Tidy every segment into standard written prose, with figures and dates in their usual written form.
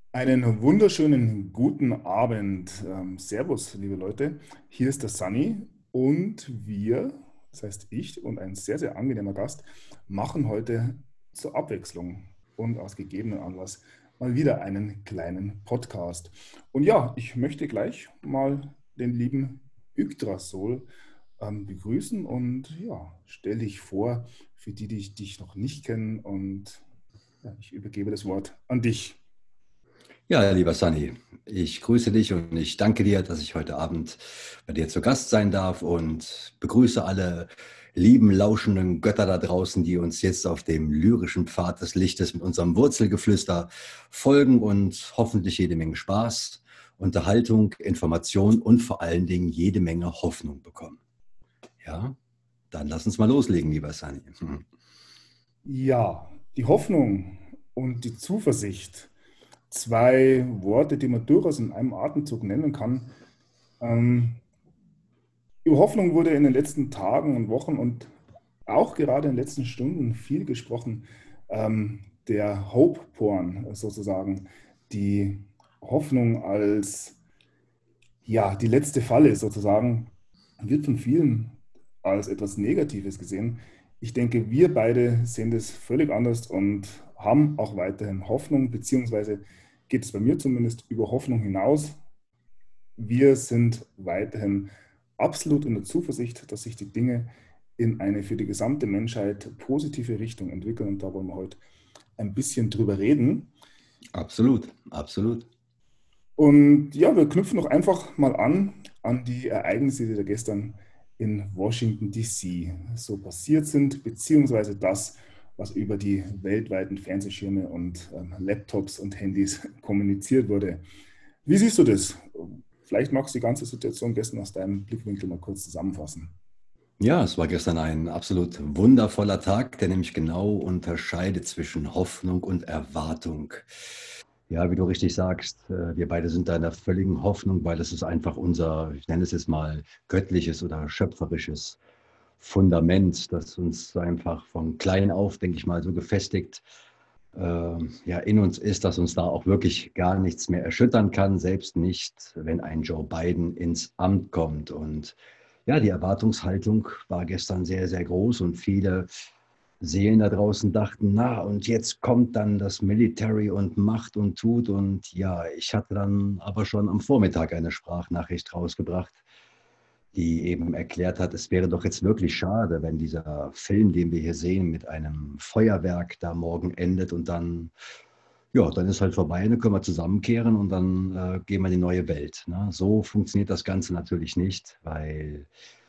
Einen wunderschönen guten Abend. Servus, liebe Leute. Hier ist der Sunny und wir, das heißt ich und ein sehr, sehr angenehmer Gast, machen heute zur Abwechslung und aus gegebenem Anlass mal wieder einen kleinen Podcast. Und ja, ich möchte gleich mal den lieben Yggdrasil begrüßen und ja, stell dich vor, für die, die dich noch nicht kennen und ja, ich übergebe das Wort an dich. Ja, lieber Sunny, ich grüße dich und ich danke dir, dass ich heute Abend bei dir zu Gast sein darf und begrüße alle lieben, lauschenden Götter da draußen, die uns jetzt auf dem lyrischen Pfad des Lichtes mit unserem Wurzelgeflüster folgen und hoffentlich jede Menge Spaß, Unterhaltung, Information und vor allen Dingen jede Menge Hoffnung bekommen. Ja, dann lass uns mal loslegen, lieber Sunny. Ja, die Hoffnung und die Zuversicht, zwei Worte, die man durchaus in einem Atemzug nennen kann. Ähm, Über Hoffnung wurde in den letzten Tagen und Wochen und auch gerade in den letzten Stunden viel gesprochen. Der Hope Porn sozusagen, die Hoffnung als ja, die letzte Falle sozusagen, wird von vielen als etwas Negatives gesehen. Ich denke, wir beide sehen das völlig anders und haben auch weiterhin Hoffnung, beziehungsweise geht es bei mir zumindest über Hoffnung hinaus. Wir sind weiterhin absolut in der Zuversicht, dass sich die Dinge in eine für die gesamte Menschheit positive Richtung entwickeln. Und da wollen wir heute ein bisschen drüber reden. Absolut, absolut. Und ja, wir knüpfen noch einfach mal an die Ereignisse, die da gestern in Washington, D.C. so passiert sind, beziehungsweise das, was über die weltweiten Fernsehschirme und Laptops und Handys kommuniziert wurde. Wie siehst du das? Vielleicht magst du die ganze Situation gestern aus deinem Blickwinkel mal kurz zusammenfassen. Ja, es war gestern ein absolut wundervoller Tag, der nämlich genau unterscheidet zwischen Hoffnung und Erwartung. Ja, wie du richtig sagst, wir beide sind da in der völligen Hoffnung, weil es ist einfach unser, ich nenne es jetzt mal, göttliches oder schöpferisches Fundament, das uns einfach von klein auf, denke ich mal, so gefestigt ja, in uns ist, dass uns da auch wirklich gar nichts mehr erschüttern kann, selbst nicht, wenn ein Joe Biden ins Amt kommt. Und ja, die Erwartungshaltung war gestern sehr, sehr groß und viele Seelen da draußen dachten, na, und jetzt kommt dann das Military und macht und tut. Und ja, ich hatte dann aber schon am Vormittag eine Sprachnachricht rausgebracht, die eben erklärt hat, es wäre doch jetzt wirklich schade, wenn dieser Film, den wir hier sehen, mit einem Feuerwerk da morgen endet und dann, ja, dann ist halt vorbei, dann können wir zusammenkehren und dann gehen wir in die neue Welt. Ne? So funktioniert das Ganze natürlich nicht, weil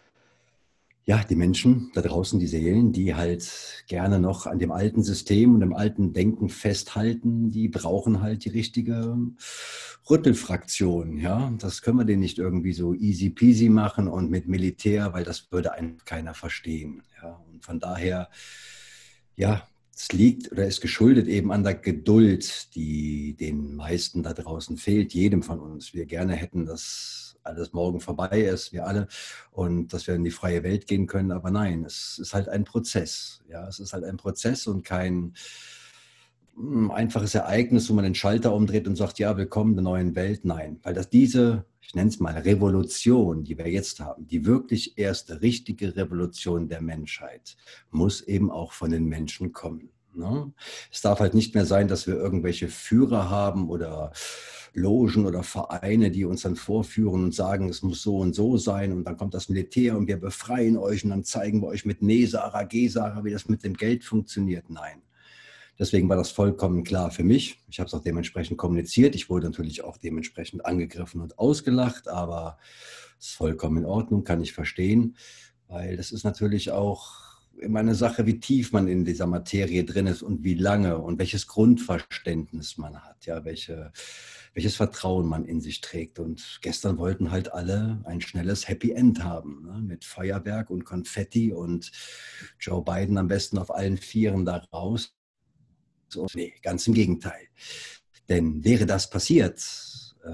ja, die Menschen da draußen, die Seelen, die halt gerne noch an dem alten System und dem alten Denken festhalten, die brauchen halt die richtige Rüttelfraktion. Ja, das können wir denen nicht irgendwie so easy peasy machen und mit Militär, weil das würde einfach keiner verstehen. Ja, und von daher, ja, es liegt oder ist geschuldet eben an der Geduld, die den meisten da draußen fehlt, jedem von uns. Wir gerne hätten, dass alles morgen vorbei ist, wir alle, und dass wir in die freie Welt gehen können. Aber nein, es ist halt ein Prozess. Ja, es ist halt ein Prozess und kein einfaches Ereignis, wo man den Schalter umdreht und sagt, ja, willkommen in der neuen Welt. Nein, weil das diese, ich nenne es mal Revolution, die wir jetzt haben, die wirklich erste richtige Revolution der Menschheit, muss eben auch von den Menschen kommen. Ne? Es darf halt nicht mehr sein, dass wir irgendwelche Führer haben oder Logen oder Vereine, die uns dann vorführen und sagen, es muss so und so sein und dann kommt das Militär und wir befreien euch und dann zeigen wir euch mit Nesara, Gesara, wie das mit dem Geld funktioniert. Nein. Deswegen war das vollkommen klar für mich. Ich habe es auch dementsprechend kommuniziert. Ich wurde natürlich auch dementsprechend angegriffen und ausgelacht, aber es ist vollkommen in Ordnung, kann ich verstehen, weil das ist natürlich auch immer eine Sache, wie tief man in dieser Materie drin ist und wie lange und welches Grundverständnis man hat, ja, welches Vertrauen man in sich trägt. Und gestern wollten halt alle ein schnelles Happy End haben, ne, mit Feuerwerk und Konfetti und Joe Biden am besten auf allen Vieren da raus. So, nee, ganz im Gegenteil. Denn wäre das passiert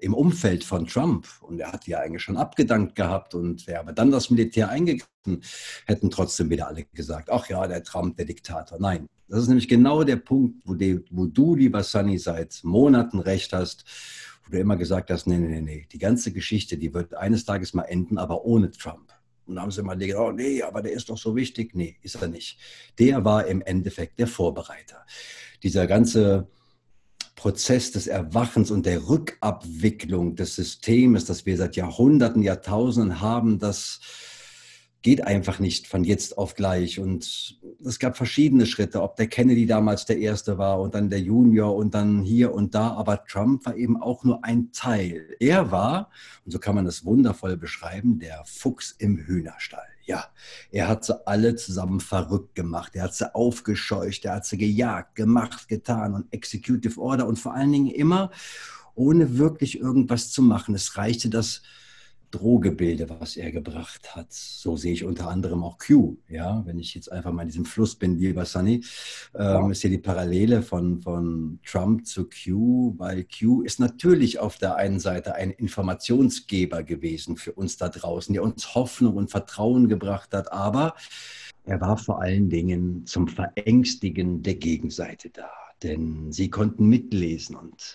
im Umfeld von Trump. Und er hat ja eigentlich schon abgedankt gehabt und wäre aber dann das Militär eingegriffen, hätten trotzdem wieder alle gesagt, ach ja, der Trump, der Diktator. Nein, das ist nämlich genau der Punkt, wo du, lieber Sunny, seit Monaten recht hast, wo du immer gesagt hast, nee, die ganze Geschichte, die wird eines Tages mal enden, aber ohne Trump. Und da haben sie immer gedacht, oh nee, aber der ist doch so wichtig. Nee, ist er nicht. Der war im Endeffekt der Vorbereiter. Dieser ganze Prozess des Erwachens und der Rückabwicklung des Systems, das wir seit Jahrhunderten, Jahrtausenden haben, das geht einfach nicht von jetzt auf gleich. Und es gab verschiedene Schritte, ob der Kennedy damals der Erste war und dann der Junior und dann hier und da. Aber Trump war eben auch nur ein Teil. Er war, und so kann man das wundervoll beschreiben, der Fuchs im Hühnerstall. Ja, er hat sie alle zusammen verrückt gemacht. Er hat sie aufgescheucht, er hat sie gejagt, gemacht, getan und Executive Order und vor allen Dingen immer ohne wirklich irgendwas zu machen. Es reichte das Drohgebilde, was er gebracht hat. So sehe ich unter anderem auch Q. Ja, wenn ich jetzt einfach mal in diesem Fluss bin, lieber Sunny, Ja, ist hier die Parallele von Trump zu Q, weil Q ist natürlich auf der einen Seite ein Informationsgeber gewesen für uns da draußen, der uns Hoffnung und Vertrauen gebracht hat, aber er war vor allen Dingen zum Verängstigen der Gegenseite da, denn sie konnten mitlesen und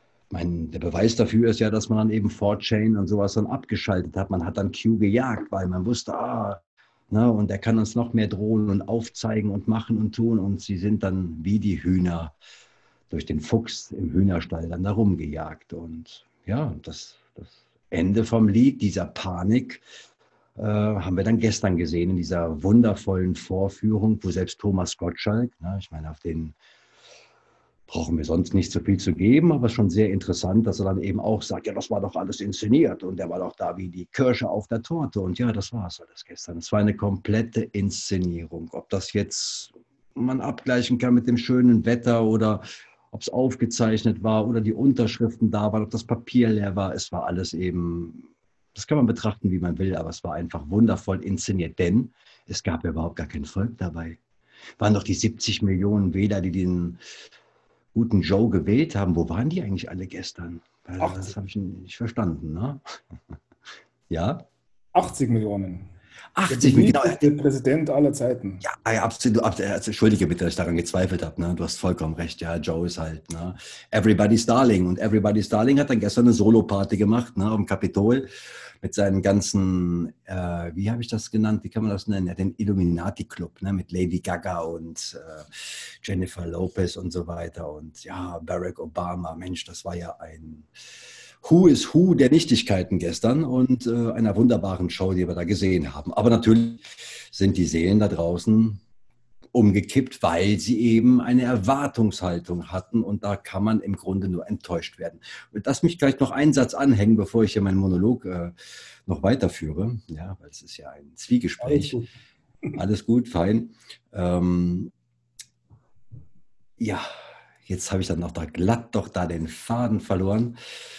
der Beweis dafür ist ja, dass man dann eben 4chan und sowas dann abgeschaltet hat. Man hat dann Q gejagt, weil man wusste, ne, und er kann uns noch mehr drohen und aufzeigen und machen und tun. Und sie sind dann wie die Hühner durch den Fuchs im Hühnerstall dann da rumgejagt. Und ja, das Ende vom Lied, dieser Panik, haben wir dann gestern gesehen in dieser wundervollen Vorführung, wo selbst Thomas Gottschalk, ne, ich meine, auf den brauchen wir sonst nicht so viel zu geben, aber schon sehr interessant, dass er dann eben auch sagt, ja, das war doch alles inszeniert und der war doch da wie die Kirsche auf der Torte und ja, das war es alles gestern. Es war eine komplette Inszenierung. Ob das jetzt man abgleichen kann mit dem schönen Wetter oder ob es aufgezeichnet war oder die Unterschriften da waren, ob das Papier leer war, es war alles eben, das kann man betrachten, wie man will, aber es war einfach wundervoll inszeniert, denn es gab ja überhaupt gar kein Volk dabei. Waren doch die 70 Millionen Wähler, die den guten Joe gewählt haben. Wo waren die eigentlich alle gestern? Das 80, habe ich nicht verstanden. Ne? Ja? 80 Millionen. Der 80, genau. beliebteste Präsident aller Zeiten. Ja, absolut. Entschuldige bitte, dass ich daran gezweifelt habe. Ne? Du hast vollkommen recht. Ja, Joe ist halt ne? Everybody's Darling. Und Everybody's Darling hat dann gestern eine Solo-Party gemacht ne? Am Kapitol mit seinen ganzen, wie habe ich das genannt? Wie kann man das nennen? Ja, den Illuminati-Club ne? Mit Lady Gaga und Jennifer Lopez und so weiter. Und ja, Barack Obama. Mensch, das war ja ein Who is Who der Nichtigkeiten gestern und einer wunderbaren Show, die wir da gesehen haben. Aber natürlich sind die Seelen da draußen umgekippt, weil sie eben eine Erwartungshaltung hatten und da kann man im Grunde nur enttäuscht werden. Und lass mich gleich noch einen Satz anhängen, bevor ich hier meinen Monolog noch weiterführe, ja, weil es ist ja ein Alles Zwiegespräch. gut. Alles gut, fein. Ja, jetzt habe ich dann noch da glatt doch da den Faden verloren.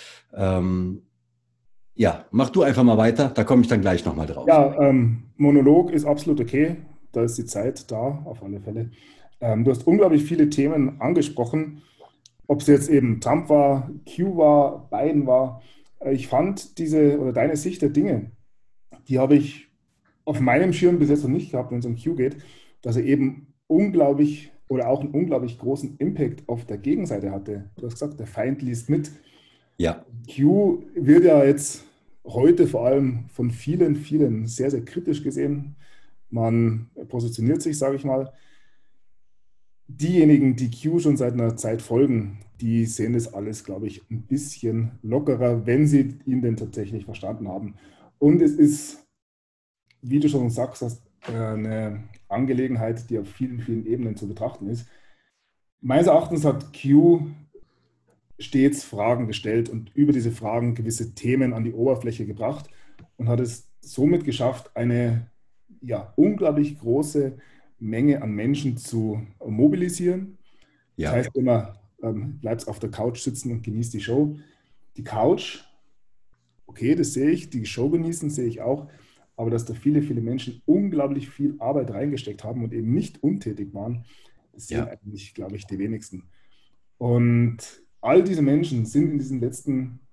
Ja, mach du einfach mal weiter, da komme ich dann gleich nochmal drauf. Ja, Monolog ist absolut okay. Da ist die Zeit da, auf alle Fälle. Du hast unglaublich viele Themen angesprochen, ob es jetzt eben Trump war, Q war, Biden war. Ich fand diese oder deine Sicht der Dinge, die habe ich auf meinem Schirm bis jetzt noch nicht gehabt, wenn es um Q geht, dass er eben unglaublich oder auch einen unglaublich großen Impact auf der Gegenseite hatte. Du hast gesagt, der Feind liest mit. Ja, Q wird ja jetzt heute vor allem von vielen, vielen sehr, sehr kritisch gesehen. Man positioniert sich, sage ich mal. Diejenigen, die Q schon seit einer Zeit folgen, die sehen das alles, glaube ich, ein bisschen lockerer, wenn sie ihn denn tatsächlich verstanden haben. Und es ist, wie du schon sagst, eine Angelegenheit, die auf vielen, vielen Ebenen zu betrachten ist. Meines Erachtens hat Q stets Fragen gestellt und über diese Fragen gewisse Themen an die Oberfläche gebracht und hat es somit geschafft, eine ja, unglaublich große Menge an Menschen zu mobilisieren. Das ja, heißt immer, bleibst auf der Couch sitzen und genießt die Show. Die Couch, okay, das sehe ich, die Show genießen sehe ich auch, aber dass da viele, viele Menschen unglaublich viel Arbeit reingesteckt haben und eben nicht untätig waren, das sehen ja, eigentlich, glaube ich, die wenigsten. Und all diese Menschen sind in diesen letzten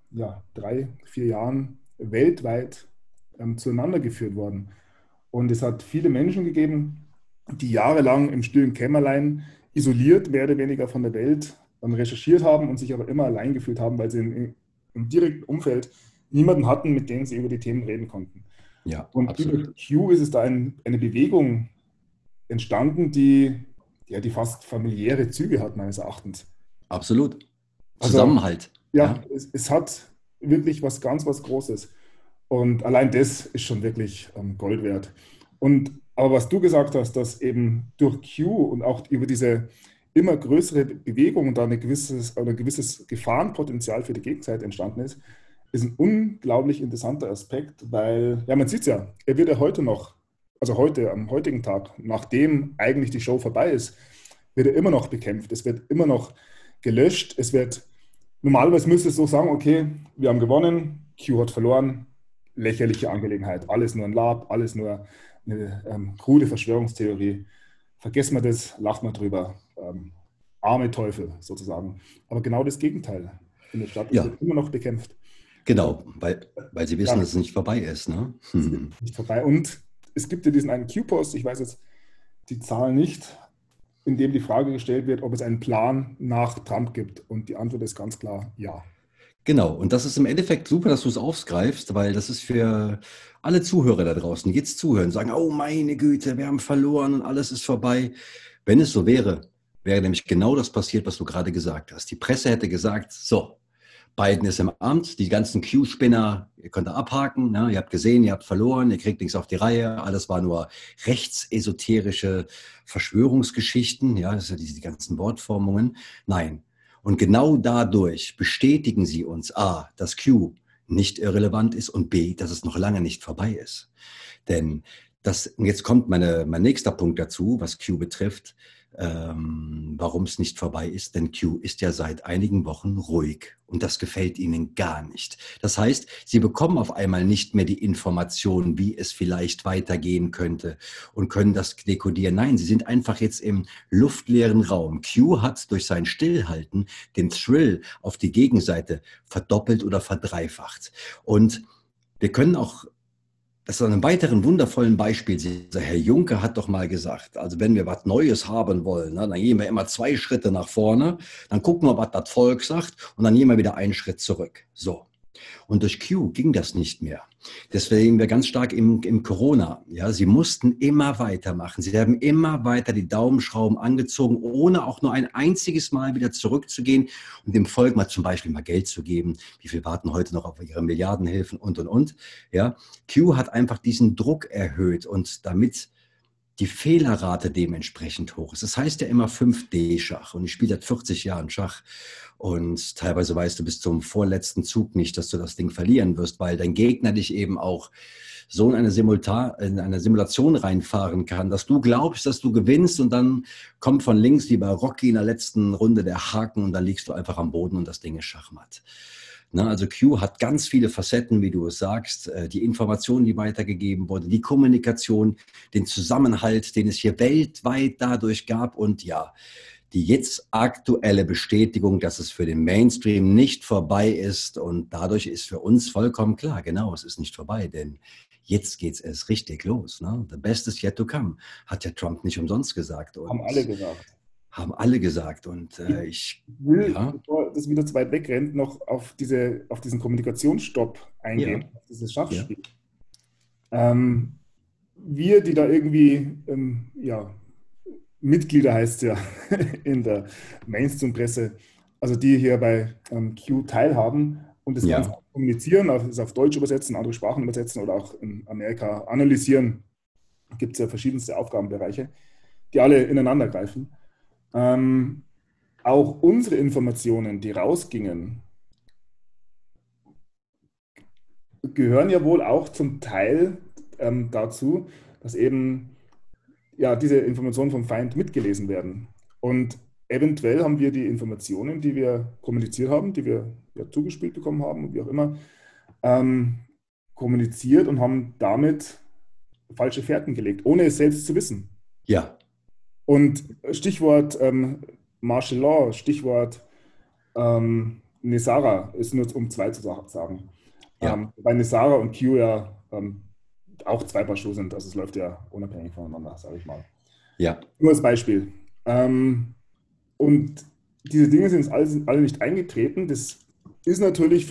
ja, 3, 4 Jahren weltweit zueinander geführt worden. Und es hat viele Menschen gegeben, die jahrelang im stillen Kämmerlein isoliert, mehr oder weniger von der Welt, recherchiert haben und sich aber immer allein gefühlt haben, weil sie im direkten Umfeld niemanden hatten, mit dem sie über die Themen reden konnten. Ja, Und über absolut. Q ist es da eine Bewegung entstanden, die fast familiäre Züge hat, meines Erachtens. Absolut. Also Zusammenhalt. ja, Ja, es hat wirklich was Großes. Und allein das ist schon wirklich Gold wert. Aber was du gesagt hast, dass eben durch Q und auch über diese immer größere Bewegung und da ein gewisses Gefahrenpotenzial für die Gegenseite entstanden ist ein unglaublich interessanter Aspekt, weil, ja, man sieht es ja, er wird ja heute noch, also heute, am heutigen Tag, nachdem eigentlich die Show vorbei ist, wird er immer noch bekämpft, es wird immer noch gelöscht, normalerweise müsste es so sagen, okay, wir haben gewonnen, Q hat verloren, lächerliche Angelegenheit, alles nur ein Lab, alles nur eine krude Verschwörungstheorie, vergessen wir das, lacht mal drüber, arme Teufel sozusagen. Aber genau das Gegenteil findet statt, es ja, wird immer noch bekämpft. Und genau, weil sie wissen, ja, dass es nicht vorbei ist. Ne? es ist nicht vorbei. Und es gibt ja diesen einen Q-Post, ich weiß jetzt die Zahl nicht, in dem die Frage gestellt wird, ob es einen Plan nach Trump gibt. Und die Antwort ist ganz klar ja. Genau, und das ist im Endeffekt super, dass du es aufgreifst, weil das ist für alle Zuhörer da draußen, die jetzt zuhören, sagen, oh meine Güte, wir haben verloren und alles ist vorbei. Wenn es so wäre, wäre nämlich genau das passiert, was du gerade gesagt hast. Die Presse hätte gesagt, so, Biden ist im Amt, die ganzen Q-Spinner, ihr könnt da abhaken, ne? Ihr habt gesehen, ihr habt verloren, ihr kriegt nichts auf die Reihe, alles war nur rechtsesoterische Verschwörungsgeschichten, ja, das sind ja die ganzen Wortformungen. Nein. Und genau dadurch bestätigen sie uns A, dass Q nicht irrelevant ist und B, dass es noch lange nicht vorbei ist. Denn jetzt kommt mein nächster Punkt dazu, was Q betrifft, warum es nicht vorbei ist. Denn Q ist ja seit einigen Wochen ruhig und das gefällt ihnen gar nicht. Das heißt, sie bekommen auf einmal nicht mehr die Information, wie es vielleicht weitergehen könnte und können das dekodieren. Nein, sie sind einfach jetzt im luftleeren Raum. Q hat durch sein Stillhalten den Thrill auf die Gegenseite verdoppelt oder verdreifacht. Und wir können auch das ist an einem weiteren wundervollen Beispiel. Dieser Herr Juncker hat doch mal gesagt, also wenn wir was Neues haben wollen, ne, dann gehen wir immer 2 Schritte nach vorne, dann gucken wir, was das Volk sagt und dann gehen wir wieder einen Schritt zurück. So. Und durch Q ging das nicht mehr. Deswegen wir ganz stark im Corona. Ja, sie mussten immer weitermachen. Sie haben immer weiter die Daumenschrauben angezogen, ohne auch nur ein einziges Mal wieder zurückzugehen und dem Volk mal zum Beispiel mal Geld zu geben. Wie viel warten heute noch auf ihre Milliardenhilfen und. Ja, Q hat einfach diesen Druck erhöht und damit die Fehlerrate dementsprechend hoch ist. Das heißt ja immer 5D-Schach und ich spiele seit 40 Jahren Schach und teilweise weißt du bis zum vorletzten Zug nicht, dass du das Ding verlieren wirst, weil dein Gegner dich eben auch so in eine Simulation reinfahren kann, dass du glaubst, dass du gewinnst und dann kommt von links wie bei Rocky in der letzten Runde der Haken und dann liegst du einfach am Boden und das Ding ist Schachmatt. Ne, also Q hat ganz viele Facetten, wie du es sagst, die Informationen, die weitergegeben wurden, die Kommunikation, den Zusammenhalt, den es hier weltweit dadurch gab und ja, die jetzt aktuelle Bestätigung, dass es für den Mainstream nicht vorbei ist und dadurch ist für uns vollkommen klar, genau, es ist nicht vorbei, denn jetzt geht es erst richtig los. Ne? The best is yet to come, hat ja Trump nicht umsonst gesagt Haben alle und gesagt. haben alle gesagt und Ich ich, will, ja, bevor das wieder zu weit wegrennt, noch auf diesen Kommunikationsstopp ja, eingehen, auf dieses ja, Schachspiel. Ähm, Wir, die da irgendwie, ja, Mitglieder heißt es ja in der Mainstream-Presse, also die hier bei Q teilhaben und das Ganze ja, auch kommunizieren, es auf Deutsch übersetzen, andere Sprachen übersetzen oder auch in Amerika analysieren, gibt es ja verschiedenste Aufgabenbereiche, die alle ineinander greifen. Ähm, Auch unsere Informationen, die rausgingen, gehören ja wohl auch zum Teil dazu, dass eben ja, diese Informationen vom Feind mitgelesen werden. Und eventuell haben wir die Informationen, die wir kommuniziert haben, die wir ja zugespielt bekommen haben, wie auch immer, ähm, kommuniziert und haben damit falsche Fährten gelegt, ohne es selbst zu wissen. ja, Und Stichwort Martial Law, Stichwort Nesara ist nur um zwei zu sagen. Ja, Bei Nesara und Q ja auch zwei Paar Schuhe sind. Also es läuft ja unabhängig voneinander, sage ich mal. ja. Nur als Beispiel. Und diese Dinge sind alle nicht eingetreten. Das ist natürlich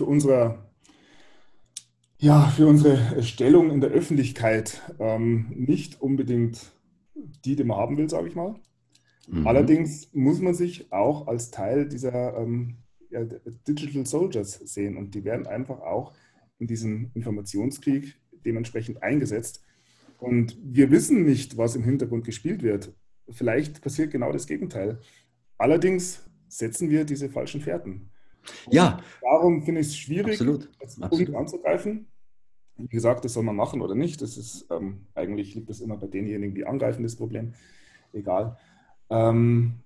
für unsere Stellung in der Öffentlichkeit nicht unbedingt die man haben will, sage ich mal. Mhm. Allerdings muss man sich auch als Teil dieser ja, Digital Soldiers sehen und die werden einfach auch in diesem Informationskrieg dementsprechend eingesetzt. Und wir wissen nicht, was im Hintergrund gespielt wird. Vielleicht passiert genau das Gegenteil. Allerdings setzen wir diese falschen Fährten. Und Ja, darum finde ich es schwierig, absolut. jetzt uns Absolut. anzugreifen. Wie gesagt, das soll man machen oder nicht. Das ist eigentlich liegt das immer bei denjenigen, die angreifen, das Problem. Egal. Ähm,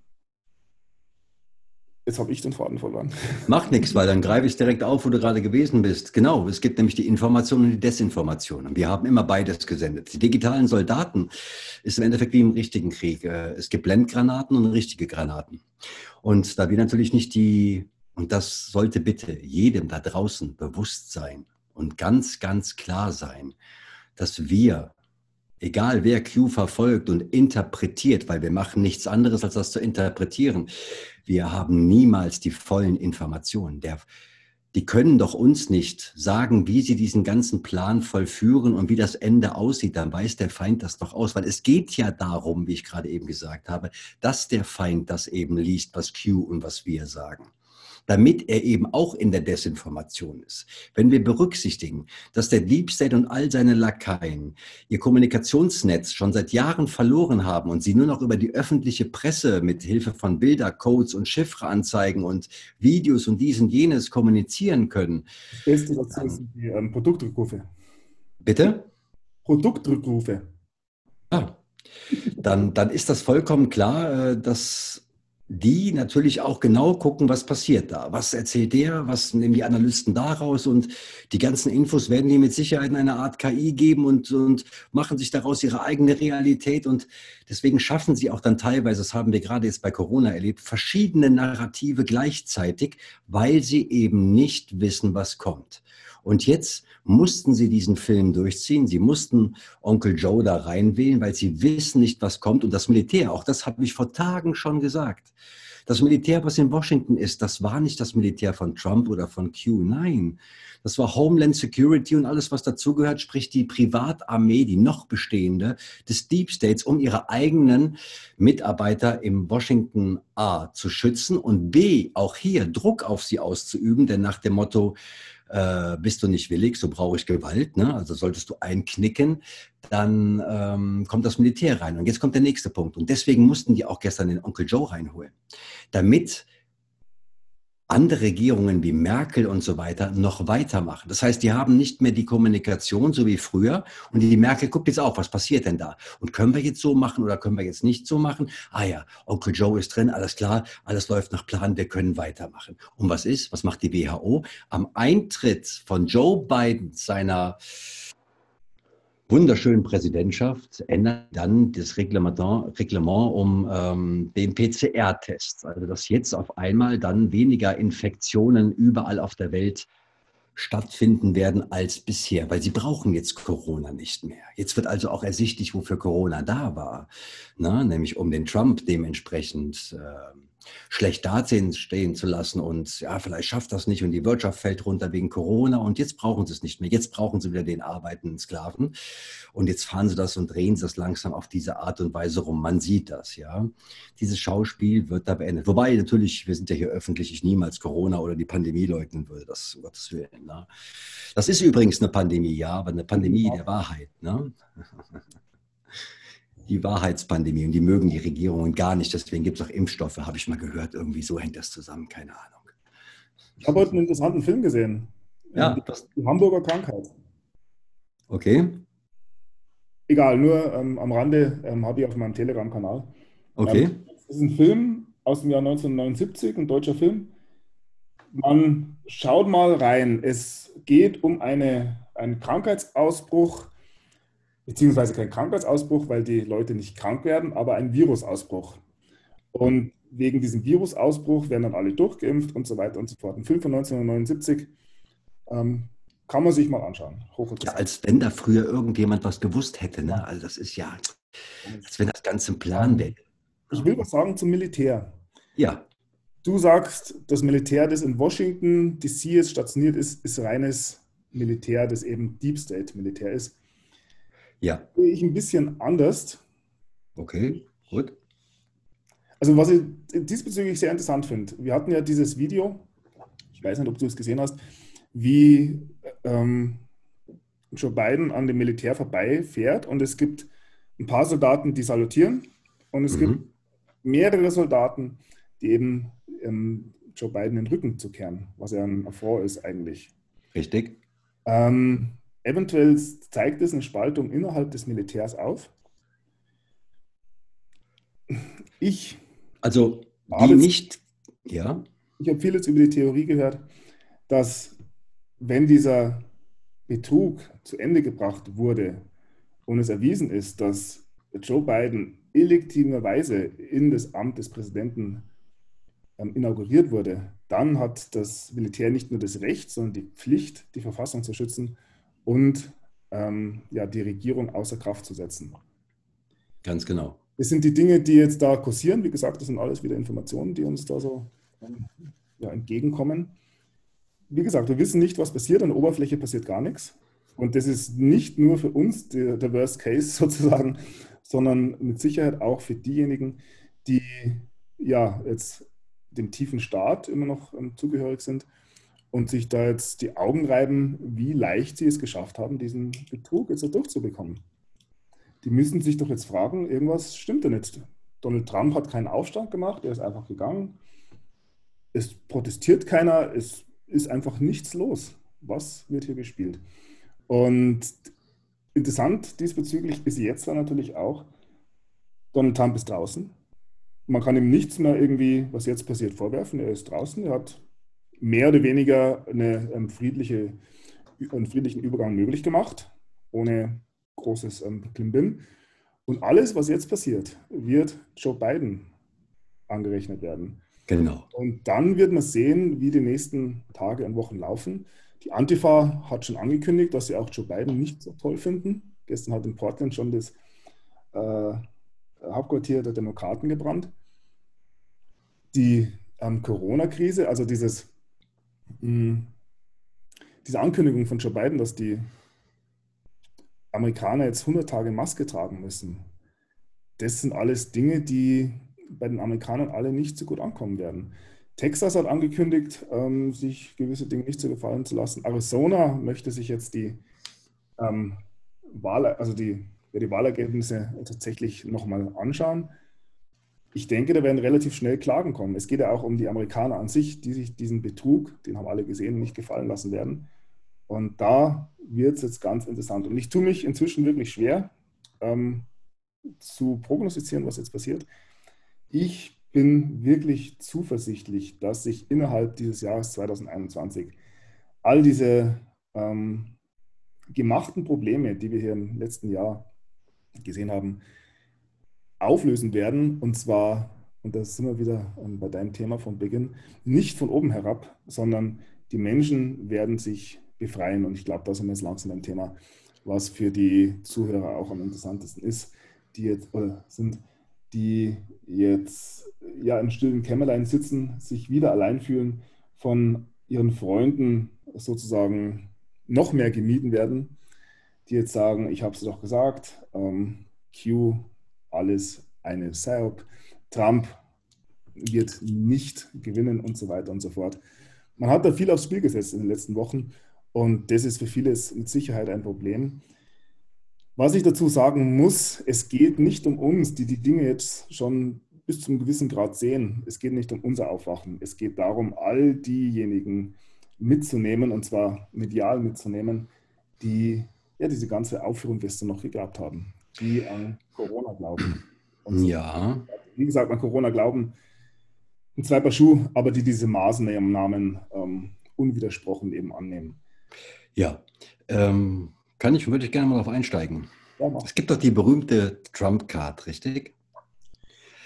Jetzt habe ich den Faden verloren. Macht nichts, weil dann greife ich direkt auf, wo du gerade gewesen bist. Genau, es gibt nämlich die Information und die Desinformation. Und wir haben immer beides gesendet. Die digitalen Soldaten ist im Endeffekt wie im richtigen Krieg. Es gibt Blendgranaten und richtige Granaten. Und da wir natürlich nicht und das sollte bitte jedem da draußen bewusst sein und ganz, ganz klar sein, dass wir, egal wer Q verfolgt und interpretiert, weil wir machen nichts anderes, als das zu interpretieren, wir haben niemals die vollen Informationen. Die können doch uns nicht sagen, wie sie diesen ganzen Plan vollführen und wie das Ende aussieht. Dann weiß der Feind das doch aus, weil es geht ja darum, wie ich gerade eben gesagt habe, dass der Feind das eben liest, was Q und was wir sagen, damit er eben auch in der Desinformation ist. Wenn wir berücksichtigen, dass der Deep State und all seine Lakaien ihr Kommunikationsnetz schon seit Jahren verloren haben und sie nur noch über die öffentliche Presse mit Hilfe von Bildercodes und Chiffreanzeigen und Videos und dies und jenes kommunizieren können, Das Beste dazu dann sind die Produktrückrufe. bitte? Produktrückrufe. Ja, dann ist das vollkommen klar, dass die natürlich auch genau gucken, was passiert da. Was erzählt der? Was nehmen die Analysten daraus? Und die ganzen Infos werden die mit Sicherheit in eine Art KI geben und machen sich daraus ihre eigene Realität. Und deswegen schaffen sie auch dann teilweise, das haben wir gerade jetzt bei Corona erlebt, verschiedene Narrative gleichzeitig, weil sie eben nicht wissen, was kommt. Und jetzt mussten sie diesen Film durchziehen. Sie mussten Onkel Joe da reinwählen, weil sie wissen nicht, was kommt. Und das Militär, auch das habe ich vor Tagen schon gesagt. Das Militär, was in Washington ist, das war nicht das Militär von Trump oder von Q. Nein, das war Homeland Security und alles, was dazugehört, sprich die Privatarmee, die noch bestehende des Deep States, um ihre eigenen Mitarbeiter im Washington A zu schützen und B, auch hier Druck auf sie auszuüben, denn nach dem Motto, bist du nicht willig, so brauche ich Gewalt, ne? Also solltest du einknicken, dann kommt das Militär rein. Und jetzt kommt der nächste Punkt. Und deswegen mussten die auch gestern den Onkel Joe reinholen, damit andere Regierungen wie Merkel und so weiter noch weitermachen. Das heißt, die haben nicht mehr die Kommunikation so wie früher und die Merkel guckt jetzt auch, was passiert denn da? Und können wir jetzt so machen oder können wir jetzt nicht so machen? Ah ja, Onkel Joe ist drin, alles klar, alles läuft nach Plan, wir können weitermachen. Und was ist? Was macht die WHO? Am Eintritt von Joe Biden, seiner wunderschönen Präsidentschaft, ändert dann das Reglement um den PCR-Test. Also dass jetzt auf einmal dann weniger Infektionen überall auf der Welt stattfinden werden als bisher, weil sie brauchen jetzt Corona nicht mehr. Jetzt wird also auch ersichtlich, wofür Corona da war, ne? Nämlich um den Trump dementsprechend schlecht dastehen zu lassen und ja, vielleicht schafft das nicht und die Wirtschaft fällt runter wegen Corona und jetzt brauchen sie es nicht mehr. Jetzt brauchen sie wieder den arbeitenden Sklaven und jetzt fahren sie das und drehen sie das langsam auf diese Art und Weise rum. Man sieht das, ja. Dieses Schauspiel wird da beendet. Wobei natürlich, wir sind ja hier öffentlich, ich niemals Corona oder die Pandemie leugnen würde, das um Gottes Willen. Ne? Das ist übrigens eine Pandemie, ja, aber eine Pandemie der Wahrheit. Ne? Die Wahrheitspandemie und die mögen die Regierungen gar nicht. Deswegen gibt es auch Impfstoffe, habe ich mal gehört. Irgendwie so hängt das zusammen, keine Ahnung. Ich habe heute einen interessanten Film gesehen. Ja, Die Hamburger Krankheit. okay, Egal, nur am Rande habe ich auf meinem Telegram-Kanal. okay. Das ist ein Film aus dem Jahr 1979, ein deutscher Film. Man schaut mal rein. Es geht um einen Krankheitsausbruch, beziehungsweise kein Krankheitsausbruch, weil die Leute nicht krank werden, aber ein Virusausbruch. Und wegen diesem Virusausbruch werden dann alle durchgeimpft und so weiter und so fort. Ein Film von 1979 kann man sich mal anschauen. Ja, Hochinteressant. als wenn da früher irgendjemand was gewusst hätte, ne? Also das ist ja, als wenn das Ganze ein Plan wäre. Ich will was sagen zum Militär. Ja, Du sagst, das Militär, das in Washington DC jetzt stationiert ist, ist reines Militär, das eben Deep State Militär ist. ja, Sehe ich ein bisschen anders. okay, gut. Also was ich diesbezüglich sehr interessant finde, wir hatten ja dieses Video, ich weiß nicht, ob du es gesehen hast, wie Joe Biden an dem Militär vorbeifährt und es gibt ein paar Soldaten, die salutieren und es gibt Mhm. mehrere Soldaten, die eben Joe Biden den Rücken zu kehren, was ja ein Affront ist eigentlich. Richtig. Eventuell zeigt es eine Spaltung innerhalb des Militärs auf. Ich Also habe die jetzt, nicht, ja, ich habe vieles über die Theorie gehört, dass wenn dieser Betrug zu Ende gebracht wurde und es erwiesen ist, dass Joe Biden illegitimerweise in das Amt des Präsidenten inauguriert wurde, dann hat das Militär nicht nur das Recht, sondern die Pflicht, die Verfassung zu schützen und ja, die Regierung außer Kraft zu setzen. ganz genau. Das sind die Dinge, die jetzt da kursieren. Wie gesagt, das sind alles wieder Informationen, die uns da so ja, entgegenkommen. Wie gesagt, wir wissen nicht, was passiert. An der Oberfläche passiert gar nichts. Und das ist nicht nur für uns der Worst Case sozusagen, sondern mit Sicherheit auch für diejenigen, die ja jetzt dem tiefen Staat immer noch zugehörig sind und sich da jetzt die Augen reiben, wie leicht sie es geschafft haben, diesen Betrug jetzt da durchzubekommen. Die müssen sich doch jetzt fragen, irgendwas stimmt da nicht. Donald Trump hat keinen Aufstand gemacht, er ist einfach gegangen. Es protestiert keiner, es ist einfach nichts los. Was wird hier gespielt? Und interessant diesbezüglich ist jetzt dann natürlich auch, Donald Trump ist draußen. Man kann ihm nichts mehr irgendwie, was jetzt passiert, vorwerfen. Er ist draußen, er hat mehr oder weniger einen friedlichen Übergang möglich gemacht, ohne großes Klimbim. Und alles, was jetzt passiert, wird Joe Biden angerechnet werden. Genau. Und dann wird man sehen, wie die nächsten Tage und Wochen laufen. Die Antifa hat schon angekündigt, dass sie auch Joe Biden nicht so toll finden. Gestern hat in Portland schon das Hauptquartier der Demokraten gebrannt. Die Corona-Krise, also mh, diese Ankündigung von Joe Biden, dass die Amerikaner jetzt 100 Tage Maske tragen müssen, das sind alles Dinge, die bei den Amerikanern alle nicht so gut ankommen werden. Texas hat angekündigt, sich gewisse Dinge nicht so gefallen zu lassen. Arizona möchte sich jetzt ähm, die Wahlergebnisse tatsächlich nochmal anschauen. Ich denke, da werden relativ schnell Klagen kommen. Es geht ja auch um die Amerikaner an sich, die sich diesen Betrug, den haben alle gesehen, nicht gefallen lassen werden. Und da wird es jetzt ganz interessant. Und ich tue mich inzwischen wirklich schwer, zu prognostizieren, was jetzt passiert. Ich bin wirklich zuversichtlich, dass sich innerhalb dieses Jahres 2021 all diese gemachten Probleme, die wir hier im letzten Jahr gesehen haben, auflösen werden. Und zwar, und das sind wir wieder bei deinem Thema von Beginn, nicht von oben herab, sondern die Menschen werden sich befreien. Und ich glaube, da sind wir jetzt langsam beim Thema, was für die Zuhörer auch am interessantesten ist, die jetzt oder sind, die jetzt ja im stillen Kämmerlein sitzen, sich wieder allein fühlen, von ihren Freunden sozusagen noch mehr gemieden werden, die jetzt sagen, ich habe es doch gesagt, Q, alles eine PSYOP, Trump wird nicht gewinnen und so weiter und so fort. Man hat da viel aufs Spiel gesetzt in den letzten Wochen und das ist für vieles mit Sicherheit ein Problem. Was ich dazu sagen muss, es geht nicht um uns, die die Dinge jetzt schon bis zu einem gewissen Grad sehen. Es geht nicht um unser Aufwachen. Es geht darum, all diejenigen mitzunehmen, und zwar medial mitzunehmen, die ja diese ganze Aufführung gestern noch geglaubt haben, die an Corona glauben. Und so, Ja, wie gesagt, an Corona glauben, ein zwei Paar Schuh, aber die diese Maßnahmen unwidersprochen eben annehmen. ja. Würde ich gerne mal darauf einsteigen. Ja, mach. Es gibt doch die berühmte Trump-Card, richtig?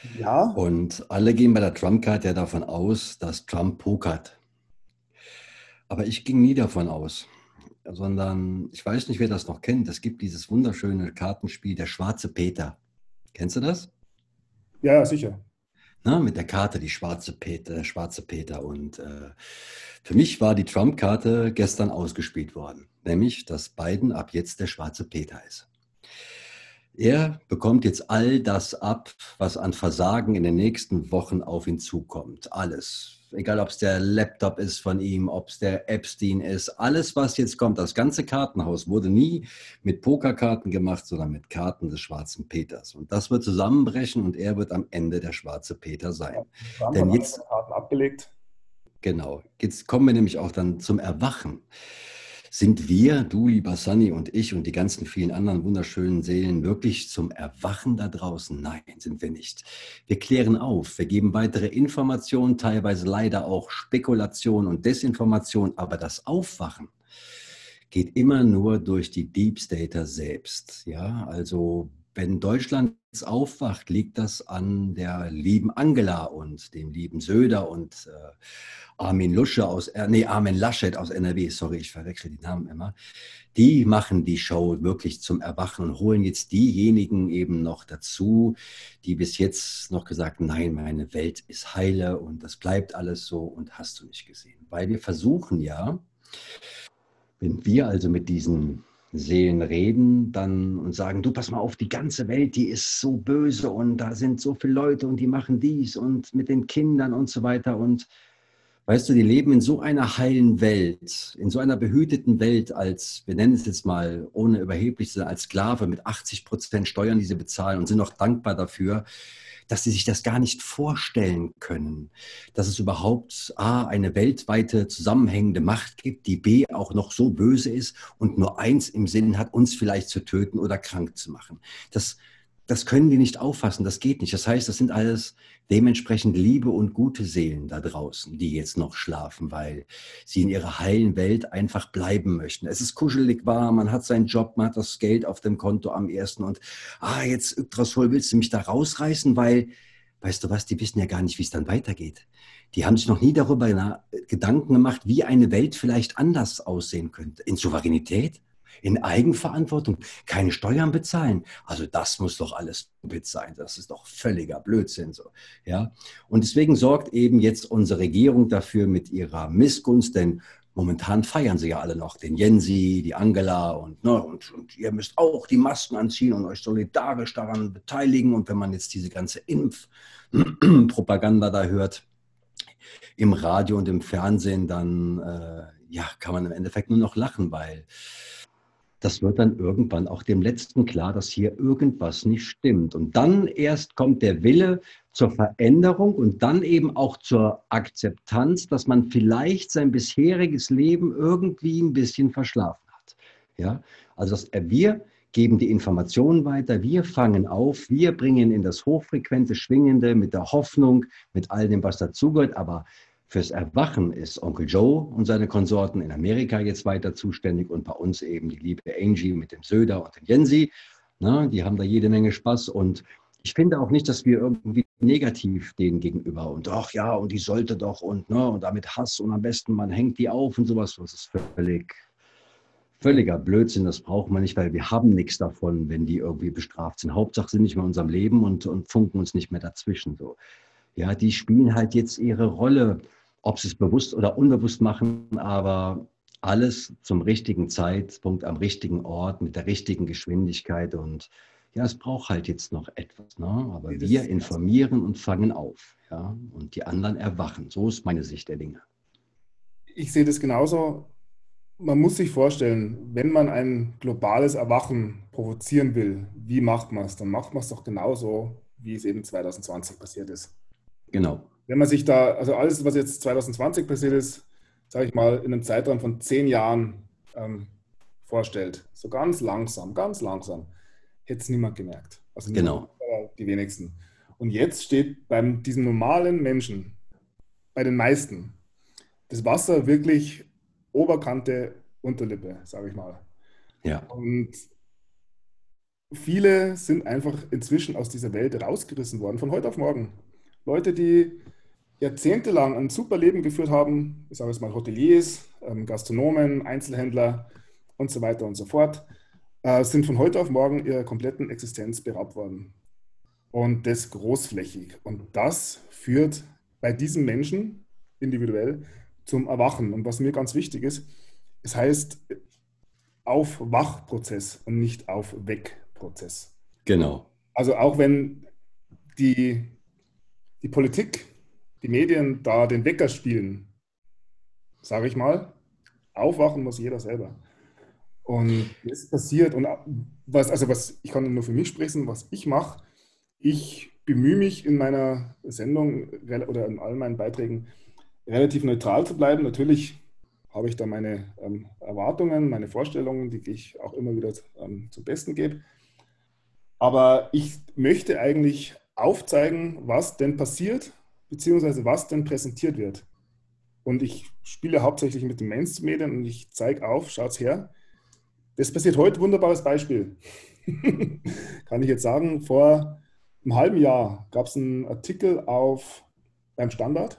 Ja, Und alle gehen bei der Trump-Card ja davon aus, dass Trump pokert. Aber ich ging nie davon aus, sondern ich weiß nicht, wer das noch kennt. Es gibt dieses wunderschöne Kartenspiel, der Schwarze Peter. Kennst du das? ja, ja, sicher. Na, mit der Karte, die Schwarze Peter. Und für mich war die Trump-Karte gestern ausgespielt worden, nämlich, dass Biden ab jetzt der Schwarze Peter ist. Er bekommt jetzt all das ab, was an Versagen in den nächsten Wochen auf ihn zukommt. Alles. Egal, ob es der Laptop ist von ihm, ob es der Epstein ist. Alles, was jetzt kommt, das ganze Kartenhaus wurde nie mit Pokerkarten gemacht, sondern mit Karten des Schwarzen Peters. Und das wird zusammenbrechen und er wird am Ende der Schwarze Peter sein. Trump hat Denn alle jetzt seine Karten abgelegt. Genau. Jetzt kommen wir nämlich auch dann zum Erwachen. Sind wir, du, lieber Sunny und ich und die ganzen vielen anderen wunderschönen Seelen wirklich zum Erwachen da draußen? Nein, sind wir nicht. Wir klären auf, wir geben weitere Informationen, teilweise leider auch Spekulation und Desinformation, aber das Aufwachen geht immer nur durch die Deep Stater selbst. Ja, also wenn Deutschland jetzt aufwacht, liegt das an der lieben Angela und dem lieben Söder und Armin Laschet aus NRW, sorry, ich verwechsel die Namen immer. Die machen die Show wirklich zum Erwachen und holen jetzt diejenigen eben noch dazu, die bis jetzt noch gesagt, nein, meine Welt ist heile und das bleibt alles so und hast du nicht gesehen. Weil wir versuchen ja, wenn wir also mit diesen Seelen reden, dann und sagen, du pass mal auf, die ganze Welt, die ist so böse und da sind so viele Leute und die machen dies und mit den Kindern und so weiter und weißt du, die leben in so einer heilen Welt, in so einer behüteten Welt als, wir nennen es jetzt mal, ohne überheblich zu sein, als Sklave mit 80% Steuern, die sie bezahlen und sind noch dankbar dafür, dass sie sich das gar nicht vorstellen können, dass es überhaupt A, eine weltweite zusammenhängende Macht gibt, die B, auch noch so böse ist und nur eins im Sinn hat, uns vielleicht zu töten oder krank zu machen. Das können die nicht auffassen, das geht nicht. Das heißt, das sind alles dementsprechend liebe und gute Seelen da draußen, die jetzt noch schlafen, weil sie in ihrer heilen Welt einfach bleiben möchten. Es ist kuschelig warm, man hat seinen Job, man hat das Geld auf dem Konto am ersten und jetzt Yggdrasil, willst du mich da rausreißen, weil, weißt du was, die wissen ja gar nicht, wie es dann weitergeht. Die haben sich noch nie darüber Gedanken gemacht, wie eine Welt vielleicht anders aussehen könnte. In Souveränität, in Eigenverantwortung, keine Steuern bezahlen. Also das muss doch alles Witz sein. Das ist doch völliger Blödsinn so. Ja? Und deswegen sorgt eben jetzt unsere Regierung dafür mit ihrer Missgunst, denn momentan feiern sie ja alle noch den Jensi, die Angela und ihr müsst auch die Masken anziehen und euch solidarisch daran beteiligen. Und wenn man jetzt diese ganze Impfpropaganda da hört, im Radio und im Fernsehen, dann kann man im Endeffekt nur noch lachen, weil das wird dann irgendwann auch dem Letzten klar, dass hier irgendwas nicht stimmt. Und dann erst kommt der Wille zur Veränderung und dann eben auch zur Akzeptanz, dass man vielleicht sein bisheriges Leben irgendwie ein bisschen verschlafen hat. Ja, also wir geben die Informationen weiter, wir fangen auf, wir bringen in das hochfrequente Schwingende mit der Hoffnung, mit all dem, was dazugehört, aber fürs Erwachen ist Onkel Joe und seine Konsorten in Amerika jetzt weiter zuständig und bei uns eben die liebe Angie mit dem Söder und dem Jensi. Na, die haben da jede Menge Spaß und ich finde auch nicht, dass wir irgendwie negativ denen gegenüber und ach ja, und die sollte doch und damit Hass und am besten man hängt die auf und sowas. Das ist völliger Blödsinn, das braucht man nicht, weil wir haben nichts davon, wenn die irgendwie bestraft sind. Hauptsache sind nicht mehr in unserem Leben und funken uns nicht mehr dazwischen. So. Ja, die spielen halt jetzt ihre Rolle, ob sie es bewusst oder unbewusst machen, aber alles zum richtigen Zeitpunkt, am richtigen Ort, mit der richtigen Geschwindigkeit. Und ja, es braucht halt jetzt noch etwas. Ne? Aber Das wir ist ganz klar. informieren und fangen auf. Ja? Und die anderen erwachen. So ist meine Sicht der Dinge. Ich sehe das genauso. Man muss sich vorstellen, wenn man ein globales Erwachen provozieren will, wie macht man es? Dann macht man es doch genauso, wie es eben 2020 passiert ist. Genau, Wenn man sich da, also alles, was jetzt 2020 passiert ist, sage ich mal, in einem Zeitraum von 10 Jahren vorstellt, so ganz langsam, hätte es niemand gemerkt. Also niemand, genau, die wenigsten. Und jetzt steht bei diesem normalen Menschen, bei den meisten, das Wasser wirklich Oberkante, Unterlippe, sage ich mal. ja, Und viele sind einfach inzwischen aus dieser Welt rausgerissen worden, von heute auf morgen. Leute, die jahrzehntelang ein super Leben geführt haben, ich sage jetzt mal Hoteliers, Gastronomen, Einzelhändler und so weiter und so fort, sind von heute auf morgen ihrer kompletten Existenz beraubt worden. Und das großflächig. Und das führt bei diesen Menschen individuell zum Erwachen. Und was mir ganz wichtig ist, es heißt Aufwachprozess und nicht Aufweckprozess. Genau. Also auch wenn die, die Politik, die Medien da den Wecker spielen, sage ich mal, aufwachen muss jeder selber. Und das passiert. Und ich kann nur für mich sprechen, was ich mache. Ich bemühe mich in meiner Sendung oder in all meinen Beiträgen relativ neutral zu bleiben. Natürlich habe ich da meine Erwartungen, meine Vorstellungen, die ich auch immer wieder zum Besten gebe. Aber ich möchte eigentlich aufzeigen, was denn passiert, beziehungsweise was denn präsentiert wird. Und ich spiele hauptsächlich mit den Mainstream-Medien und ich zeige auf, schaut's her. Das passiert heute, wunderbares Beispiel. Kann ich jetzt sagen, vor einem halben Jahr gab es einen Artikel beim Standard,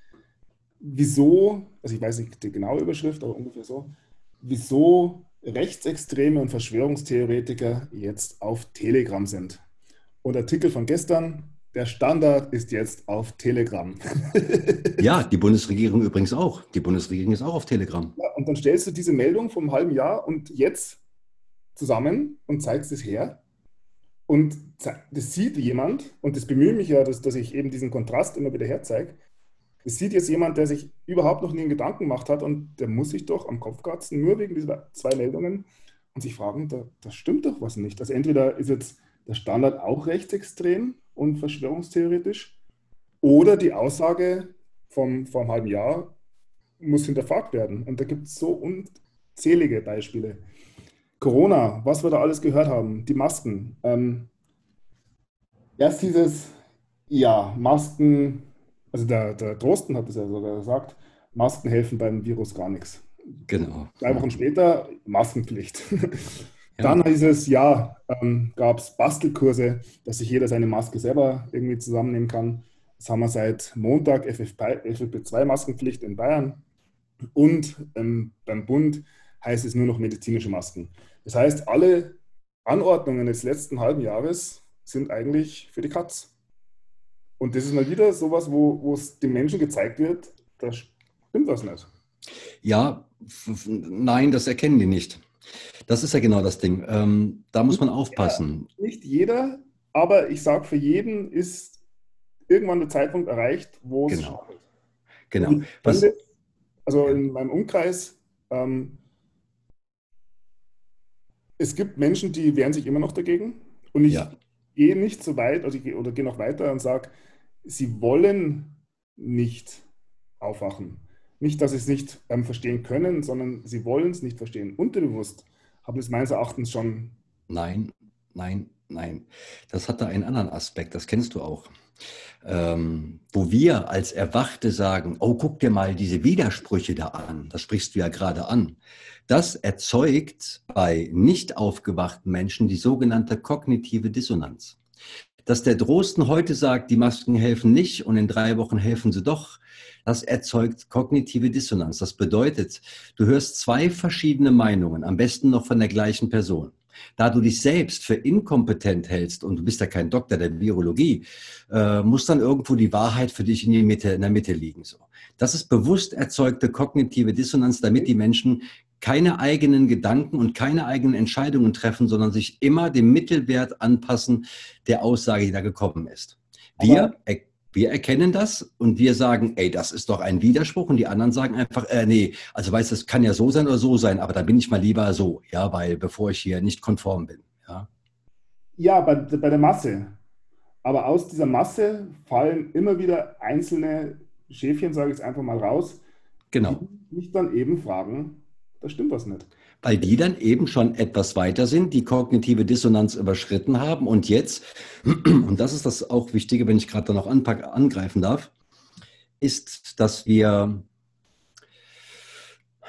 wieso, also ich weiß nicht die genaue Überschrift, aber ungefähr so, wieso Rechtsextreme und Verschwörungstheoretiker jetzt auf Telegram sind. Und Artikel von gestern, der Standard ist jetzt auf Telegram. Ja, die Bundesregierung übrigens auch. Die Bundesregierung ist auch auf Telegram. Ja, und dann stellst du diese Meldung vom halben Jahr und jetzt zusammen und zeigst es her. Und das sieht jemand, und das bemühe mich ja, dass ich eben diesen Kontrast immer wieder herzeige. Das sieht jetzt jemand, der sich überhaupt noch nie einen Gedanken gemacht hat und der muss sich doch am Kopf kratzen, nur wegen dieser zwei Meldungen und sich fragen, da stimmt doch was nicht. Also entweder ist jetzt der Standard auch rechtsextrem und verschwörungstheoretisch oder die Aussage vom halben Jahr muss hinterfragt werden. Und da gibt es so unzählige Beispiele. Corona, was wir da alles gehört haben, die Masken. Erst dieses, ja, Masken, also der Drosten hat es ja sogar gesagt, Masken helfen beim Virus gar nichts. Genau. 2 Wochen später Maskenpflicht. Ja, Dann hieß es, ja, gab es Bastelkurse, dass sich jeder seine Maske selber irgendwie zusammennehmen kann. Das haben wir seit Montag, FFP2-Maskenpflicht in Bayern. Und beim Bund heißt es nur noch medizinische Masken. Das heißt, alle Anordnungen des letzten halben Jahres sind eigentlich für die Katz. Und das ist mal wieder sowas, wo es den Menschen gezeigt wird, da stimmt was nicht. ja, nein, das erkennen die nicht. Das ist ja genau das Ding. Da muss man Ja, aufpassen. nicht jeder, aber ich sage, für jeden ist irgendwann der Zeitpunkt erreicht, wo es Genau, schadet. Und genau. ich finde, also Ja, in meinem Umkreis, es gibt Menschen, die wehren sich immer noch dagegen. Und ich ja, gehe nicht so weit, oder gehe noch weiter und sage, sie wollen nicht aufwachen. Nicht, dass sie es nicht verstehen können, sondern sie wollen es nicht verstehen. Unterbewusst haben es meines Erachtens schon. nein, nein, nein. Das hat da einen anderen Aspekt, das kennst du auch. Wo wir als Erwachte sagen, oh, guck dir mal diese Widersprüche da an, das sprichst du ja gerade an. Das erzeugt bei nicht aufgewachten Menschen die sogenannte kognitive Dissonanz. Dass der Drosten heute sagt, die Masken helfen nicht und in 3 Wochen helfen sie doch, das erzeugt kognitive Dissonanz. Das bedeutet, du hörst zwei verschiedene Meinungen, am besten noch von der gleichen Person. Da du dich selbst für inkompetent hältst und du bist ja kein Doktor der Biologie, muss dann irgendwo die Wahrheit für dich in der Mitte liegen. So. Das ist bewusst erzeugte kognitive Dissonanz, damit die Menschen keine eigenen Gedanken und keine eigenen Entscheidungen treffen, sondern sich immer dem Mittelwert anpassen der Aussage, die da gekommen ist. Aber, Wir erkennen das und wir sagen, ey, das ist doch ein Widerspruch und die anderen sagen einfach, nee, also weißt du, es kann ja so sein oder so sein, aber da bin ich mal lieber so, ja, weil bevor ich hier nicht konform bin, ja. ja, bei der Masse. Aber aus dieser Masse fallen immer wieder einzelne Schäfchen, sage ich jetzt einfach mal raus, die Genau. mich dann eben fragen, da stimmt was nicht. Weil die dann eben schon etwas weiter sind, die kognitive Dissonanz überschritten haben und jetzt, und das ist das auch Wichtige, wenn ich gerade da noch angreifen darf, ist, dass wir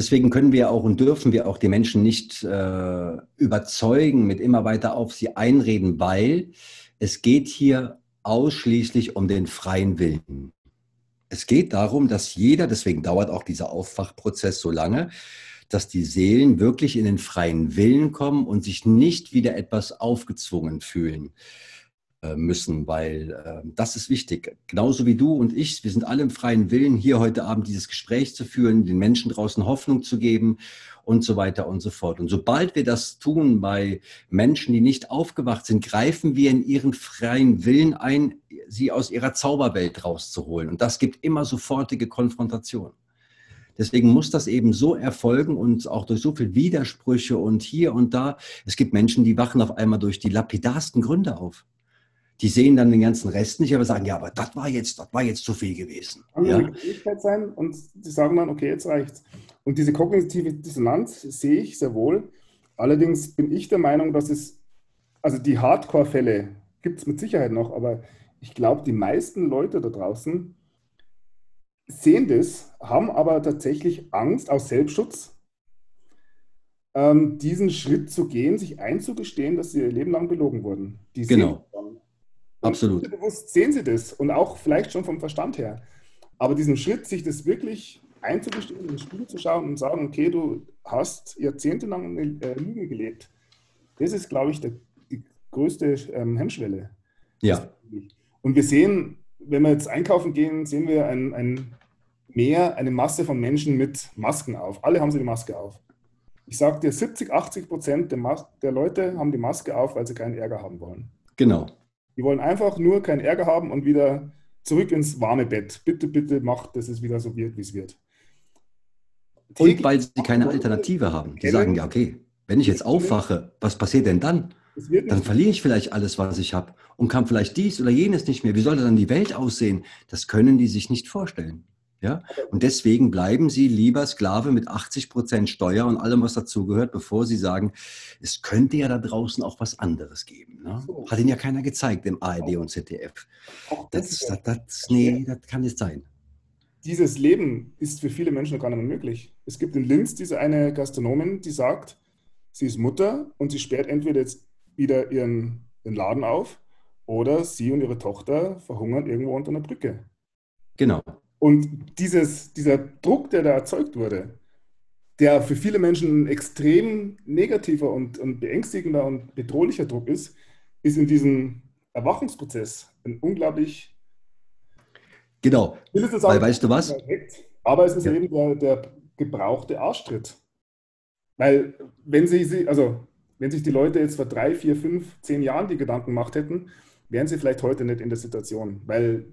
deswegen können wir auch und dürfen wir auch die Menschen nicht überzeugen, mit immer weiter auf sie einreden, weil es geht hier ausschließlich um den freien Willen. Es geht darum, dass jeder, deswegen dauert auch dieser Aufwachprozess so lange, dass die Seelen wirklich in den freien Willen kommen und sich nicht wieder etwas aufgezwungen fühlen müssen, weil das ist wichtig. Genauso wie du und ich, wir sind alle im freien Willen, hier heute Abend dieses Gespräch zu führen, den Menschen draußen Hoffnung zu geben und so weiter und so fort. Und sobald wir das tun bei Menschen, die nicht aufgewacht sind, greifen wir in ihren freien Willen ein, sie aus ihrer Zauberwelt rauszuholen. Und das gibt immer sofortige Konfrontation. Deswegen muss das eben so erfolgen und auch durch so viele Widersprüche und hier und da. Es gibt Menschen, die wachen auf einmal durch die lapidarsten Gründe auf. Die sehen dann den ganzen Rest nicht, aber sagen, ja, aber das war jetzt zu viel gewesen. Kann Ja? eine Fähigkeit sein und die sagen dann, okay, jetzt reicht's. Und diese kognitive Dissonanz sehe ich sehr wohl. Allerdings bin ich der Meinung, dass also die Hardcore-Fälle gibt es mit Sicherheit noch, aber ich glaube, die meisten Leute da draußen sehen das, haben aber tatsächlich Angst aus Selbstschutz, diesen Schritt zu gehen, sich einzugestehen, dass sie ihr Leben lang belogen wurden. Die sehen Genau, das dann. Und absolut. bewusst sehen sie das und auch vielleicht schon vom Verstand her. Aber diesen Schritt, sich das wirklich einzugestehen, in den Spiegel zu schauen und sagen, okay, du hast jahrzehntelang eine Lüge gelebt, das ist, glaube ich, die größte Hemmschwelle. Ja, Und wir sehen, wenn wir jetzt einkaufen gehen, sehen wir eine Masse von Menschen mit Masken auf. Alle haben sie die Maske auf. Ich sage dir, 70-80% der Leute haben die Maske auf, weil sie keinen Ärger haben wollen. genau. Die wollen einfach nur keinen Ärger haben und wieder zurück ins warme Bett. Bitte, bitte macht, dass es wieder so wird, wie es wird. Und weil sie keine Alternative haben. Die sagen, ja, okay, wenn ich jetzt aufwache, was passiert denn dann? Es wird Dann nicht, verliere ich vielleicht alles, was ich habe und kann vielleicht dies oder jenes nicht mehr. Wie soll dann die Welt aussehen? Das können die sich nicht vorstellen. Ja? Und deswegen bleiben sie lieber Sklave mit 80% Steuer und allem, was dazugehört, bevor sie sagen, es könnte ja da draußen auch was anderes geben. Ne? so. Hat ihnen ja keiner gezeigt im ARD und ZDF. Auch das ist ja Nee, das kann nicht sein. dieses Leben ist für viele Menschen noch gar nicht mehr möglich. Es gibt in Linz diese eine Gastronomin, die sagt, sie ist Mutter und sie sperrt entweder jetzt wieder ihren Laden auf oder sie und ihre Tochter verhungern irgendwo unter einer Brücke. Genau. Und dieser Druck, der da erzeugt wurde, der für viele Menschen ein extrem negativer und beängstigender und bedrohlicher Druck ist in diesem Erwachungsprozess ein unglaublich, Genau. ich will jetzt Weil, sagen, weißt du was? aber es ist Ja. eben der gebrauchte Arschtritt. Weil wenn sich die Leute jetzt vor 3, 4, 5, 10 Jahren die Gedanken gemacht hätten, wären sie vielleicht heute nicht in der Situation. Weil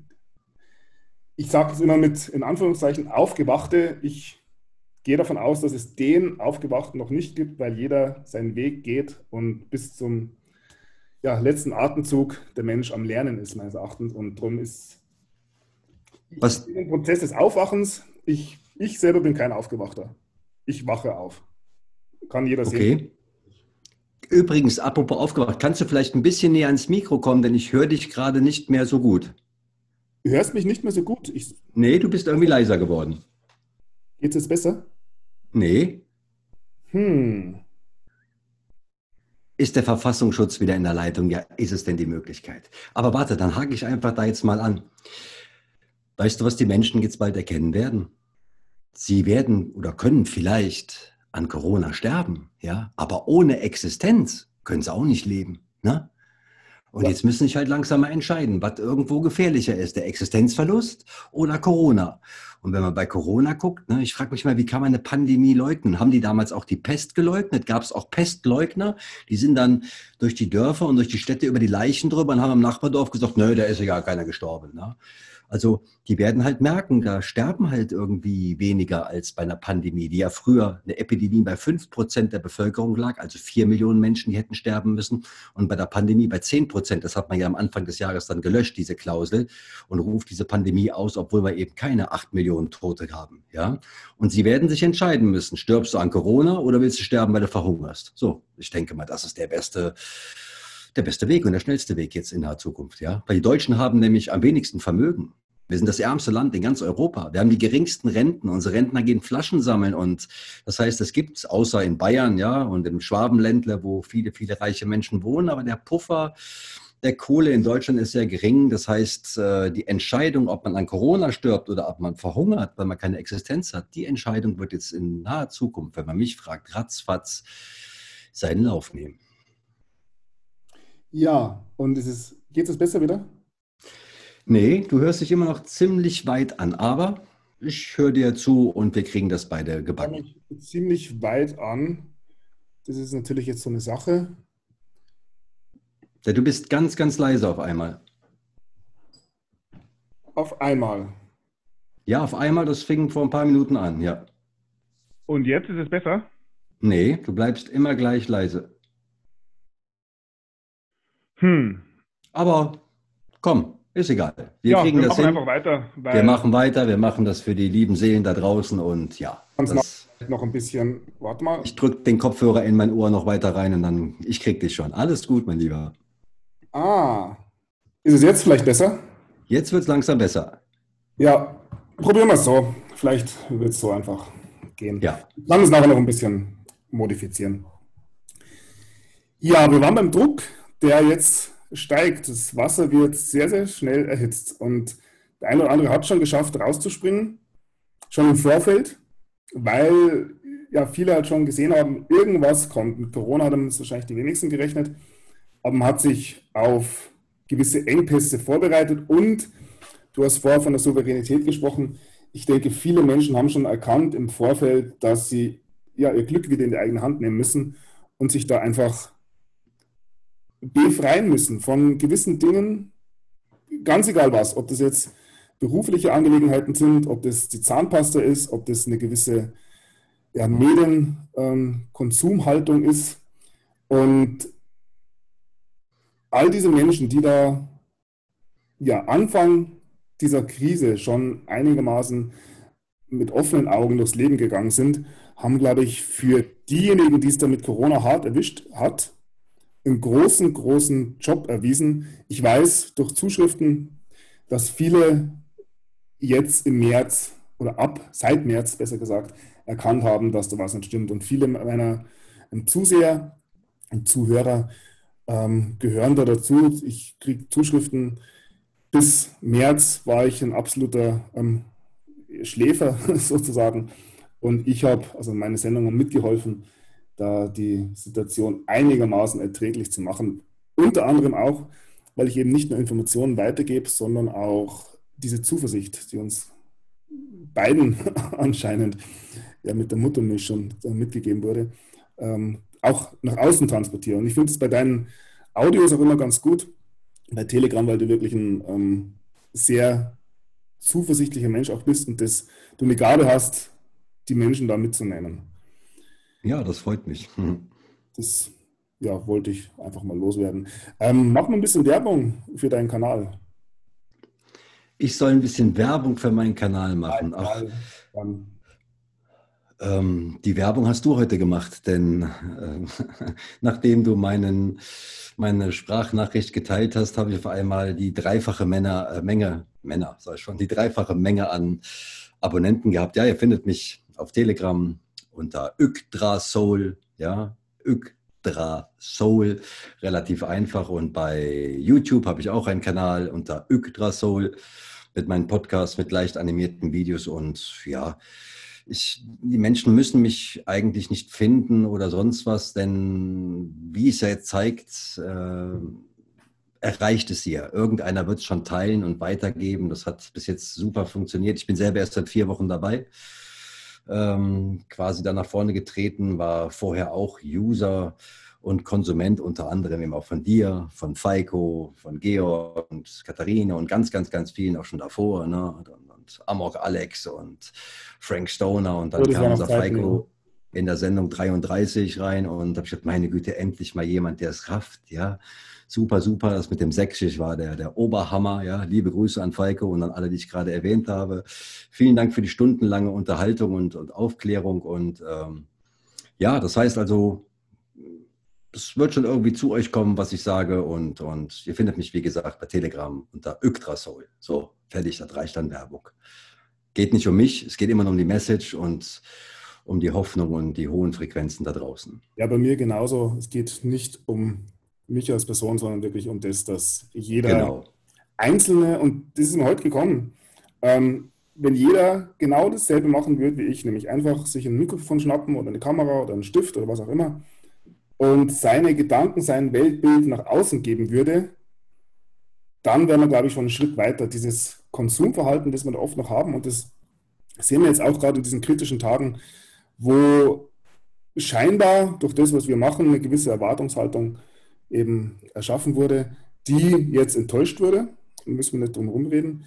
ich sage es immer mit, in Anführungszeichen, Aufgewachte. Ich gehe davon aus, dass es den Aufgewachten noch nicht gibt, weil jeder seinen Weg geht und bis zum letzten Atemzug der Mensch am Lernen ist, meines Erachtens. Und darum ist Was, im Prozess des Aufwachens, ich selber bin kein Aufgewachter. Ich wache auf. Kann jeder sehen. okay. Übrigens, apropos aufgewacht, kannst du vielleicht ein bisschen näher ans Mikro kommen, denn ich höre dich gerade nicht mehr so gut. Du hörst mich nicht mehr so gut. Nee, du bist irgendwie leiser geworden. Geht's jetzt besser? Nee, Hm. ist der Verfassungsschutz wieder in der Leitung? Ja, ist es denn die Möglichkeit? Aber warte, dann hake ich einfach da jetzt mal an. Weißt du, was die Menschen jetzt bald erkennen werden? Sie werden oder können vielleicht an Corona sterben, ja, aber ohne Existenz können sie auch nicht leben, ne? Und Ja. jetzt müssen sich halt langsam mal entscheiden, was irgendwo gefährlicher ist, der Existenzverlust oder Corona. Und wenn man bei Corona guckt, ne, ich frage mich mal, wie kann man eine Pandemie leugnen? Haben die damals auch die Pest geleugnet? Gab es auch Pestleugner? Die sind dann durch die Dörfer und durch die Städte über die Leichen drüber und haben im Nachbardorf gesagt, nö, da ist ja gar keiner gestorben. Ne? Also die werden halt merken, da sterben halt irgendwie weniger als bei einer Pandemie, die ja früher eine Epidemie bei 5% der Bevölkerung lag, also 4 Millionen Menschen, die hätten sterben müssen. Und bei der Pandemie bei 10%, das hat man ja am Anfang des Jahres dann gelöscht, diese Klausel, und ruft diese Pandemie aus, obwohl wir eben keine 8 Millionen Tote haben. Ja? Und sie werden sich entscheiden müssen, stirbst du an Corona oder willst du sterben, weil du verhungerst? So, ich denke mal, das ist der beste Weg und der schnellste Weg jetzt in der Zukunft. Ja? Weil die Deutschen haben nämlich am wenigsten Vermögen. Wir sind das ärmste Land in ganz Europa. Wir haben die geringsten Renten. Unsere Rentner gehen Flaschen sammeln. Und das heißt, es gibt es außer in Bayern, ja, und im Schwabenländler, wo viele, viele reiche Menschen wohnen. Aber der Puffer der Kohle in Deutschland ist sehr gering. Das heißt, die Entscheidung, ob man an Corona stirbt oder ob man verhungert, weil man keine Existenz hat, die Entscheidung wird jetzt in naher Zukunft, wenn man mich fragt, ratzfatz seinen Lauf nehmen. Ja, und geht es besser wieder? Nee, du hörst dich immer noch ziemlich weit an, aber ich höre dir zu und wir kriegen das beide Ich höre gebacken. mich ziemlich weit an. Das ist natürlich jetzt so eine Sache. Ja, du bist ganz, ganz leise auf einmal. Auf einmal. Ja, auf einmal, das fing vor ein paar Minuten an, ja. Und jetzt ist es besser? Nee, du bleibst immer gleich leise. Hm. Aber komm, ist egal. Wir Ja, kriegen wir das machen einfach hin. weiter, Wir weil machen weiter, wir machen das für die lieben Seelen da draußen und ja, sonst das, noch ein bisschen. Warte mal. ich drücke den Kopfhörer in mein Ohr noch weiter rein und dann, ich krieg dich schon. Alles gut, mein Lieber. Ah, ist es jetzt vielleicht besser? Jetzt wird es langsam besser. Ja, probieren wir es so. Vielleicht wird es so einfach gehen. Ja, Ich kann es nachher noch ein bisschen modifizieren. Ja, wir waren beim Druck, der jetzt steigt. Das Wasser wird sehr, sehr schnell erhitzt. Und der eine oder andere hat schon geschafft, rauszuspringen, schon im Vorfeld, weil ja viele halt schon gesehen haben, irgendwas kommt. Mit Corona haben es wahrscheinlich die wenigsten gerechnet, aber man hat sich auf gewisse Engpässe vorbereitet und du hast vorher von der Souveränität gesprochen. Ich denke, viele Menschen haben schon erkannt im Vorfeld, dass sie ja ihr Glück wieder in die eigene Hand nehmen müssen und sich da einfach befreien müssen von gewissen Dingen, ganz egal was, ob das jetzt berufliche Angelegenheiten sind, ob das die Zahnpasta ist, ob das eine gewisse ja, Medienkonsumhaltung ist. Und all diese Menschen, die da ja Anfang dieser Krise schon einigermaßen mit offenen Augen durchs Leben gegangen sind, haben, glaube ich, für diejenigen, die es da mit Corona hart erwischt hat, einen großen, großen Job erwiesen. Ich weiß durch Zuschriften, dass viele jetzt im März oder seit März besser gesagt, erkannt haben, dass da was nicht stimmt. Und viele meiner Zuseher und Zuhörer gehören da dazu. Ich kriege Zuschriften. Bis März war ich ein absoluter Schläfer sozusagen. Und ich habe, also meine Sendungen mitgeholfen, da die Situation einigermaßen erträglich zu machen. Unter anderem auch, weil ich eben nicht nur Informationen weitergebe, sondern auch diese Zuversicht, die uns beiden anscheinend ja mit der Muttermilch schon mitgegeben wurde, auch nach außen transportiere. Und ich finde es bei deinen Audios auch immer ganz gut, bei Telegram, weil du wirklich ein sehr zuversichtlicher Mensch auch bist und du eine Gabe hast, die Menschen da mitzunehmen. ja, das freut mich. Das ja, wollte ich einfach mal loswerden. Mach mal ein bisschen Werbung für deinen Kanal. Ich soll ein bisschen Werbung für meinen Kanal machen. Ach, Kanal, dann, die Werbung hast du heute gemacht, denn nachdem du meine Sprachnachricht geteilt hast, habe ich auf einmal die dreifache die dreifache Menge an Abonnenten gehabt. Ja, ihr findet mich auf Telegram unter Yggdrasoul, ja, Yggdrasoul, relativ einfach. Und bei YouTube habe ich auch einen Kanal unter Yggdrasoul mit meinen Podcasts, mit leicht animierten Videos und ja, die Menschen müssen mich eigentlich nicht finden oder sonst was, denn wie es ja jetzt zeigt, erreicht es hier. Irgendeiner wird es schon teilen und weitergeben. Das hat bis jetzt super funktioniert. Ich bin selber erst seit 4 Wochen dabei, quasi da nach vorne getreten, war vorher auch User und Konsument, unter anderem eben auch von dir, von Falco, von Georg und Katharina und ganz, ganz, ganz vielen auch schon davor, ne? Und Amok Alex und Frank Stoner und oh, dann das kam war noch unser Zeiten, ja. Falco in der Sendung 33 rein und habe ich gesagt, meine Güte, endlich mal jemand, der es rafft, ja. Super, super, das mit dem Sächsisch war der Oberhammer, ja. Liebe Grüße an Falco und an alle, die ich gerade erwähnt habe. Vielen Dank für die stundenlange Unterhaltung und Aufklärung und ja, das heißt also, das wird schon irgendwie zu euch kommen, was ich sage. Und ihr findet mich, wie gesagt, bei Telegram unter Yggdrasil. So, fertig, das reicht an Werbung. Geht nicht um mich, es geht immer nur um die Message und um die Hoffnung und die hohen Frequenzen da draußen. Ja, bei mir genauso. Es geht nicht um mich als Person, sondern wirklich um das, dass jeder Genau. Einzelne, und das ist mir heute gekommen, wenn jeder genau dasselbe machen würde wie ich, nämlich einfach sich ein Mikrofon schnappen oder eine Kamera oder einen Stift oder was auch immer und seine Gedanken, sein Weltbild nach außen geben würde, dann wären wir, glaube ich, schon einen Schritt weiter. Dieses Konsumverhalten, das wir da oft noch haben, und das sehen wir jetzt auch gerade in diesen kritischen Tagen, wo scheinbar durch das, was wir machen, eine gewisse Erwartungshaltung eben erschaffen wurde, die jetzt enttäuscht wurde. Da müssen wir nicht drum rumreden.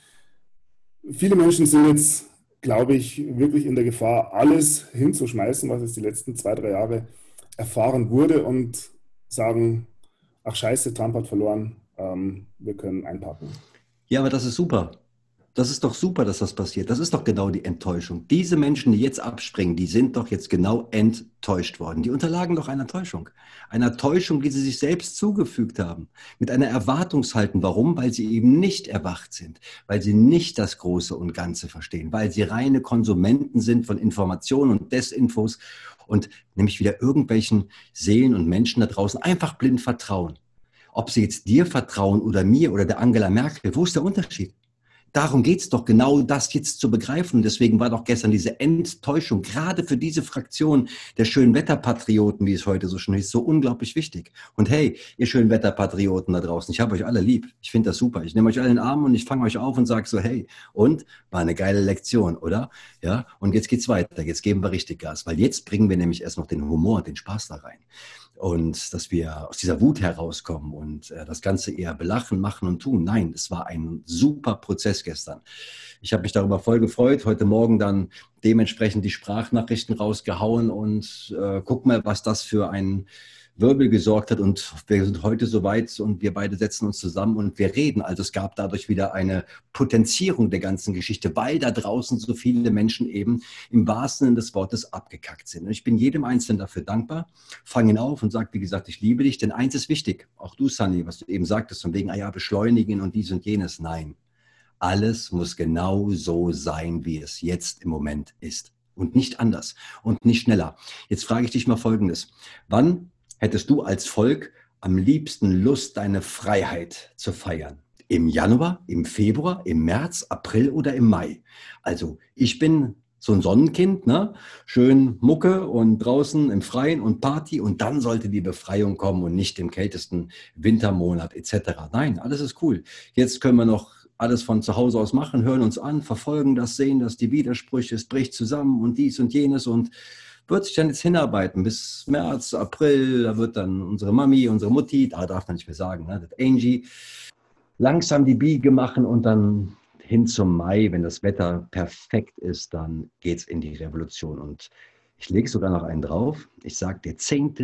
Viele Menschen sind jetzt, glaube ich, wirklich in der Gefahr, alles hinzuschmeißen, was jetzt die letzten 2, 3 Jahre erfahren wurde, und sagen, ach scheiße, Trump hat verloren, wir können einpacken. Ja, aber das ist super. Das ist doch super, dass das passiert. Das ist doch genau die Enttäuschung. Diese Menschen, die jetzt abspringen, die sind doch jetzt genau enttäuscht worden. Die unterlagen doch einer Täuschung. Einer Täuschung, die sie sich selbst zugefügt haben. Mit einer Erwartungshaltung. Warum? Weil sie eben nicht erwacht sind. Weil sie nicht das Große und Ganze verstehen. Weil sie reine Konsumenten sind von Informationen und Desinfos und nämlich wieder irgendwelchen Seelen und Menschen da draußen einfach blind vertrauen. Ob sie jetzt dir vertrauen oder mir oder der Angela Merkel, wo ist der Unterschied? Darum geht es doch, genau das jetzt zu begreifen. Deswegen war doch gestern diese Enttäuschung, gerade für diese Fraktion der Schönwetterpatrioten, wie es heute so schön ist, so unglaublich wichtig. Und hey, ihr Schönwetterpatrioten da draußen, ich habe euch alle lieb. Ich finde das super. Ich nehme euch alle in den Arm und ich fange euch auf und sage so, hey, und war eine geile Lektion, oder? Ja, und jetzt geht's weiter. Jetzt geben wir richtig Gas, weil jetzt bringen wir nämlich erst noch den Humor, den Spaß da rein. Und dass wir aus dieser Wut herauskommen und das Ganze eher belachen, machen und tun. Nein, es war ein super Prozess gestern. Ich habe mich darüber voll gefreut. Heute Morgen dann dementsprechend die Sprachnachrichten rausgehauen und guck mal, was das für ein Wirbel gesorgt hat. Und wir sind heute soweit und wir beide setzen uns zusammen und wir reden. Also es gab dadurch wieder eine Potenzierung der ganzen Geschichte, weil da draußen so viele Menschen eben im wahrsten Sinne des Wortes abgekackt sind. Und ich bin jedem Einzelnen dafür dankbar, fange ihn auf und sage, wie gesagt, ich liebe dich, denn eins ist wichtig, auch du, Sunny, was du eben sagtest, von wegen, ah ja, beschleunigen und dies und jenes. Nein, alles muss genau so sein, wie es jetzt im Moment ist und nicht anders und nicht schneller. Jetzt frage ich dich mal Folgendes. Wann hättest du als Volk am liebsten Lust, deine Freiheit zu feiern? Im Januar, im Februar, im März, April oder im Mai? Also ich bin so ein Sonnenkind, ne? Schön Mucke und draußen im Freien und Party und dann sollte die Befreiung kommen und nicht im kältesten Wintermonat etc. Nein, alles ist cool. Jetzt können wir noch alles von zu Hause aus machen, hören uns an, verfolgen das, sehen das, die Widersprüche, es bricht zusammen und dies und jenes und wird sich dann jetzt hinarbeiten bis März, April, da wird dann unsere Mami, unsere Mutti, da darf man nicht mehr sagen, ne, das Angie, langsam die Biege machen und dann hin zum Mai, wenn das Wetter perfekt ist, dann geht es in die Revolution. Und ich lege sogar noch einen drauf. Ich sage, der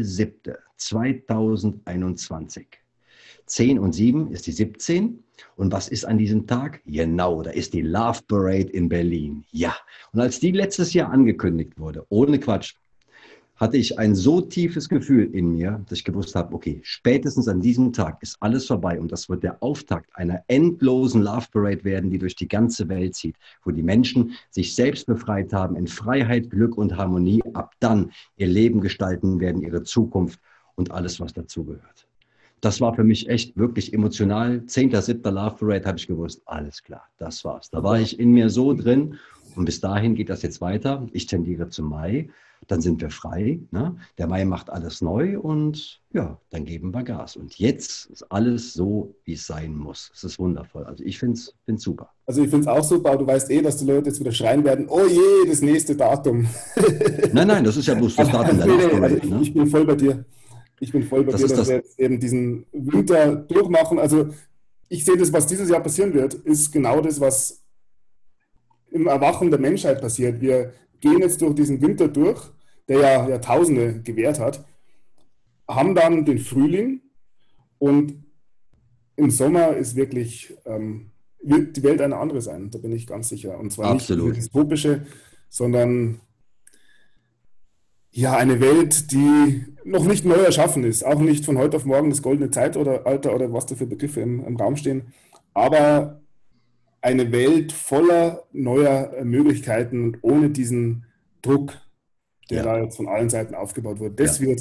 10.07.2021. 10 und 7 ist die 17. Und was ist an diesem Tag? Genau, da ist die Love Parade in Berlin. Ja. Und als die letztes Jahr angekündigt wurde, ohne Quatsch, hatte ich ein so tiefes Gefühl in mir, dass ich gewusst habe, okay, spätestens an diesem Tag ist alles vorbei und das wird der Auftakt einer endlosen Love Parade werden, die durch die ganze Welt zieht, wo die Menschen sich selbst befreit haben, in Freiheit, Glück und Harmonie, ab dann ihr Leben gestalten werden, ihre Zukunft und alles, was dazugehört. Das war für mich echt wirklich emotional. 10.07. Love Parade habe ich gewusst, alles klar, das war's. Da war ich in mir so drin und bis dahin geht das jetzt weiter. Ich tendiere zum Mai. Dann sind wir frei. Ne? Der Mai macht alles neu und ja, dann geben wir Gas. Und jetzt ist alles so, wie es sein muss. Es ist wundervoll. Also ich finde es super. Also ich finde es auch super, aber du weißt eh, dass die Leute jetzt wieder schreien werden, oh je, das nächste Datum. Nein, nein, das ist ja bloß das Datum der Nee, Love nee, also Parade. ich Ne? bin voll bei dir. Ich bin voll bei Das dir, ist dass wir das. jetzt eben diesen Winter durchmachen. Also ich sehe das, was dieses Jahr passieren wird, ist genau das, was im Erwachen der Menschheit passiert. Wir gehen jetzt durch diesen Winter durch, der ja Jahrtausende gewährt hat, haben dann den Frühling, und im Sommer ist wirklich, wird die Welt eine andere sein, da bin ich ganz sicher. Und zwar nicht diese Absolut. dystopische, sondern ja, eine Welt, die noch nicht neu erschaffen ist, auch nicht von heute auf morgen das goldene Zeitalter oder was da für Begriffe im Raum stehen, aber eine Welt voller neuer Möglichkeiten und ohne diesen Druck, der Ja, da jetzt von allen Seiten aufgebaut wird. Das ja. wird,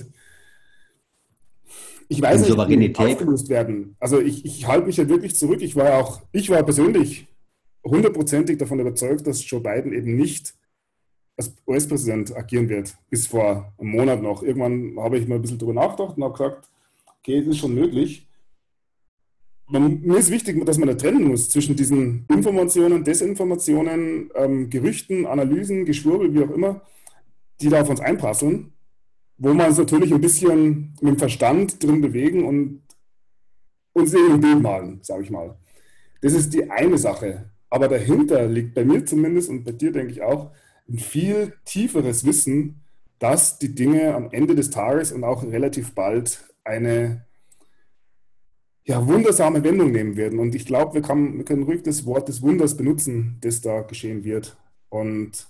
ich weiß Und nicht, wie Souveränität, aufgelöst werden. Also ich halte mich ja wirklich zurück. Ich war persönlich hundertprozentig davon überzeugt, dass Joe Biden eben nicht als US-Präsident agieren wird, bis vor einem Monat noch. Irgendwann habe ich mal ein bisschen drüber nachgedacht und habe gesagt, okay, es ist schon möglich. Mir ist wichtig, dass man da trennen muss zwischen diesen Informationen, Desinformationen, Gerüchten, Analysen, Geschwurbel, wie auch immer, die da auf uns einprasseln, wo wir uns natürlich ein bisschen mit dem Verstand drin bewegen und uns irgendwie ein Bild malen, sage ich mal. Das ist die eine Sache. Aber dahinter liegt bei mir zumindest und bei dir denke ich auch ein viel tieferes Wissen, dass die Dinge am Ende des Tages und auch relativ bald eine ja, wundersame Wendung nehmen werden. Und ich glaube, wir können ruhig das Wort des Wunders benutzen, das da geschehen wird. Und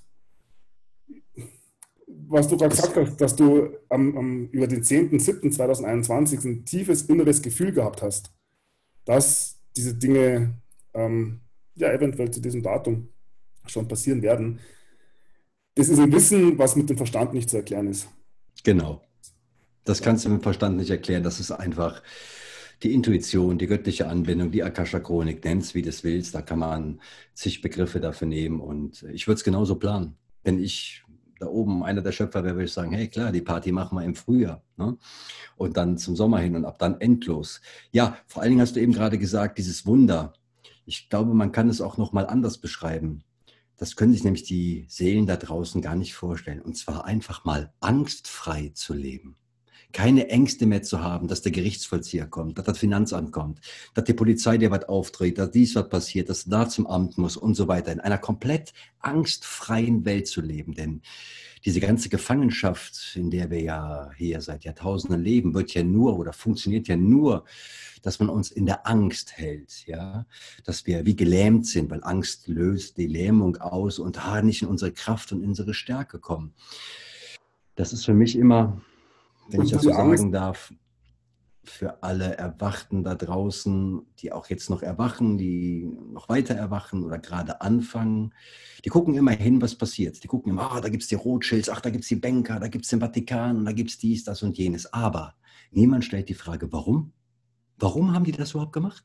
was du gerade es, gesagt hast, dass du über den 10.07.2021 ein tiefes inneres Gefühl gehabt hast, dass diese Dinge ja eventuell zu diesem Datum schon passieren werden. Das ist ein Wissen, was mit dem Verstand nicht zu erklären ist. genau. Das Ja. kannst du mit dem Verstand nicht erklären. Das ist einfach die Intuition, die göttliche Anbindung, die Akasha-Chronik, nenn's wie du es willst. Da kann man zig Begriffe dafür nehmen. Und ich würde es genauso planen. Wenn ich da oben einer der Schöpfer wäre, würde ich sagen, hey klar, die Party machen wir im Frühjahr. Ne? Und dann zum Sommer hin und ab dann endlos. Ja, vor allen Dingen hast du eben gerade gesagt, dieses Wunder. Ich glaube, man kann es auch noch mal anders beschreiben. Das können sich nämlich die Seelen da draußen gar nicht vorstellen. Und zwar einfach mal angstfrei zu leben. Keine Ängste mehr zu haben, dass der Gerichtsvollzieher kommt, dass das Finanzamt kommt, dass die Polizei dir was auftritt, dass dies was passiert, dass du da zum Amt musst und so weiter. In einer komplett angstfreien Welt zu leben. Denn diese ganze Gefangenschaft, in der wir ja hier seit Jahrtausenden leben, wird ja nur oder funktioniert ja nur, dass man uns in der Angst hält, ja, dass wir wie gelähmt sind, weil Angst löst die Lähmung aus und nicht in unsere Kraft und in unsere Stärke kommen. Das ist für mich immer, wenn ich Und das so diese Angst, sagen darf, für alle Erwachten da draußen, die auch jetzt noch erwachen, die noch weiter erwachen oder gerade anfangen, die gucken immer hin, was passiert. Die gucken immer, da gibt es die Rothschilds, ach, da gibt es die Banker, da gibt es den Vatikan, da gibt es dies, das und jenes. Aber niemand stellt die Frage, warum? Warum haben die das überhaupt gemacht?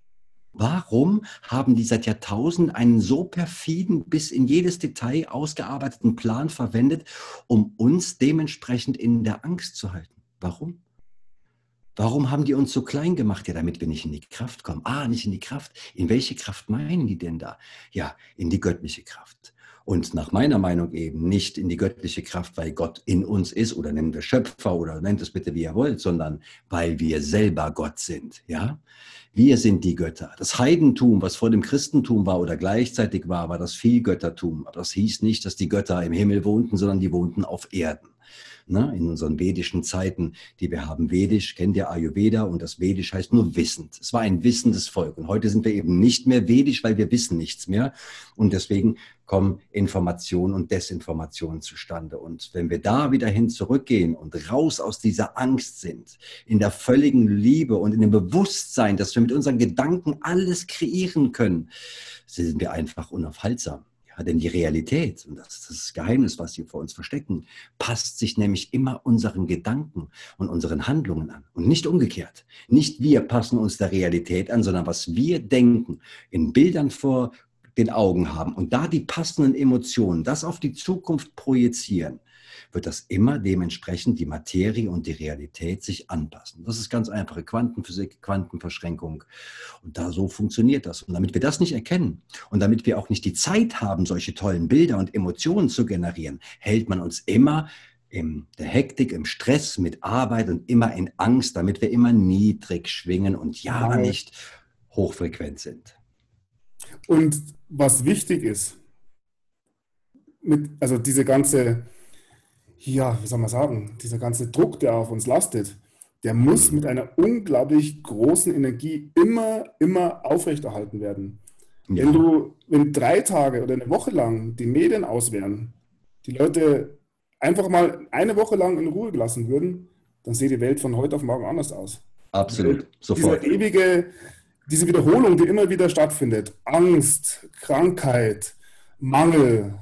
Warum haben die seit Jahrtausenden einen so perfiden, bis in jedes Detail ausgearbeiteten Plan verwendet, um uns dementsprechend in der Angst zu halten? Warum? Warum haben die uns so klein gemacht? Ja, damit wir nicht in die Kraft kommen. Nicht in die Kraft. In welche Kraft meinen die denn da? Ja, in die göttliche Kraft. Und nach meiner Meinung eben nicht in die göttliche Kraft, weil Gott in uns ist oder nennen wir Schöpfer oder nennt es bitte wie ihr wollt, sondern weil wir selber Gott sind. Ja, wir sind die Götter. Das Heidentum, was vor dem Christentum war oder gleichzeitig war das Vielgöttertum. Aber das hieß nicht, dass die Götter im Himmel wohnten, sondern die wohnten auf Erden. Ne, in unseren vedischen Zeiten, die wir haben. Vedisch kennt ihr Ayurveda und das Vedisch heißt nur wissend. Es war ein wissendes Volk und heute sind wir eben nicht mehr vedisch, weil wir wissen nichts mehr und deswegen kommen Informationen und Desinformationen zustande. Und wenn wir da wieder hin zurückgehen und raus aus dieser Angst sind, in der völligen Liebe und in dem Bewusstsein, dass wir mit unseren Gedanken alles kreieren können, sind wir einfach unaufhaltsam. Ja, denn die Realität, und das ist das Geheimnis, was wir vor uns verstecken, passt sich nämlich immer unseren Gedanken und unseren Handlungen an und nicht umgekehrt. Nicht wir passen uns der Realität an, sondern was wir denken, in Bildern vor den Augen haben und da die passenden Emotionen, das auf die Zukunft projizieren, wird das immer dementsprechend die Materie und die Realität sich anpassen. Das ist ganz einfache Quantenphysik, Quantenverschränkung. Und da so funktioniert das. Und damit wir das nicht erkennen und damit wir auch nicht die Zeit haben, solche tollen Bilder und Emotionen zu generieren, hält man uns immer in der Hektik, im Stress, mit Arbeit und immer in Angst, damit wir immer niedrig schwingen und ja Mangel. nicht hochfrequent sind. Und was wichtig ist, also diese ganze, ja, wie soll man sagen, dieser ganze Druck, der auf uns lastet, der muss mit Mhm. einer unglaublich großen Energie immer aufrechterhalten werden. Ja, Wenn 3 Tage oder eine Woche lang die Medien aus wären, die Leute einfach mal eine Woche lang in Ruhe gelassen würden, dann sähe die Welt von heute auf morgen anders aus. Weil Absolut, dieser sofort. diese Wiederholung, die immer wieder stattfindet, Angst, Krankheit, Mangel,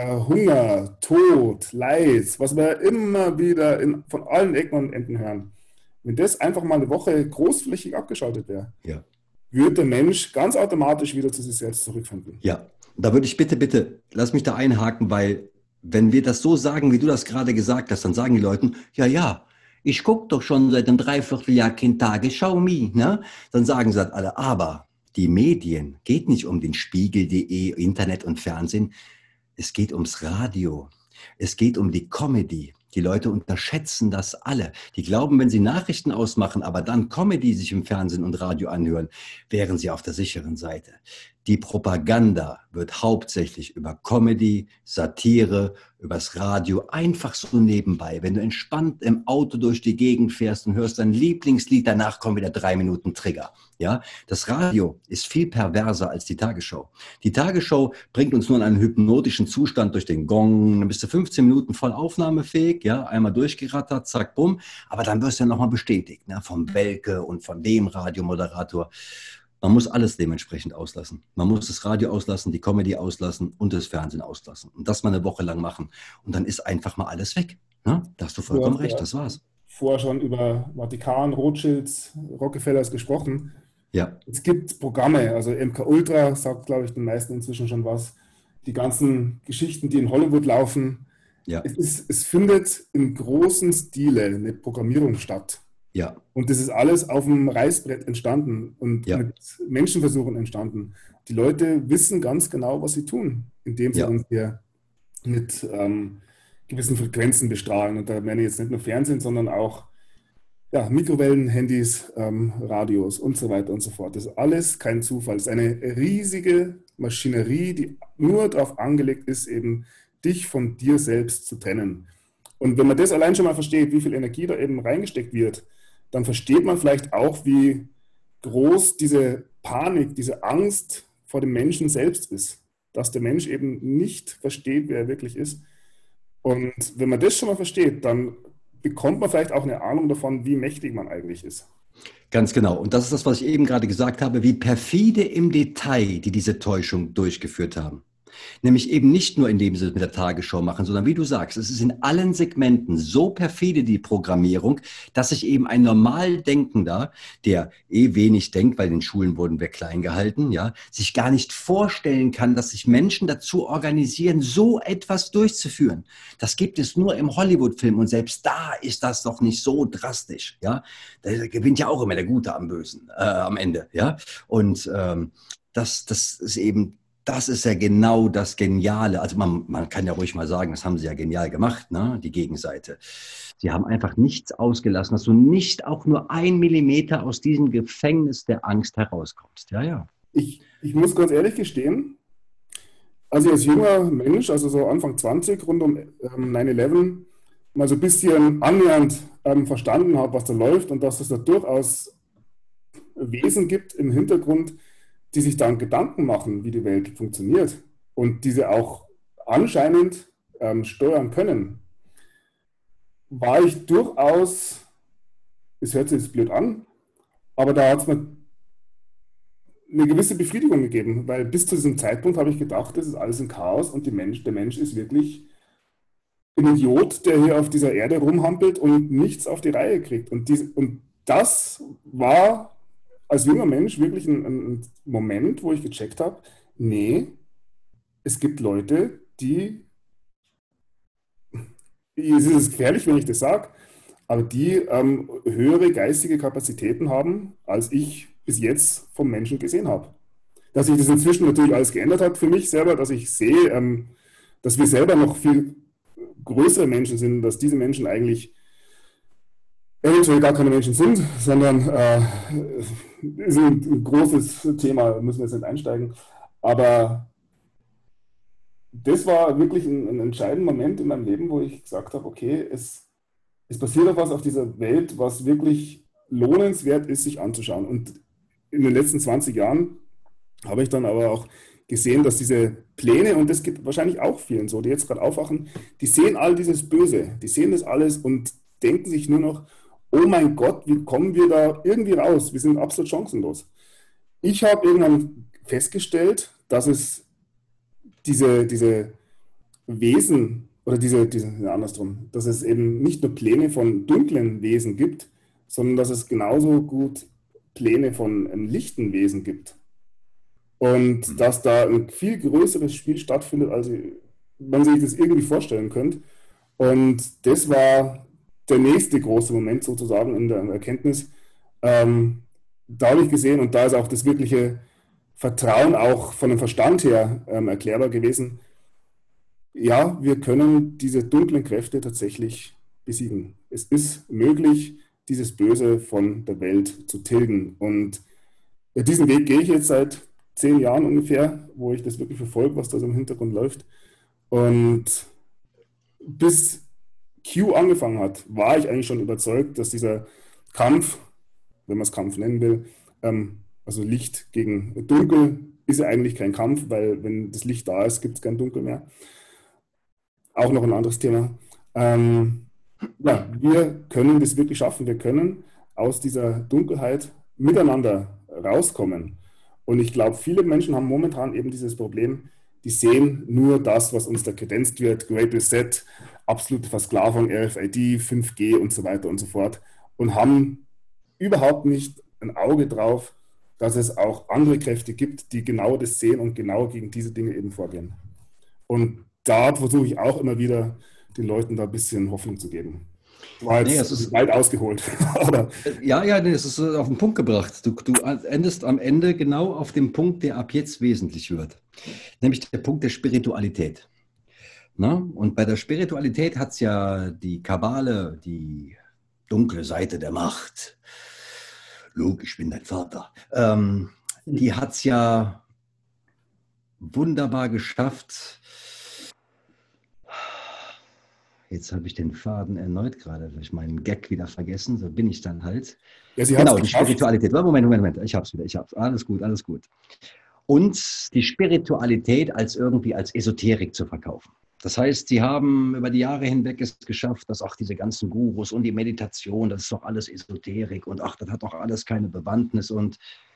Hunger, Tod, Leid, was wir immer wieder von allen Ecken und Enden hören, wenn das einfach mal eine Woche großflächig abgeschaltet wäre, Ja. würde der Mensch ganz automatisch wieder zu sich selbst zurückfinden. Ja, da würde ich bitte, lass mich da einhaken, weil wenn wir das so sagen, wie du das gerade gesagt hast, dann sagen die Leute, ja, ja, ich gucke doch schon seit einem Dreivierteljahr kein Tagesschau mehr, ne? Dann sagen sie halt alle, aber die Medien, geht nicht um den Spiegel.de, Internet und Fernsehen, es geht ums Radio, es geht um die Comedy. Die Leute unterschätzen das alle. Die glauben, wenn sie Nachrichten ausmachen, aber dann Comedy sich im Fernsehen und Radio anhören, wären sie auf der sicheren Seite. Die Propaganda wird hauptsächlich über Comedy, Satire, übers Radio, einfach so nebenbei. Wenn du entspannt im Auto durch die Gegend fährst und hörst dein Lieblingslied, danach kommen wieder 3 Minuten Trigger. Ja, das Radio ist viel perverser als die Tagesschau. Die Tagesschau bringt uns nur in einen hypnotischen Zustand durch den Gong. Dann bist du 15 Minuten voll aufnahmefähig, ja, einmal durchgerattert, zack, bumm. Aber dann wirst du ja nochmal bestätigt, ne, vom Welke und von dem Radiomoderator. Man muss alles dementsprechend auslassen. Man muss das Radio auslassen, die Comedy auslassen und das Fernsehen auslassen. Und das mal eine Woche lang machen. Und dann ist einfach mal alles weg. Ne? Da hast du Du vollkommen hast recht, ja das war's. vorher schon über Vatikan, Rothschilds, Rockefellers gesprochen. Ja, Es gibt Programme, also MK Ultra sagt, glaube ich, den meisten inzwischen schon was. Die ganzen Geschichten, die in Hollywood laufen. ja, Es findet im großen Stile eine Programmierung statt. ja, Und das ist alles auf dem Reißbrett entstanden und ja, mit Menschenversuchen entstanden. Die Leute wissen ganz genau, was sie tun, indem sie ja, uns hier mit gewissen Frequenzen bestrahlen. Und da meine ich jetzt nicht nur Fernsehen, sondern auch ja, Mikrowellen, Handys, Radios und so weiter und so fort. Das ist alles kein Zufall. Es ist eine riesige Maschinerie, die nur darauf angelegt ist, eben dich von dir selbst zu trennen. Und wenn man das allein schon mal versteht, wie viel Energie da eben reingesteckt wird, dann versteht man vielleicht auch, wie groß diese Panik, diese Angst vor dem Menschen selbst ist. Dass der Mensch eben nicht versteht, wer er wirklich ist. Und wenn man das schon mal versteht, dann bekommt man vielleicht auch eine Ahnung davon, wie mächtig man eigentlich ist. ganz genau. Und das ist das, was ich eben gerade gesagt habe, wie perfide im Detail die diese Täuschung durchgeführt haben. Nämlich eben nicht nur, indem sie es mit der Tagesschau machen, sondern wie du sagst, es ist in allen Segmenten so perfide die Programmierung, dass sich eben ein normal Denkender, der wenig denkt, weil in den Schulen wurden wir klein gehalten, ja, sich gar nicht vorstellen kann, dass sich Menschen dazu organisieren, so etwas durchzuführen. Das gibt es nur im Hollywood-Film und selbst da ist das doch nicht so drastisch, ja. Da gewinnt ja auch immer der Gute am Bösen, am Ende, ja. Und das ist eben, das ist ja genau das Geniale. Also man kann ja ruhig mal sagen, das haben sie ja genial gemacht, ne? Die Gegenseite. Sie haben einfach nichts ausgelassen, dass du nicht auch nur 1 Millimeter aus diesem Gefängnis der Angst herauskommst. Ja, ja. Ich muss ganz ehrlich gestehen, als ich als junger Mensch, also so Anfang 20, rund um 9/11, mal so ein bisschen annähernd verstanden habe, was da läuft und dass es da durchaus Wesen gibt im Hintergrund, die sich dann Gedanken machen, wie die Welt funktioniert und diese auch anscheinend steuern können, war ich durchaus, es hört sich jetzt blöd an, aber da hat es mir eine gewisse Befriedigung gegeben, weil bis zu diesem Zeitpunkt habe ich gedacht, das ist alles ein Chaos und der Mensch ist wirklich ein Idiot, der hier auf dieser Erde rumhampelt und nichts auf die Reihe kriegt. Und das war als junger Mensch wirklich ein Moment, wo ich gecheckt habe, nee, es gibt Leute, es ist gefährlich, wenn ich das sage, aber die höhere geistige Kapazitäten haben, als ich bis jetzt vom Menschen gesehen habe. Dass sich das inzwischen natürlich alles geändert hat für mich selber, dass ich sehe, dass wir selber noch viel größere Menschen sind, dass diese Menschen eigentlich eventuell gar keine Menschen sind, sondern ist ein großes Thema, müssen wir jetzt nicht einsteigen. Aber das war wirklich ein entscheidender Moment in meinem Leben, wo ich gesagt habe, okay, es passiert auch was auf dieser Welt, was wirklich lohnenswert ist, sich anzuschauen. Und in den letzten 20 Jahren habe ich dann aber auch gesehen, dass diese Pläne, und das geht wahrscheinlich auch vielen so, die jetzt gerade aufwachen, die sehen all dieses Böse, die sehen das alles und denken sich nur noch, oh mein Gott, wie kommen wir da irgendwie raus? Wir sind absolut chancenlos. Ich habe irgendwann festgestellt, dass es diese Wesen oder ja, andersrum, dass es eben nicht nur Pläne von dunklen Wesen gibt, sondern dass es genauso gut Pläne von lichten Wesen gibt. Und Mhm. dass da ein viel größeres Spiel stattfindet, als man sich das irgendwie vorstellen könnte. Und das war der nächste große Moment sozusagen in der Erkenntnis. Da habe ich gesehen, und da ist auch das wirkliche Vertrauen auch von dem Verstand her erklärbar gewesen. Ja, wir können diese dunklen Kräfte tatsächlich besiegen. Es ist möglich, dieses Böse von der Welt zu tilgen. Und ja, diesen Weg gehe ich jetzt seit 10 Jahren ungefähr, wo ich das wirklich verfolge, was da so im Hintergrund läuft. Und bis Q angefangen hat, war ich eigentlich schon überzeugt, dass dieser Kampf, wenn man es Kampf nennen will, also Licht gegen Dunkel, ist ja eigentlich kein Kampf, weil wenn das Licht da ist, gibt es kein Dunkel mehr. Auch noch ein anderes Thema. Ähm, ja, wir können das wirklich schaffen. Wir können aus dieser Dunkelheit miteinander rauskommen. Und ich glaube, viele Menschen haben momentan eben dieses Problem, die sehen nur das, was uns da kredenzt wird, Great Reset, absolute Versklavung, RFID, 5G und so weiter und so fort und haben überhaupt nicht ein Auge drauf, dass es auch andere Kräfte gibt, die genau das sehen und genau gegen diese Dinge eben vorgehen. Und da versuche ich auch immer wieder, den Leuten da ein bisschen Hoffnung zu geben. War Nee, jetzt es ist, weit ausgeholt. Aber ja, ja, nee, es ist auf den Punkt gebracht. Du endest am Ende genau auf dem Punkt, der ab jetzt wesentlich wird. Nämlich der Punkt der Spiritualität. Na? Und bei der Spiritualität hat es ja die Kabale, die dunkle Seite der Macht. Luke, ich bin dein Vater. Die hat es ja wunderbar geschafft. Jetzt habe ich den Faden erneut gerade durch meinen Gag wieder vergessen. So bin ich dann halt. ja, sie hat es Genau, die geschafft. Spiritualität. Moment. Ich habe es wieder. Ich habe es. Alles gut, alles gut. Und die Spiritualität als irgendwie als Esoterik zu verkaufen. Das heißt, sie haben über die Jahre hinweg es geschafft, dass auch diese ganzen Gurus und die Meditation, das ist doch alles Esoterik und ach, das hat doch alles keine Bewandtnis. Und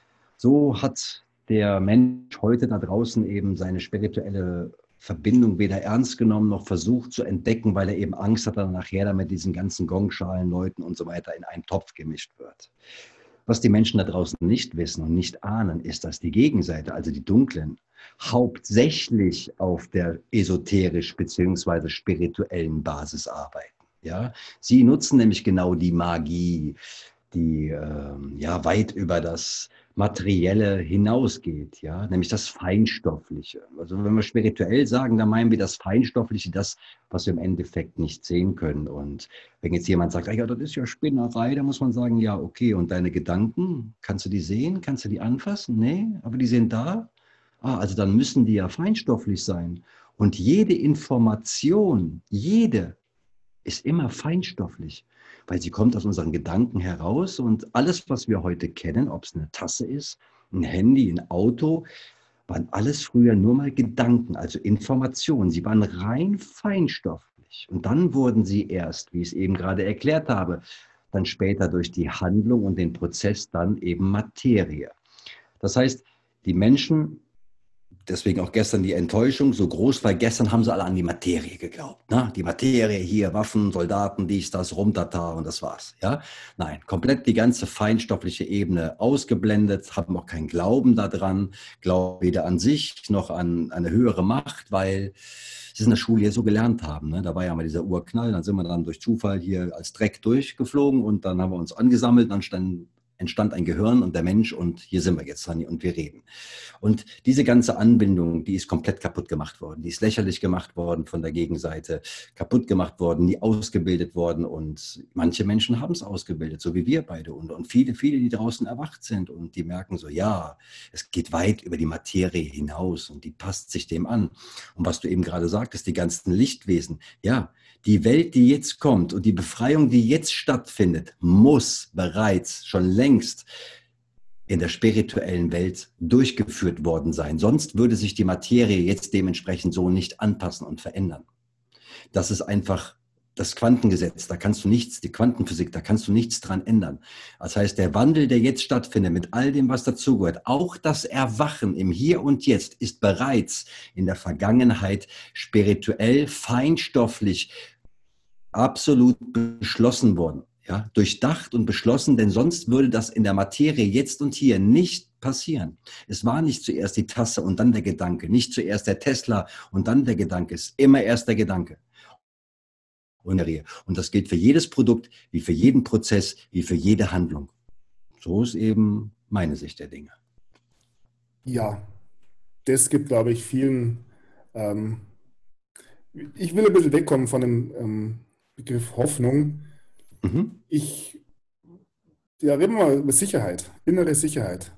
so hat der Mensch heute da draußen eben seine spirituelle Verbindung weder ernst genommen noch versucht zu entdecken, weil er eben Angst hat, dass er nachher dann mit diesen ganzen Gongschalen, Leuten und so weiter in einen Topf gemischt wird. Was die Menschen da draußen nicht wissen und nicht ahnen, ist, dass die Gegenseite, also die Dunklen, hauptsächlich auf der esoterisch bzw. spirituellen Basis arbeiten. Ja? Sie nutzen nämlich genau die Magie, die ja weit über das Materielle hinausgeht, ja, nämlich das Feinstoffliche. Also wenn wir spirituell sagen, dann meinen wir das Feinstoffliche, das, was wir im Endeffekt nicht sehen können. Und wenn jetzt jemand sagt, ja, das ist ja Spinnerei, dann muss man sagen, ja, okay, und deine Gedanken, kannst du die sehen? Kannst du die anfassen? Nee, aber die sind da. Ah, also dann müssen die ja feinstofflich sein. Und jede Information, jede ist immer feinstofflich, weil sie kommt aus unseren Gedanken heraus und alles, was wir heute kennen, ob es eine Tasse ist, ein Handy, ein Auto, waren alles früher nur mal Gedanken, also Informationen. Sie waren rein feinstofflich. Und dann wurden sie erst, wie ich es eben gerade erklärt habe, dann später durch die Handlung und den Prozess dann eben Materie. Das heißt, die Menschen, deswegen auch gestern die Enttäuschung so groß, weil gestern haben sie alle an die Materie geglaubt. Ne? Die Materie hier, Waffen, Soldaten, dies, das, Rumtata und das war's. Ja? Nein, komplett die ganze feinstoffliche Ebene ausgeblendet, haben auch keinen Glauben daran, glauben weder an sich noch an eine höhere Macht, weil sie es in der Schule hier so gelernt haben. Ne? Da war ja mal dieser Urknall, dann sind wir dann durch Zufall hier als Dreck durchgeflogen und dann haben wir uns angesammelt, dann entstand ein Gehirn und der Mensch und hier sind wir jetzt und wir reden. Und diese ganze Anbindung, die ist komplett kaputt gemacht worden, die ist lächerlich gemacht worden von der Gegenseite, kaputt gemacht worden, nie ausgebildet worden und manche Menschen haben es ausgebildet, so wie wir beide und viele, viele, die draußen erwacht sind und die merken so, ja, es geht weit über die Materie hinaus und die passt sich dem an. Und was du eben gerade sagtest, die ganzen Lichtwesen, ja, die Welt, die jetzt kommt und die Befreiung, die jetzt stattfindet, muss bereits schon längst in der spirituellen Welt durchgeführt worden sein. Sonst würde sich die Materie jetzt dementsprechend so nicht anpassen und verändern. Das ist einfach das Quantengesetz, da kannst du nichts, die Quantenphysik, da kannst du nichts dran ändern. Das heißt, der Wandel, der jetzt stattfindet, mit all dem, was dazugehört, auch das Erwachen im Hier und Jetzt ist bereits in der Vergangenheit spirituell, feinstofflich, absolut beschlossen worden. Ja, durchdacht und beschlossen, denn sonst würde das in der Materie jetzt und hier nicht passieren. Es war nicht zuerst die Tasse und dann der Gedanke, nicht zuerst der Tesla und dann der Gedanke, es ist immer erst der Gedanke. Und das gilt für jedes Produkt, wie für jeden Prozess, wie für jede Handlung. So ist eben meine Sicht der Dinge. Ja, das gibt, glaube ich, vielen. Ähm, Ich will ein bisschen wegkommen von dem Begriff Hoffnung. Mhm. Ja, reden wir mal über Sicherheit, innere Sicherheit.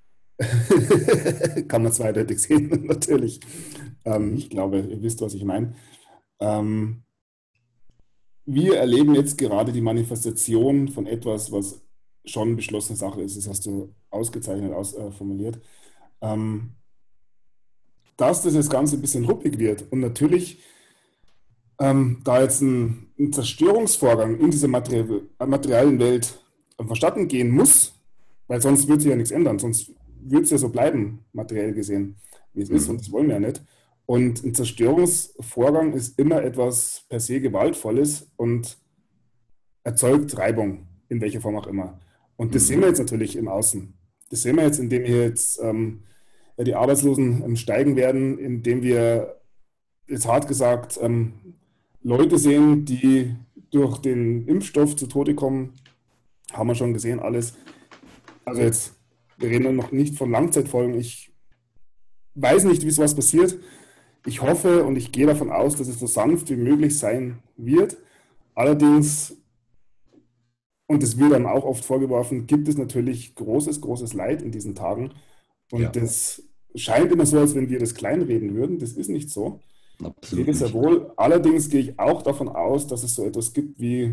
Kann man zweideutig sehen, natürlich. Ich Mhm. glaube, ihr wisst, was ich meine. Ähm, Wir erleben jetzt gerade die Manifestation von etwas, was schon beschlossene Sache ist. Das hast du ausgezeichnet formuliert. Ähm, Dass das Ganze ein bisschen ruppig wird und natürlich da jetzt ein Zerstörungsvorgang in dieser materiellen Welt vonstatten gehen muss, weil sonst wird sich ja nichts ändern, sonst wird es ja so bleiben, materiell gesehen, wie es ist, und das Mhm. wollen wir ja nicht. Und ein Zerstörungsvorgang ist immer etwas per se Gewaltvolles und erzeugt Reibung, in welcher Form auch immer. Und das sehen wir Mhm. jetzt natürlich im Außen. Das sehen wir jetzt, indem hier jetzt ja, die Arbeitslosen steigen werden, indem wir jetzt hart gesagt Leute sehen, die durch den Impfstoff zu Tode kommen, haben wir schon gesehen, alles. Also jetzt, wir reden noch nicht von Langzeitfolgen. Ich weiß nicht, wie sowas passiert. Ich hoffe und ich gehe davon aus, dass es so sanft wie möglich sein wird. Allerdings, und das wird einem auch oft vorgeworfen, gibt es natürlich großes, großes Leid in diesen Tagen. Und Ja, das scheint immer so, als wenn wir das kleinreden würden. Das ist nicht so. Ich sehe absolut das sehr nicht. wohl. Allerdings gehe ich auch davon aus, dass es so etwas gibt wie,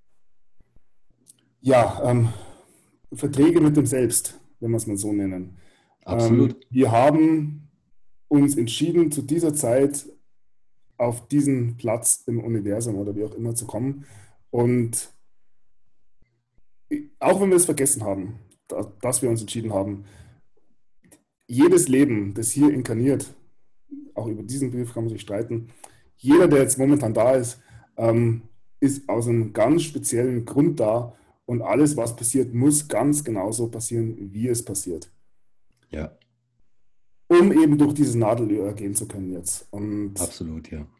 ja, Verträge mit dem Selbst, wenn wir es mal so nennen. Absolut. Wir haben uns entschieden, zu dieser Zeit auf diesen Platz im Universum oder wie auch immer zu kommen. Und auch wenn wir es vergessen haben, dass wir uns entschieden haben, jedes Leben, das hier inkarniert, auch über diesen Begriff kann man sich streiten, jeder, der jetzt momentan da ist, ähm, ist aus einem ganz speziellen Grund da und alles, was passiert, muss ganz genauso passieren, wie es passiert, Ja, um eben durch dieses Nadelöhr gehen zu können jetzt. Und absolut, ja.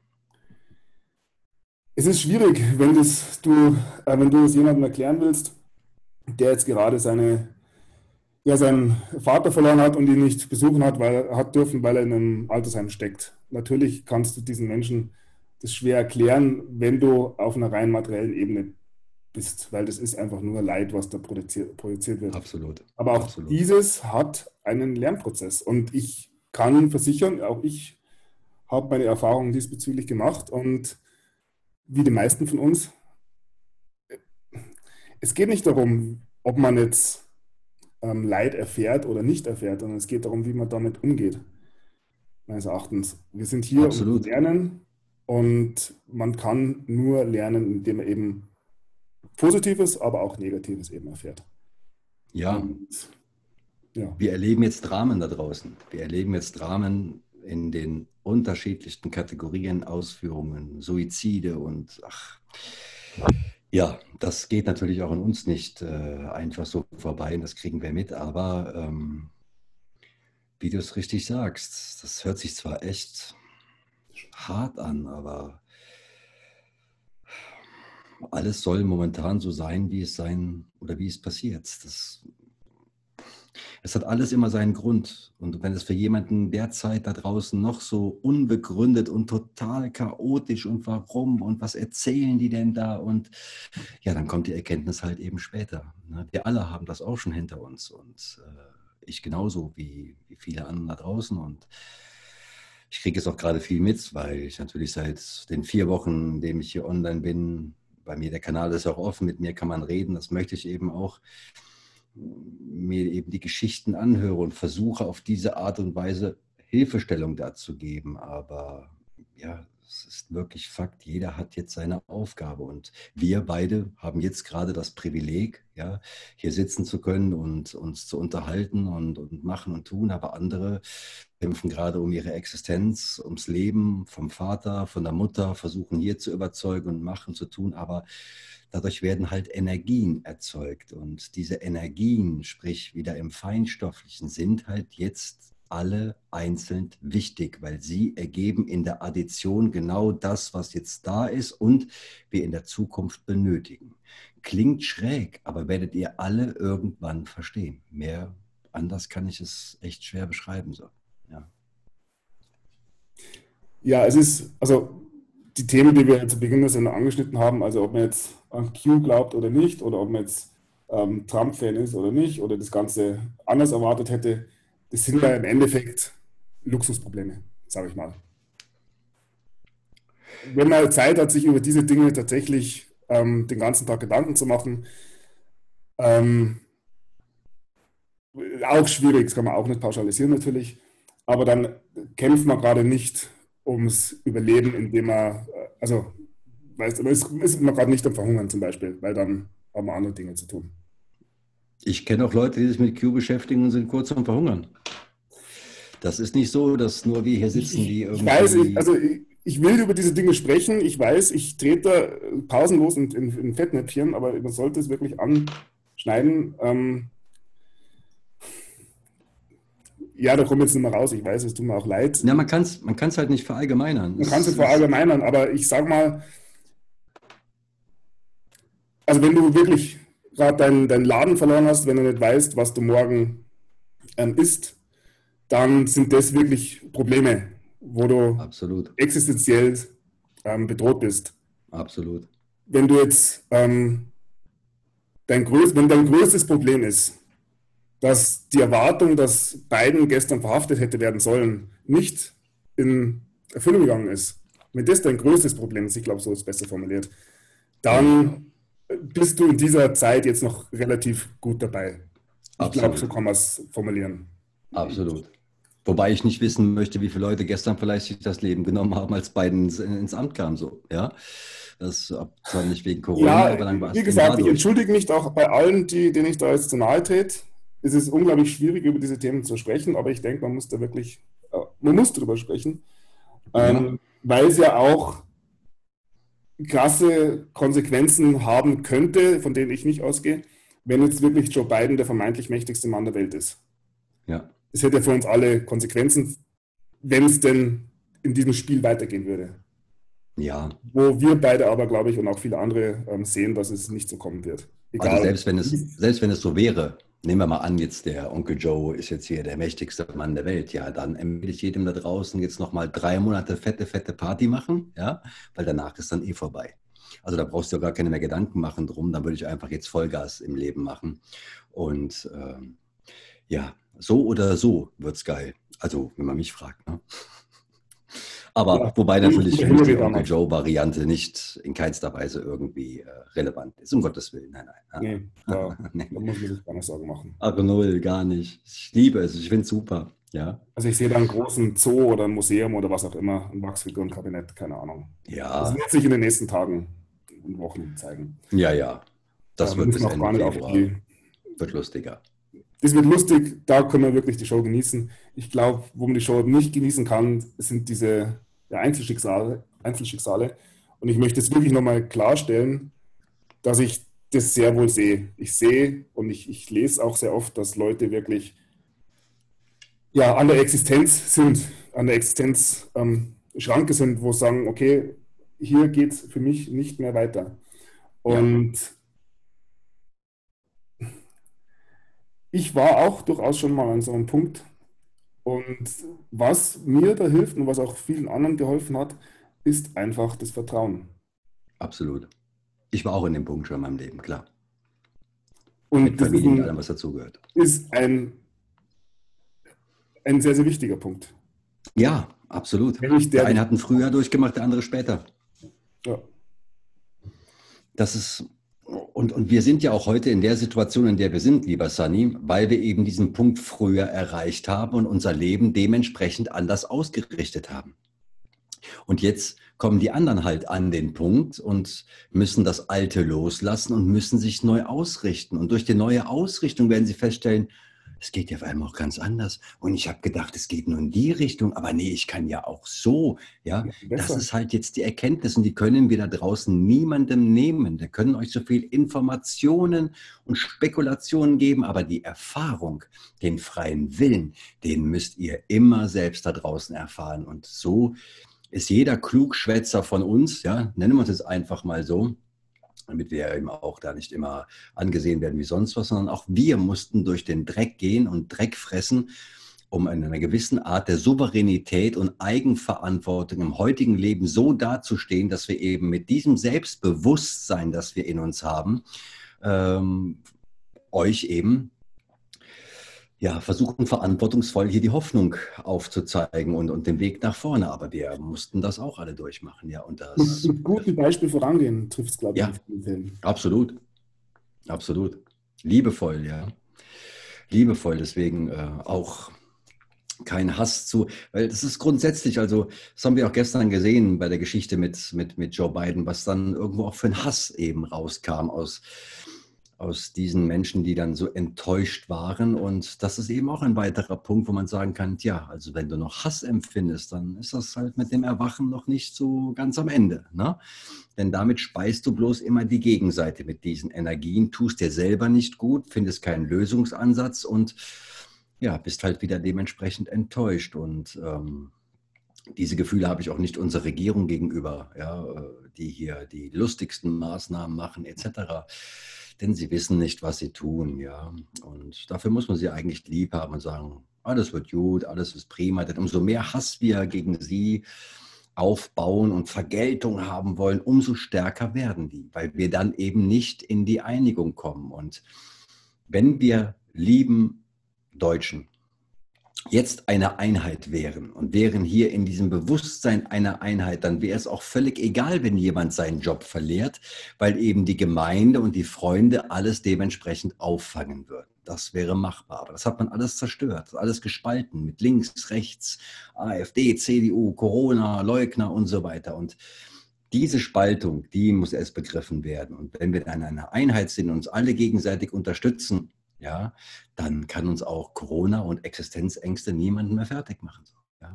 es ist schwierig, wenn du es jemandem erklären willst, der jetzt gerade seinen Vater verloren hat und ihn nicht besuchen hat, weil er in einem Altersheim steckt. Natürlich kannst du diesen Menschen das schwer erklären, wenn du auf einer rein materiellen Ebene bist, weil das ist einfach nur Leid, was da projiziert wird. Absolut. Aber auch Absolut. dieses hat einen Lernprozess und ich kann versichern, auch ich habe meine Erfahrungen diesbezüglich gemacht und wie die meisten von uns, es geht nicht darum, ob man jetzt Leid erfährt oder nicht erfährt, sondern es geht darum, wie man damit umgeht, meines Erachtens. Wir sind hier, um zu Absolut. lernen und man kann nur lernen, indem man eben Positives, aber auch Negatives eben erfährt. Ja, Und ja, wir erleben jetzt Dramen da draußen. Wir erleben jetzt Dramen in den unterschiedlichsten Kategorien, Ausführungen, Suizide und ach, ja, das geht natürlich auch an uns nicht einfach so vorbei und das kriegen wir mit, aber wie du es richtig sagst, das hört sich zwar echt hart an, aber alles soll momentan so sein, wie es sein oder wie es passiert. Es hat alles immer seinen Grund. Und wenn es für jemanden derzeit da draußen noch so unbegründet und total chaotisch und warum und was erzählen die denn da? Und ja, dann kommt die Erkenntnis halt eben später. Ne? Wir alle haben das auch schon hinter uns und ich genauso wie viele andere da draußen. Und ich kriege es auch gerade viel mit, weil ich natürlich seit den 4 Wochen, in denen ich hier online bin, bei mir der Kanal ist auch offen, mit mir kann man reden, das möchte ich eben auch. mir eben die Geschichten anhöre und versuche auf diese Art und Weise Hilfestellung dazu geben. Aber ja, es ist wirklich Fakt, jeder hat jetzt seine Aufgabe und wir beide haben jetzt gerade das Privileg, ja, hier sitzen zu können und uns zu unterhalten und machen und tun, aber andere kämpfen gerade um ihre Existenz, ums Leben vom Vater, von der Mutter, versuchen hier zu überzeugen und machen, zu tun, aber dadurch werden halt Energien erzeugt und diese Energien, sprich wieder im Feinstofflichen, sind halt jetzt alle einzeln wichtig, weil sie ergeben in der Addition genau das, was jetzt da ist und wir in der Zukunft benötigen. Klingt schräg, aber werdet ihr alle irgendwann verstehen. Mehr anders kann ich es echt schwer beschreiben. So. Ja. Ja, es ist, also die Themen, die wir zu Beginn der Sendung angeschnitten haben, also ob man jetzt an Q glaubt oder nicht, oder ob man jetzt Trump-Fan ist oder nicht, oder das Ganze anders erwartet hätte, das sind ja im Endeffekt Luxusprobleme, sage ich mal. Wenn man Zeit hat, sich über diese Dinge tatsächlich den ganzen Tag Gedanken zu machen, ähm, auch schwierig, das kann man auch nicht pauschalisieren natürlich, aber dann kämpft man gerade nicht ums Überleben, indem man, also, weißt du, ist man gerade nicht am Verhungern zum Beispiel, weil dann haben wir andere Dinge zu tun. Ich kenne auch Leute, die sich mit Q beschäftigen und sind kurz vorm Verhungern. Das ist nicht so, dass nur wir hier sitzen, die Ich weiß, irgendwie. ich will über diese Dinge sprechen, ich weiß, ich trete da pausenlos in Fettnäpfchen, aber man sollte es wirklich anschneiden. Ja, da komme ich jetzt nicht mehr raus, ich weiß, es tut mir auch leid. Ja, man kann's halt nicht verallgemeinern. Man kann es verallgemeinern, aber ich sage mal, also wenn du wirklich gerade deinen Laden verloren hast, wenn du nicht weißt, was du morgen isst, dann sind das wirklich Probleme, wo du Absolut, existenziell bedroht bist. absolut. Wenn du jetzt wenn dein größtes Problem ist, dass die Erwartung, dass Biden gestern verhaftet hätte werden sollen, nicht in Erfüllung gegangen ist, wenn das dein größtes Problem ist, ich glaube, so ist es besser formuliert, Ja, dann bist du in dieser Zeit jetzt noch relativ gut dabei. Ich glaube, so absolut, kann man es formulieren. absolut. Wobei ich nicht wissen möchte, wie viele Leute gestern vielleicht sich das Leben genommen haben, als Biden ins Amt kam. So, ja, das zwar nicht wegen Corona, Ja, aber dann war wie es eben gesagt, ich dadurch. entschuldige mich auch bei allen, denen ich da jetzt zu nahe trete. Es ist unglaublich schwierig, über diese Themen zu sprechen, aber ich denke, man muss da wirklich, man muss drüber sprechen, Ja, weil es ja auch krasse Konsequenzen haben könnte, von denen ich nicht ausgehe, wenn jetzt wirklich Joe Biden der vermeintlich mächtigste Mann der Welt ist. ja, Es hätte ja für uns alle Konsequenzen, wenn es denn in diesem Spiel weitergehen würde. ja. Wo wir beide aber, glaube ich, und auch viele andere sehen, dass es nicht so kommen wird. Also Egal. selbst wenn es so wäre, nehmen wir mal an, jetzt der Onkel Joe ist jetzt hier der mächtigste Mann der Welt, ja, dann empfehle ich jedem da draußen jetzt nochmal 3 Monate fette Party machen, ja, weil danach ist dann eh vorbei. Also da brauchst du ja gar keine mehr Gedanken machen drum, dann würde ich einfach jetzt Vollgas im Leben machen. Und ja, so oder so wird es geil. Also, wenn man mich fragt, ne? Aber Ja, wobei ähnlich wie natürlich bei für mich die Hillary Onkel damals. Joe-Variante nicht in keinster Weise irgendwie relevant ist. Um Gottes Willen, nein, nein. Nee, Nee. da muss man sich keine Sorgen machen. Ach, null, gar nicht. Ich liebe es, ich finde es super. Ja, Also ich sehe da einen großen Zoo oder ein Museum oder was auch immer, ein Wachsfigurenkabinett, keine Ahnung. Das ja, wird sich in den nächsten Tagen und Wochen zeigen. ja, ja. Das wird Müssen bis wir auch Ende gar nicht auf Februar, die. wird lustiger. Das wird lustig, da können wir wirklich die Show genießen. Ich glaube, wo man die Show nicht genießen kann, sind diese ja, Einzelschicksale. Und ich möchte es wirklich nochmal klarstellen, dass ich das sehr wohl sehe. Ich sehe und ich lese auch sehr oft, dass Leute wirklich ja, an der Existenz sind, an der Existenzschranke sind, wo sie sagen, okay, hier geht es für mich nicht mehr weiter. Ja, Und ich war auch durchaus schon mal an so einem Punkt. Und was mir da hilft und was auch vielen anderen geholfen hat, ist einfach das Vertrauen. absolut. Ich war auch in dem Punkt schon in meinem Leben, klar. Mit Und das Familie, mit allem, was dazugehört. ist ein sehr, sehr wichtiger Punkt. Ja, absolut. Nämlich Der der eine dich. hat ein früher durchgemacht, der andere später. Ja, Das ist, Und wir sind ja auch heute in der Situation, in der wir sind, lieber Sunny, weil wir eben diesen Punkt früher erreicht haben und unser Leben dementsprechend anders ausgerichtet haben. Und jetzt kommen die anderen halt an den Punkt und müssen das Alte loslassen und müssen sich neu ausrichten. Und durch die neue Ausrichtung werden sie feststellen, es geht ja auf einmal auch ganz anders. Und ich habe gedacht, es geht nur in die Richtung, aber nee, ich kann ja auch so. Ja, Ja, das besser. ist halt jetzt die Erkenntnis und die können wir da draußen niemandem nehmen. Wir können euch so viel Informationen und Spekulationen geben, aber die Erfahrung, den freien Willen, den müsst ihr immer selbst da draußen erfahren. Und so ist jeder Klugschwätzer von uns, ja, nennen wir uns jetzt einfach mal so, damit wir eben auch da nicht immer angesehen werden wie sonst was, sondern auch wir mussten durch den Dreck gehen und Dreck fressen, um in einer gewissen Art der Souveränität und Eigenverantwortung im heutigen Leben so dazustehen, dass wir eben mit diesem Selbstbewusstsein, das wir in uns haben, euch eben ja, versuchen verantwortungsvoll hier die Hoffnung aufzuzeigen und den Weg nach vorne. Aber wir mussten das auch alle durchmachen, ja. Und das, Mit gutem Beispiel vorangehen, trifft es, glaube ich, in ja, vielen Fällen. absolut, absolut. Liebevoll, ja. Liebevoll, deswegen auch kein Hass zu, weil das ist grundsätzlich, also das haben wir auch gestern gesehen bei der Geschichte mit Joe Biden, was dann irgendwo auch für ein Hass eben rauskam aus diesen Menschen, die dann so enttäuscht waren. Und das ist eben auch ein weiterer Punkt, wo man sagen kann, ja, also wenn du noch Hass empfindest, dann ist das halt mit dem Erwachen noch nicht so ganz am Ende. Ne? Denn damit speist du bloß immer die Gegenseite mit diesen Energien, tust dir selber nicht gut, findest keinen Lösungsansatz und ja, bist halt wieder dementsprechend enttäuscht. Und diese Gefühle habe ich auch nicht unserer Regierung gegenüber, ja, die hier die lustigsten Maßnahmen machen etc. Denn sie wissen nicht, was sie tun, ja. Und dafür muss man sie eigentlich lieb haben und sagen, alles wird gut, alles ist prima. Denn umso mehr Hass wir gegen sie aufbauen und Vergeltung haben wollen, umso stärker werden die, weil wir dann eben nicht in die Einigung kommen. Und wenn wir lieben Deutschen jetzt eine Einheit wären und wären hier in diesem Bewusstsein einer Einheit, dann wäre es auch völlig egal, wenn jemand seinen Job verliert, weil eben die Gemeinde und die Freunde alles dementsprechend auffangen würden. Das wäre machbar. Aber das hat man alles zerstört, alles gespalten mit links, rechts, AfD, CDU, Corona, Leugner und so weiter. Und diese Spaltung, die muss erst begriffen werden. Und wenn wir dann eine Einheit sind und uns alle gegenseitig unterstützen, ja, dann kann uns auch Corona und Existenzängste niemanden mehr fertig machen. Ja.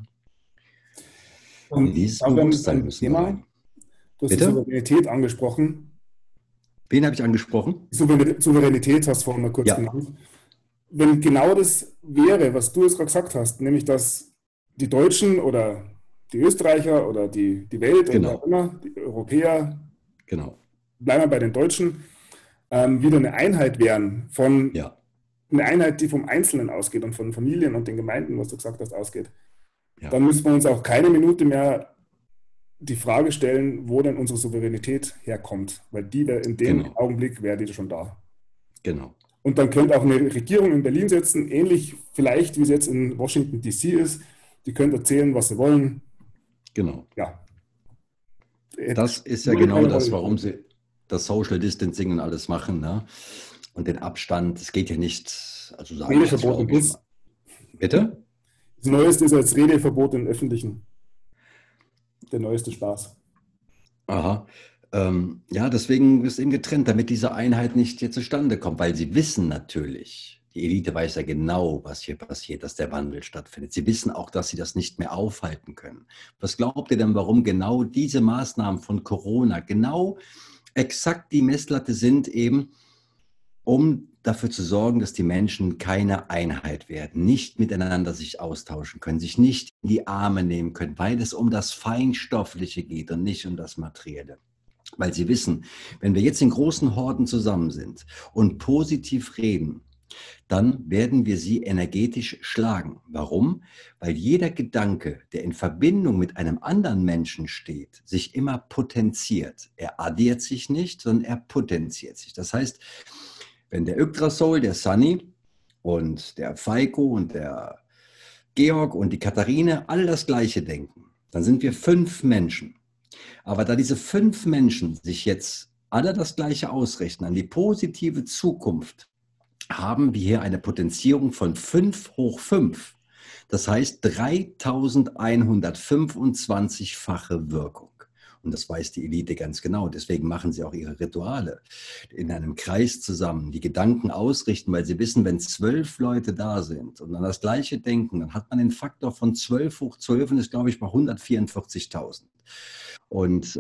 In dieses Auch Bewusstsein ein müssen wir Thema, rein. du hast die Bitte? Souveränität angesprochen. Wen habe ich angesprochen? Die Souveränität hast du vorhin mal kurz Ja, genannt. Wenn genau das wäre, was du jetzt gerade gesagt hast, nämlich dass die Deutschen oder die Österreicher oder die Welt oder wer auch genau, immer, die Europäer, genau. bleiben wir bei den Deutschen, wieder eine Einheit wären, Ja, eine Einheit, die vom Einzelnen ausgeht und von Familien und den Gemeinden, was du gesagt hast, ausgeht, ja, dann müssen wir uns auch keine Minute mehr die Frage stellen, wo denn unsere Souveränität herkommt, weil die wäre in dem genau, Augenblick wäre die schon da. genau, Und dann könnte auch eine Regierung in Berlin sitzen, ähnlich vielleicht wie es jetzt in Washington DC ist. Die könnte erzählen, was sie wollen. genau. Ja, Das ist ja würde genau keine das, Rolle warum spielen. sie das Social Distancing und alles machen. Ne? Und den Abstand, es geht ja nicht, also sage ich jetzt, Redeverbot im glaube ich Bus. mal. Bitte? Das Neueste ist jetzt Redeverbot im Öffentlichen. Der neueste Spaß. Aha. Ja, deswegen ist eben getrennt, damit diese Einheit nicht hier zustande kommt, weil sie wissen natürlich, die Elite weiß ja genau, was hier passiert, dass der Wandel stattfindet. Sie wissen auch, dass sie das nicht mehr aufhalten können. Was glaubt ihr denn, warum genau diese Maßnahmen von Corona genau exakt die Messlatte sind, eben um dafür zu sorgen, dass die Menschen keine Einheit werden, nicht miteinander sich austauschen können, sich nicht in die Arme nehmen können, weil es um das Feinstoffliche geht und nicht um das Materielle. Weil sie wissen, wenn wir jetzt in großen Horden zusammen sind und positiv reden, dann werden wir sie energetisch schlagen. Warum? Weil jeder Gedanke, der in Verbindung mit einem anderen Menschen steht, sich immer potenziert. Er addiert sich nicht, sondern er potenziert sich. Das heißt, wenn der Yggdrasil, der Sunny und der Falco und der Georg und die Katharine alle das Gleiche denken, dann sind wir 5 Menschen. Aber da diese 5 Menschen sich jetzt alle das Gleiche ausrichten, an die positive Zukunft, haben wir hier eine Potenzierung von 5 hoch 5. Das heißt 3125-fache Wirkung. Und das weiß die Elite ganz genau. Deswegen machen sie auch ihre Rituale in einem Kreis zusammen, die Gedanken ausrichten, weil sie wissen, wenn 12 Leute da sind und an das Gleiche denken, dann hat man den Faktor von 12 hoch 12 und ist, glaube ich, bei 144.000. Und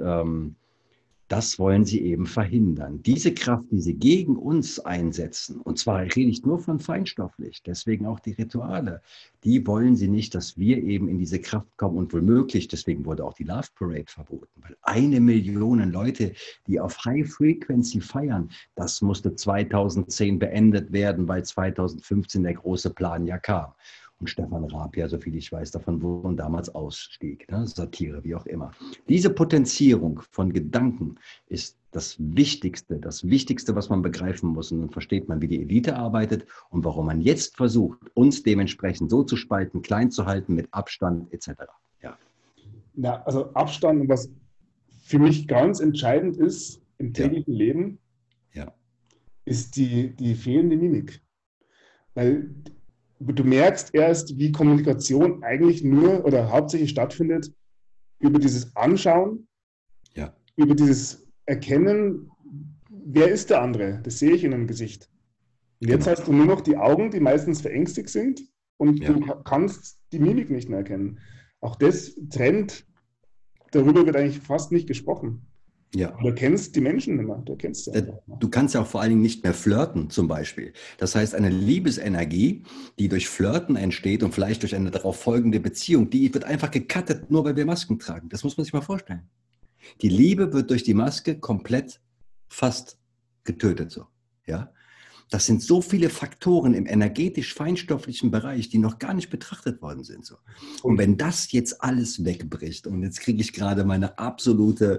das wollen sie eben verhindern. Diese Kraft, die sie gegen uns einsetzen, und zwar rede ich nur von feinstofflich, deswegen auch die Rituale, die wollen sie nicht, dass wir eben in diese Kraft kommen und womöglich, deswegen wurde auch die Love Parade verboten, weil 1 Million Leute, die auf High Frequency feiern, das musste 2010 beendet werden, weil 2015 der große Plan ja kam. Und Stefan Raab, ja, soviel ich weiß, davon wurden damals ausstieg, ne? Satire, wie auch immer. Diese Potenzierung von Gedanken ist das Wichtigste, was man begreifen muss. Und dann versteht man, wie die Elite arbeitet und warum man jetzt versucht, uns dementsprechend so zu spalten, klein zu halten, mit Abstand etc. Ja. Na, also Abstand, und was für mich ganz entscheidend ist im Ja. täglichen Leben, Ja. ist die fehlende Mimik. Weil du merkst erst, wie Kommunikation eigentlich nur oder hauptsächlich stattfindet über dieses Anschauen, Ja. über dieses Erkennen, wer ist der andere? Das sehe ich in einem Gesicht. Und jetzt Genau. hast du nur noch die Augen, die meistens verängstigt sind, und Ja. du kannst die Mimik nicht mehr erkennen. Auch das trennt, darüber wird eigentlich fast nicht gesprochen. Ja. Du kennst die Menschen nicht mehr, du kennst sie einfach. Du kannst ja auch vor allen Dingen nicht mehr flirten, zum Beispiel. Das heißt, eine Liebesenergie, die durch Flirten entsteht und vielleicht durch eine darauf folgende Beziehung, die wird einfach gecuttet, nur weil wir Masken tragen. Das muss man sich mal vorstellen. Die Liebe wird durch die Maske komplett fast getötet. So. Ja? Das sind so viele Faktoren im energetisch-feinstofflichen Bereich, die noch gar nicht betrachtet worden sind. So. Und wenn das jetzt alles wegbricht, und jetzt kriege ich gerade meine absolute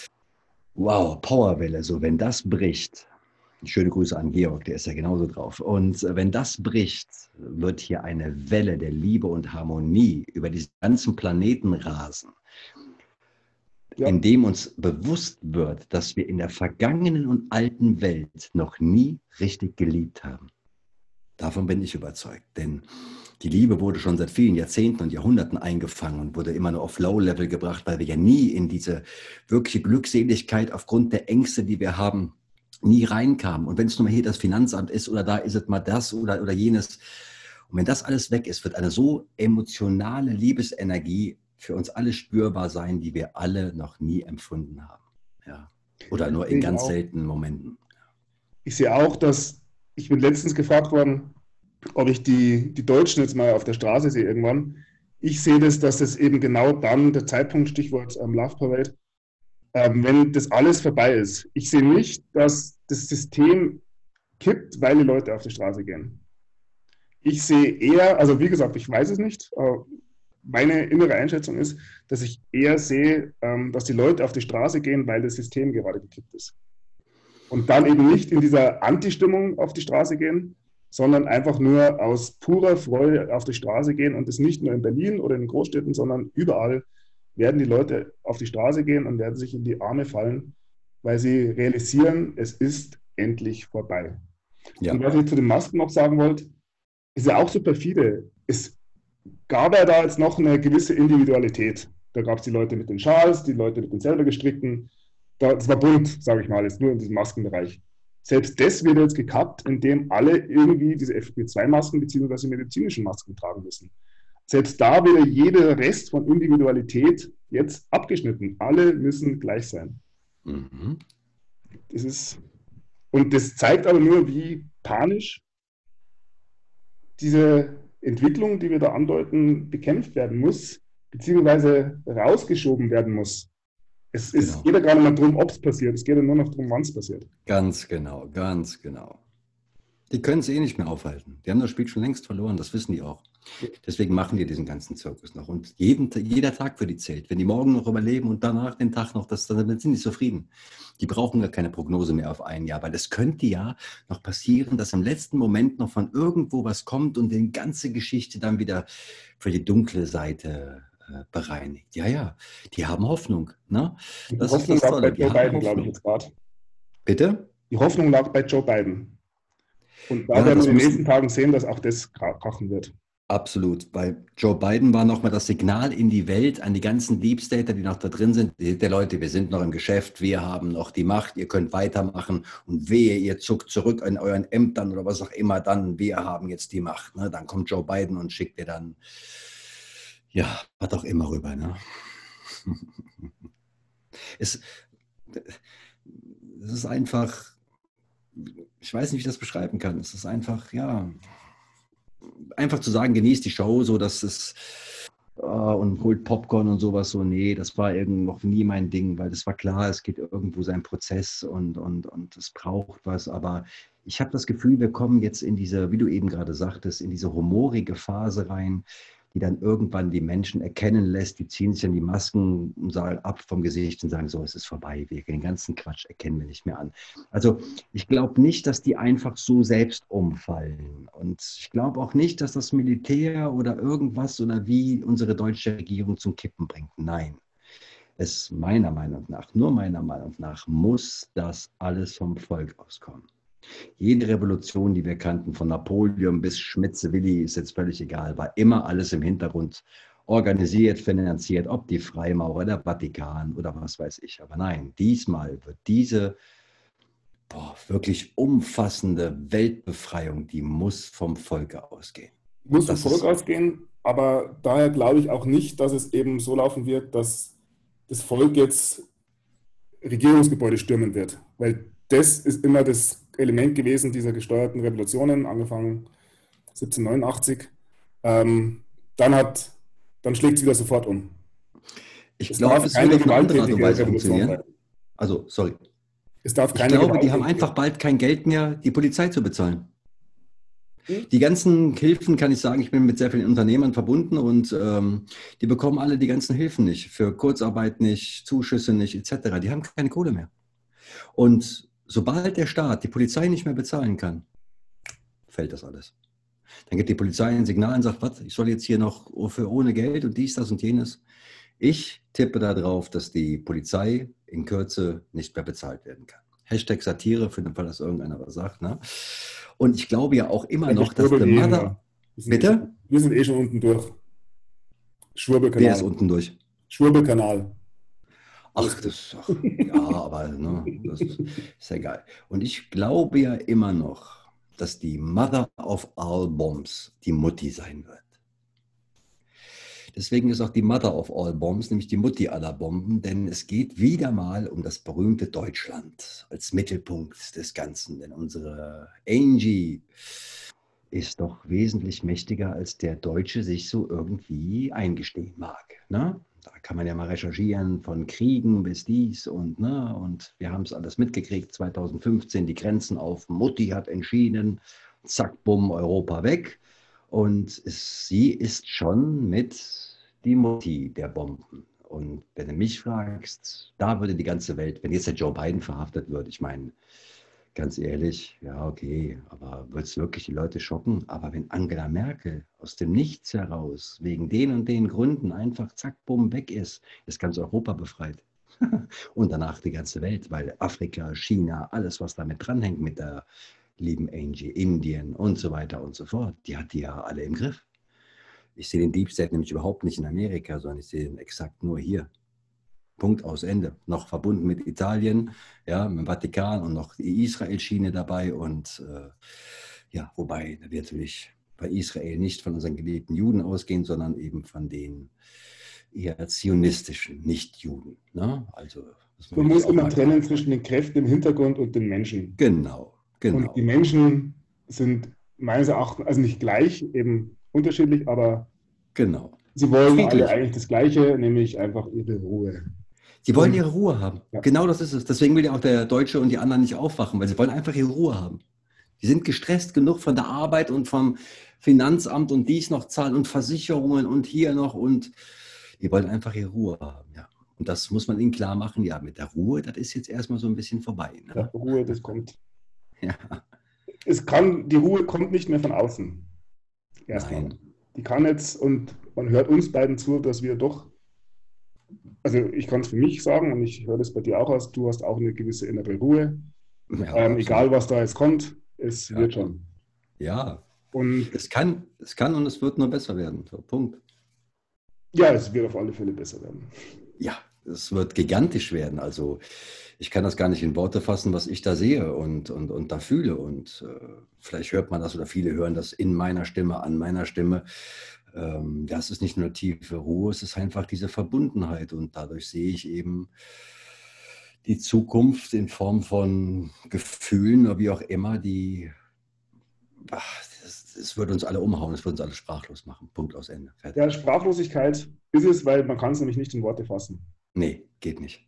Powerwelle, so wenn das bricht, schöne Grüße an Georg, der ist ja genauso drauf. Und wenn das bricht, wird hier eine Welle der Liebe und Harmonie über diesen ganzen Planeten rasen, Ja. indem uns bewusst wird, dass wir in der vergangenen und alten Welt noch nie richtig geliebt haben. Davon bin ich überzeugt, denn die Liebe wurde schon seit vielen Jahrzehnten und Jahrhunderten eingefangen und wurde immer nur auf Low-Level gebracht, weil wir ja nie in diese wirkliche Glückseligkeit aufgrund der Ängste, die wir haben, nie reinkamen. Und wenn es nun mal hier das Finanzamt ist oder da ist es mal das oder jenes. Und wenn das alles weg ist, wird eine so emotionale Liebesenergie für uns alle spürbar sein, die wir alle noch nie empfunden haben. Ja. Oder nur in ganz seltenen Momenten. Ich sehe auch, dass ich bin letztens gefragt worden, ob ich die Deutschen jetzt mal auf der Straße sehe irgendwann. Ich sehe das, dass das eben genau dann der Zeitpunkt, Stichwort Love Parade, wenn das alles vorbei ist. Ich sehe nicht, dass das System kippt, weil die Leute auf die Straße gehen. Ich sehe eher, also wie gesagt, ich weiß es nicht, meine innere Einschätzung ist, dass ich eher sehe, dass die Leute auf die Straße gehen, weil das System gerade gekippt ist. Und dann eben nicht in dieser Anti-Stimmung auf die Straße gehen, sondern einfach nur aus purer Freude auf die Straße gehen, und das nicht nur in Berlin oder in den Großstädten, sondern überall werden die Leute auf die Straße gehen und werden sich in die Arme fallen, weil sie realisieren, es ist endlich vorbei. Ja. Und was ich zu den Masken noch sagen wollte, ist ja auch so perfide. Es gab ja da jetzt noch eine gewisse Individualität. Da gab es die Leute mit den Schals, die Leute mit den selber gestrickten. Das war bunt, sage ich mal, jetzt nur in diesem Maskenbereich. Selbst das wird jetzt gekappt, indem alle irgendwie diese FFP2-Masken bzw. medizinischen Masken tragen müssen. Selbst da wird jeder Rest von Individualität jetzt abgeschnitten. Alle müssen gleich sein. Mhm. Und das zeigt aber nur, wie panisch diese Entwicklung, die wir da andeuten, bekämpft werden muss, beziehungsweise rausgeschoben werden muss. Es geht ja gar nicht mehr darum, ob es passiert, es geht ja nur noch darum, wann es passiert. Ganz genau, ganz genau. Die können es eh nicht mehr aufhalten. Die haben das Spiel schon längst verloren, das wissen die auch. Deswegen machen die diesen ganzen Zirkus noch. Und jeder Tag für die zählt. Wenn die morgen noch überleben und danach den Tag noch, dann sind die zufrieden. Die brauchen gar keine Prognose mehr auf ein Jahr, weil es könnte ja noch passieren, dass im letzten Moment noch von irgendwo was kommt und die ganze Geschichte dann wieder für die dunkle Seite bereinigt. Ja, die haben Hoffnung. Ne? Das ist das Tolle. Die haben Hoffnung, glaube ich, jetzt gerade. Bitte? Die Hoffnung lag bei Joe Biden. Und da Ja, werden wir das in den muss nächsten Tagen sehen, dass auch das krachen wird. absolut, weil Joe Biden war nochmal das Signal in die Welt an die ganzen Deep Stater, die noch da drin sind. Der Leute, wir sind noch im Geschäft, wir haben noch die Macht, ihr könnt weitermachen und wehe, ihr zuckt zurück in euren Ämtern oder was auch immer, dann wir haben jetzt die Macht. Ne? Dann kommt Joe Biden und schickt dir dann, ja, was auch immer rüber. Ne? Es, es ist einfach, ich weiß nicht, wie ich das beschreiben kann. Es ist einfach, ja, einfach zu sagen, genießt die Show, so dass es und holt Popcorn und sowas so, nee, das war irgendwie noch nie mein Ding, weil das war klar, es geht irgendwo sein Prozess und es braucht was, aber ich habe das Gefühl, wir kommen jetzt in diese, wie du eben gerade sagtest, in diese humorige Phase rein, die dann irgendwann die Menschen erkennen lässt, die ziehen sich dann die Masken und sagen, ab vom Gesicht und sagen, so, es ist vorbei, den ganzen Quatsch erkennen wir nicht mehr an. Also ich glaube nicht, dass die einfach so selbst umfallen. Und ich glaube auch nicht, dass das Militär oder irgendwas oder wie unsere deutsche Regierung zum Kippen bringt. Nein. Es meiner Meinung nach, nur meiner Meinung nach, muss das alles vom Volk auskommen. Jede Revolution, die wir kannten, von Napoleon bis Schmitze-Willi, ist jetzt völlig egal, war immer alles im Hintergrund organisiert, finanziert, ob die Freimaurer, der Vatikan oder was weiß ich. Aber nein, diesmal wird diese wirklich umfassende Weltbefreiung, die muss vom Volke ausgehen. Muss vom Das Volk ist, ausgehen, aber daher glaube ich auch nicht, dass es eben so laufen wird, dass das Volk jetzt Regierungsgebäude stürmen wird. Weil das ist immer das Element gewesen dieser gesteuerten Revolutionen, angefangen 1789. Ähm, dann dann schlägt es wieder sofort um. ich Es darf glaube, es würde keine auf eine andere Art und gewalttätige Weise Revolution sein. funktionieren. Also, sorry. Es darf Ich keine glaube, die haben gewalttätige. einfach bald kein Geld mehr, die Polizei zu bezahlen. Hm? Die ganzen Hilfen, kann ich sagen, ich bin mit sehr vielen Unternehmern verbunden und die bekommen alle die ganzen Hilfen nicht. Für Kurzarbeit nicht, Zuschüsse nicht, etc. Die haben keine Kohle mehr. Und sobald der Staat die Polizei nicht mehr bezahlen kann, fällt das alles. Dann gibt die Polizei ein Signal und sagt, was, ich soll jetzt hier noch für ohne Geld und dies, das und jenes. Ich tippe darauf, dass die Polizei in Kürze nicht mehr bezahlt werden kann. Hashtag Satire, für den Fall, dass irgendeiner was sagt. Ne? Und ich glaube ja auch immer Ja, noch, dass beschwurbelt The jeden, Mother, ja. bitte, Wir sind eh schon unten durch. wer ist Schwurbelkanal. unten durch? Schwurbelkanal. Alles Ach, gut. ja, aber ne, das ist ja egal. Und ich glaube ja immer noch, dass die Mother of all Bombs die Mutti sein wird. Deswegen ist auch die Mother of all Bombs, nämlich die Mutti aller Bomben, denn es geht wieder mal um das berühmte Deutschland als Mittelpunkt des Ganzen. Denn unsere Angie ist doch wesentlich mächtiger, als der Deutsche sich so irgendwie eingestehen mag. Ne? Da kann man ja mal recherchieren, von Kriegen bis dies und wir haben es alles mitgekriegt, 2015 die Grenzen auf, Mutti hat entschieden, zack, bumm, Europa weg. Und sie ist schon mit die Mutti der Bomben. Und wenn du mich fragst, da würde die ganze Welt, wenn jetzt der Joe Biden verhaftet wird, ich meine, ganz ehrlich, ja, okay, aber wird es wirklich die Leute schocken? Aber wenn Angela Merkel aus dem Nichts heraus, wegen den und den Gründen einfach zack, bumm, weg ist ganz Europa befreit. Und danach die ganze Welt, weil Afrika, China, alles, was damit dranhängt mit der lieben Angie, Indien und so weiter und so fort, die hat die ja alle im Griff. Ich sehe den Deep State nämlich überhaupt nicht in Amerika, sondern ich sehe den exakt nur hier. Punkt aus Ende. Noch verbunden mit Italien, ja, mit dem Vatikan und noch die Israel-Schiene dabei. Und ja, wobei wir natürlich bei Israel nicht von unseren geliebten Juden ausgehen, sondern eben von den eher zionistischen Nicht-Juden. Ne? Also, das Man möchte ich muss auch immer mal klar trennen sagen. zwischen den Kräften im Hintergrund und den Menschen. Genau, Und die genau. Menschen sind meines Erachtens, also nicht gleich, eben unterschiedlich, aber Genau. sie wollen alle Friedlich. eigentlich das Gleiche, nämlich einfach ihre Ruhe. Sie wollen Und ihre Ruhe haben. ja, Genau das ist es. Deswegen will ja auch der Deutsche und die anderen nicht aufwachen, weil sie wollen einfach ihre Ruhe haben. Die sind gestresst genug von der Arbeit und vom Finanzamt und dies noch zahlen und Versicherungen und hier noch und die wollen einfach ihre Ruhe haben. Ja. Und das muss man ihnen klar machen. Ja, mit der Ruhe, das ist jetzt erstmal so ein bisschen vorbei. ja, Ne? Ruhe, das kommt. Ja, Die Ruhe kommt nicht mehr von außen. Erstmal. nein. Die kann jetzt, und man hört uns beiden zu, dass wir doch, also ich kann es für mich sagen und ich höre das bei dir auch aus, du hast auch eine gewisse innere Ruhe. Ja, Egal, absolut. was da jetzt kommt, es Ja, wird schon. ja. Und Es kann und es wird nur besser werden. So, Punkt. ja, es wird auf alle Fälle besser werden. Ja, es wird gigantisch werden. Also ich kann das gar nicht in Worte fassen, was ich da sehe und da fühle. Und vielleicht hört man das oder viele hören das in meiner Stimme, an meiner Stimme. Das ist nicht nur tiefe Ruhe, es ist einfach diese Verbundenheit. Und dadurch sehe ich eben die Zukunft in Form von Gefühlen oder wie auch immer, es wird uns alle umhauen, es wird uns alle sprachlos machen. Punkt aus Ende. Ja, Fertig. Sprachlosigkeit ist es, weil man kann es nämlich nicht in Worte fassen. Nee, geht nicht.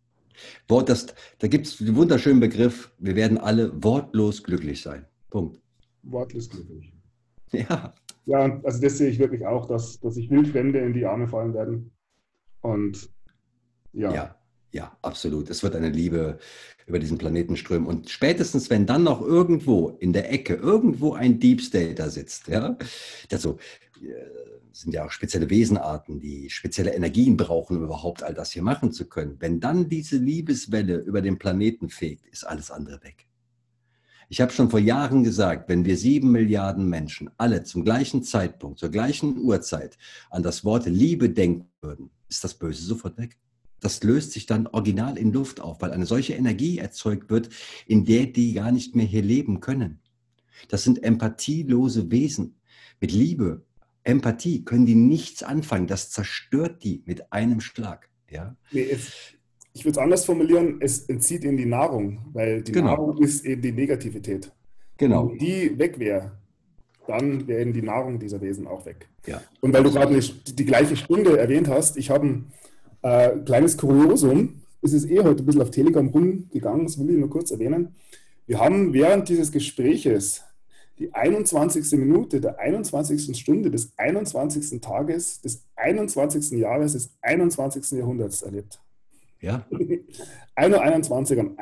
Da gibt es den wunderschönen Begriff, wir werden alle wortlos glücklich sein. Punkt. Wortlos glücklich. Ja, Ja, und also das sehe ich wirklich auch, dass sich Wildfremde in die Arme fallen werden. Und ja, ja, ja, absolut. Es wird eine Liebe über diesen Planeten strömen. Und spätestens, wenn dann noch irgendwo in der Ecke, irgendwo ein Deep Stater sitzt, ja, also sind ja auch spezielle Wesenarten, die spezielle Energien brauchen, um überhaupt all das hier machen zu können. Wenn dann diese Liebeswelle über den Planeten fegt, ist alles andere weg. Ich habe schon vor Jahren gesagt, wenn wir 7 Milliarden Menschen alle zum gleichen Zeitpunkt, zur gleichen Uhrzeit an das Wort Liebe denken würden, ist das Böse sofort weg. Das löst sich dann original in Luft auf, weil eine solche Energie erzeugt wird, in der die gar nicht mehr hier leben können. Das sind empathielose Wesen. Mit Liebe, Empathie können die nichts anfangen. Das zerstört die mit einem Schlag. Ja? nee, ich würde es anders formulieren, es entzieht ihnen die Nahrung, weil die Genau, Nahrung ist eben die Negativität. Und genau. wenn die weg wäre, dann wäre eben die Nahrung dieser Wesen auch weg. Ja, Und weil du gerade absolut. die gleiche Stunde erwähnt hast, ich habe ein kleines Kuriosum. Es ist heute ein bisschen auf Telegram rumgegangen, das will ich nur kurz erwähnen. Wir haben während dieses Gespräches die 21. Minute der 21. Stunde des 21. Tages des 21. Jahres des 21. Jahrhunderts erlebt. Ja, 1.21 Uhr am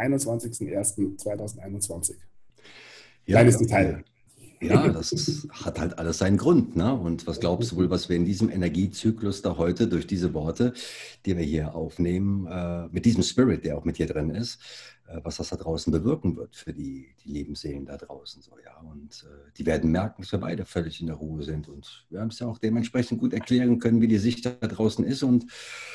21.01.2021. ja, Kleines ja. Detail. Ja, das hat halt alles seinen Grund, ne? Und was glaubst du wohl, was wir in diesem Energiezyklus da heute durch diese Worte, die wir hier aufnehmen, mit diesem Spirit, der auch mit hier drin ist, was das da draußen bewirken wird für die Lebensseelen da draußen, so, ja. Und die werden merken, dass wir beide völlig in der Ruhe sind. Und wir haben es ja auch dementsprechend gut erklären können, wie die Sicht da draußen ist. Und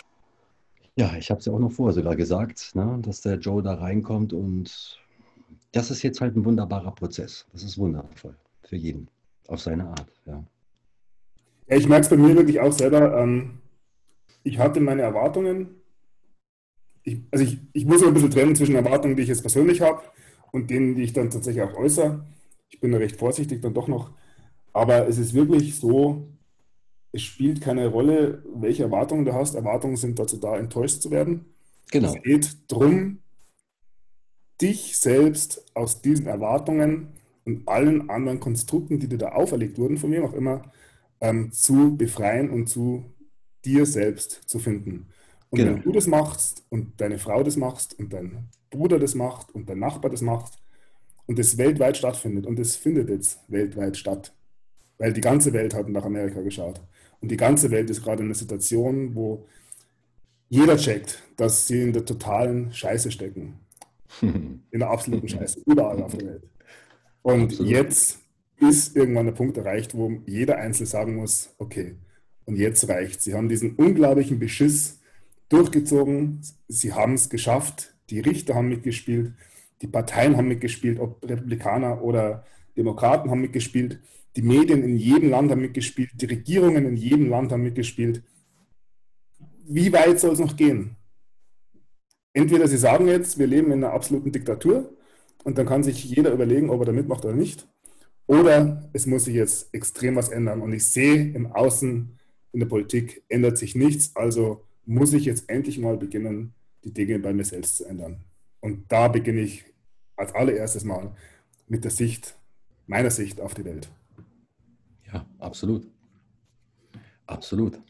ja, ich habe es ja auch noch vorher sogar gesagt, ne, dass der Joe da reinkommt und das ist jetzt halt ein wunderbarer Prozess. Das ist wundervoll für jeden auf seine Art. Ja, Ja, ich merke es bei mir wirklich auch selber. Ich hatte meine Erwartungen. Ich muss ja ein bisschen trennen zwischen Erwartungen, die ich jetzt persönlich habe und denen, die ich dann tatsächlich auch äußere. Ich bin da recht vorsichtig dann doch noch. Aber es ist wirklich so, es spielt keine Rolle, welche Erwartungen du hast. Erwartungen sind dazu da, enttäuscht zu werden. Es genau. geht darum, dich selbst aus diesen Erwartungen und allen anderen Konstrukten, die dir da auferlegt wurden, von wem auch immer, zu befreien und zu dir selbst zu finden. Und wenn Genau. du das machst und deine Frau das machst und dein Bruder das macht und dein Nachbar das macht und das weltweit stattfindet, und es findet jetzt weltweit statt, weil die ganze Welt hat nach Amerika geschaut. Und die ganze Welt ist gerade in einer Situation, wo jeder checkt, dass sie in der totalen Scheiße stecken. In der absoluten Scheiße, überall auf der Welt. Und Absolut. jetzt ist irgendwann der Punkt erreicht, wo jeder Einzelne sagen muss, okay, und jetzt reicht. Sie haben diesen unglaublichen Beschiss durchgezogen, sie haben es geschafft, die Richter haben mitgespielt, die Parteien haben mitgespielt, ob Republikaner oder Demokraten haben mitgespielt, die Medien in jedem Land haben mitgespielt, die Regierungen in jedem Land haben mitgespielt. Wie weit soll es noch gehen? Entweder Sie sagen jetzt, wir leben in einer absoluten Diktatur und dann kann sich jeder überlegen, ob er da mitmacht oder nicht. Oder es muss sich jetzt extrem was ändern. Und ich sehe im Außen, in der Politik ändert sich nichts. Also muss ich jetzt endlich mal beginnen, die Dinge bei mir selbst zu ändern. Und da beginne ich als allererstes mal mit der Sicht, meiner Sicht auf die Welt. Ja, absolut. Absolut.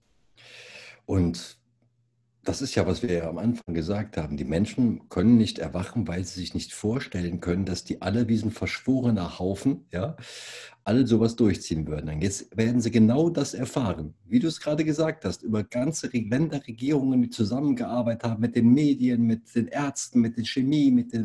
Und das ist ja, was wir ja am Anfang gesagt haben. Die Menschen können nicht erwachen, weil sie sich nicht vorstellen können, dass die alle wie so ein verschworener Haufen, ja, alle sowas durchziehen würden. Und jetzt werden sie genau das erfahren, wie du es gerade gesagt hast, über ganze Länderregierungen, die zusammengearbeitet haben mit den Medien, mit den Ärzten, mit der Chemie, mit den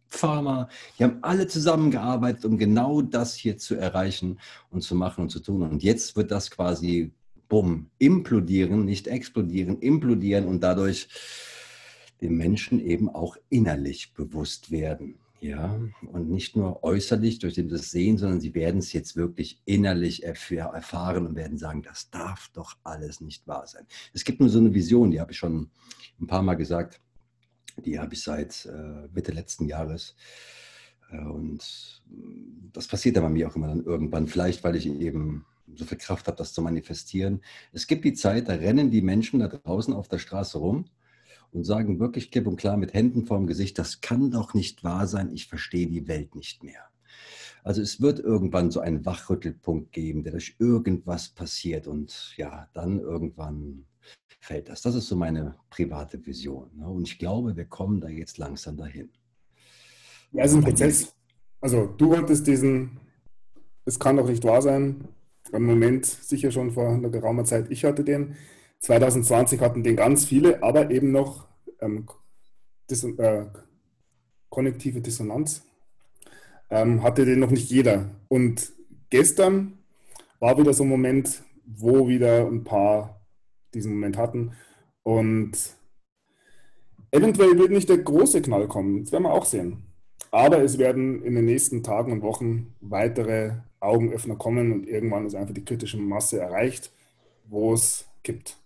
Pharma, die haben alle zusammengearbeitet, um genau das hier zu erreichen und zu machen und zu tun. Und jetzt wird das quasi, bumm, implodieren, nicht explodieren, implodieren und dadurch den Menschen eben auch innerlich bewusst werden. Ja, und nicht nur äußerlich durch das Sehen, sondern sie werden es jetzt wirklich innerlich erfahren und werden sagen, das darf doch alles nicht wahr sein. Es gibt nur so eine Vision, die habe ich schon ein paar Mal gesagt, die habe ich seit Mitte letzten Jahres. Und das passiert aber mir auch immer dann irgendwann, vielleicht weil ich eben so viel Kraft habe, das zu manifestieren. Es gibt die Zeit, da rennen die Menschen da draußen auf der Straße rum und sagen wirklich klipp und klar mit Händen vorm Gesicht, das kann doch nicht wahr sein, ich verstehe die Welt nicht mehr. Also es wird irgendwann so einen Wachrüttelpunkt geben, der durch irgendwas passiert und ja, dann irgendwann fällt das. Das ist so meine private Vision. Ne? Und ich glaube, wir kommen da jetzt langsam dahin. Ja, es ist ein Bei dir, Prozess. Also du hattest diesen, es kann doch nicht wahr sein, im Moment sicher schon vor einer geraumer Zeit. Ich hatte den. 2020 hatten den ganz viele, aber eben noch Dis kognitive Dissonanz hatte den noch nicht jeder. Und gestern war wieder so ein Moment, wo wieder ein paar diesen Moment hatten. Und eventuell wird nicht der große Knall kommen, das werden wir auch sehen. Aber es werden in den nächsten Tagen und Wochen weitere Augenöffner kommen und irgendwann ist einfach die kritische Masse erreicht, wo es kippt.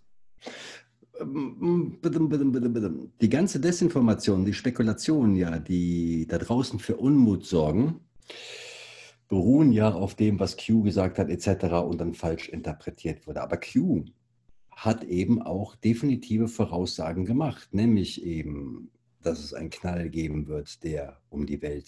die ganze Desinformation, die Spekulationen, ja, die da draußen für Unmut sorgen, beruhen ja auf dem, was Q gesagt hat, etc. und dann falsch interpretiert wurde. Aber Q hat eben auch definitive Voraussagen gemacht, nämlich eben, dass es einen Knall geben wird, der um die Welt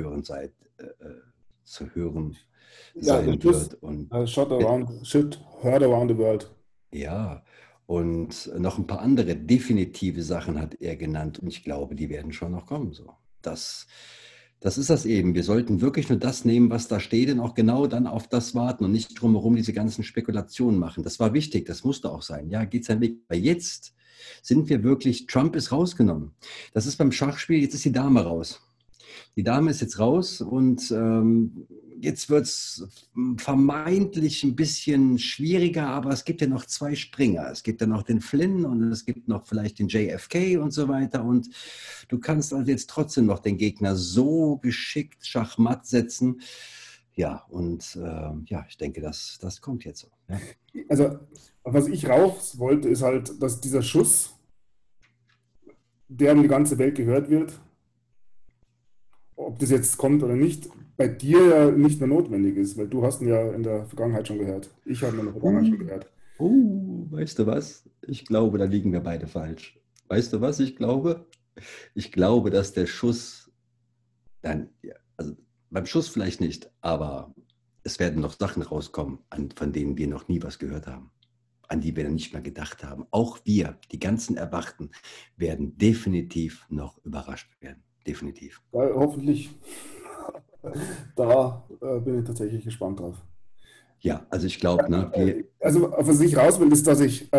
zu hören Ja, der sein Schluss, wird. Und shit heard around the world. ja, und noch ein paar andere definitive Sachen hat er genannt und ich glaube, die werden schon noch kommen. So. Das ist das eben. Wir sollten wirklich nur das nehmen, was da steht und auch genau dann auf das warten und nicht drumherum diese ganzen Spekulationen machen. Das war wichtig, das musste auch sein. Ja, geht seinen Weg. Weil jetzt sind wir wirklich, Trump ist rausgenommen. Das ist beim Schachspiel, jetzt ist die Dame raus. Die Dame ist jetzt raus und jetzt wird es vermeintlich ein bisschen schwieriger, aber es gibt ja noch zwei Springer. Es gibt ja noch den Flynn und es gibt noch vielleicht den JFK und so weiter. Und du kannst also jetzt trotzdem noch den Gegner so geschickt Schachmatt setzen. Ja, und ja, ich denke, das kommt jetzt so. Ja. Also, was ich raus wollte, ist halt, dass dieser Schuss, der um die ganze Welt gehört wird, ob das jetzt kommt oder nicht, bei dir ja nicht mehr notwendig ist, weil du hast ihn ja in der Vergangenheit schon gehört. Ich habe ihn in der Vergangenheit schon Uh, gehört. weißt du was? Ich glaube, da liegen wir beide falsch. Weißt du was ich glaube? Ich glaube, dass der Schuss, dann, ja, also beim Schuss vielleicht nicht, aber es werden noch Sachen rauskommen, von denen wir noch nie was gehört haben, an die wir nicht mehr gedacht haben. Auch wir, die ganzen Erwachten, werden definitiv noch überrascht werden. Definitiv. Ja, hoffentlich, da bin ich tatsächlich gespannt drauf. Ja, also ich glaube, ne, wir, Also, was ich raus will, ist, dass ich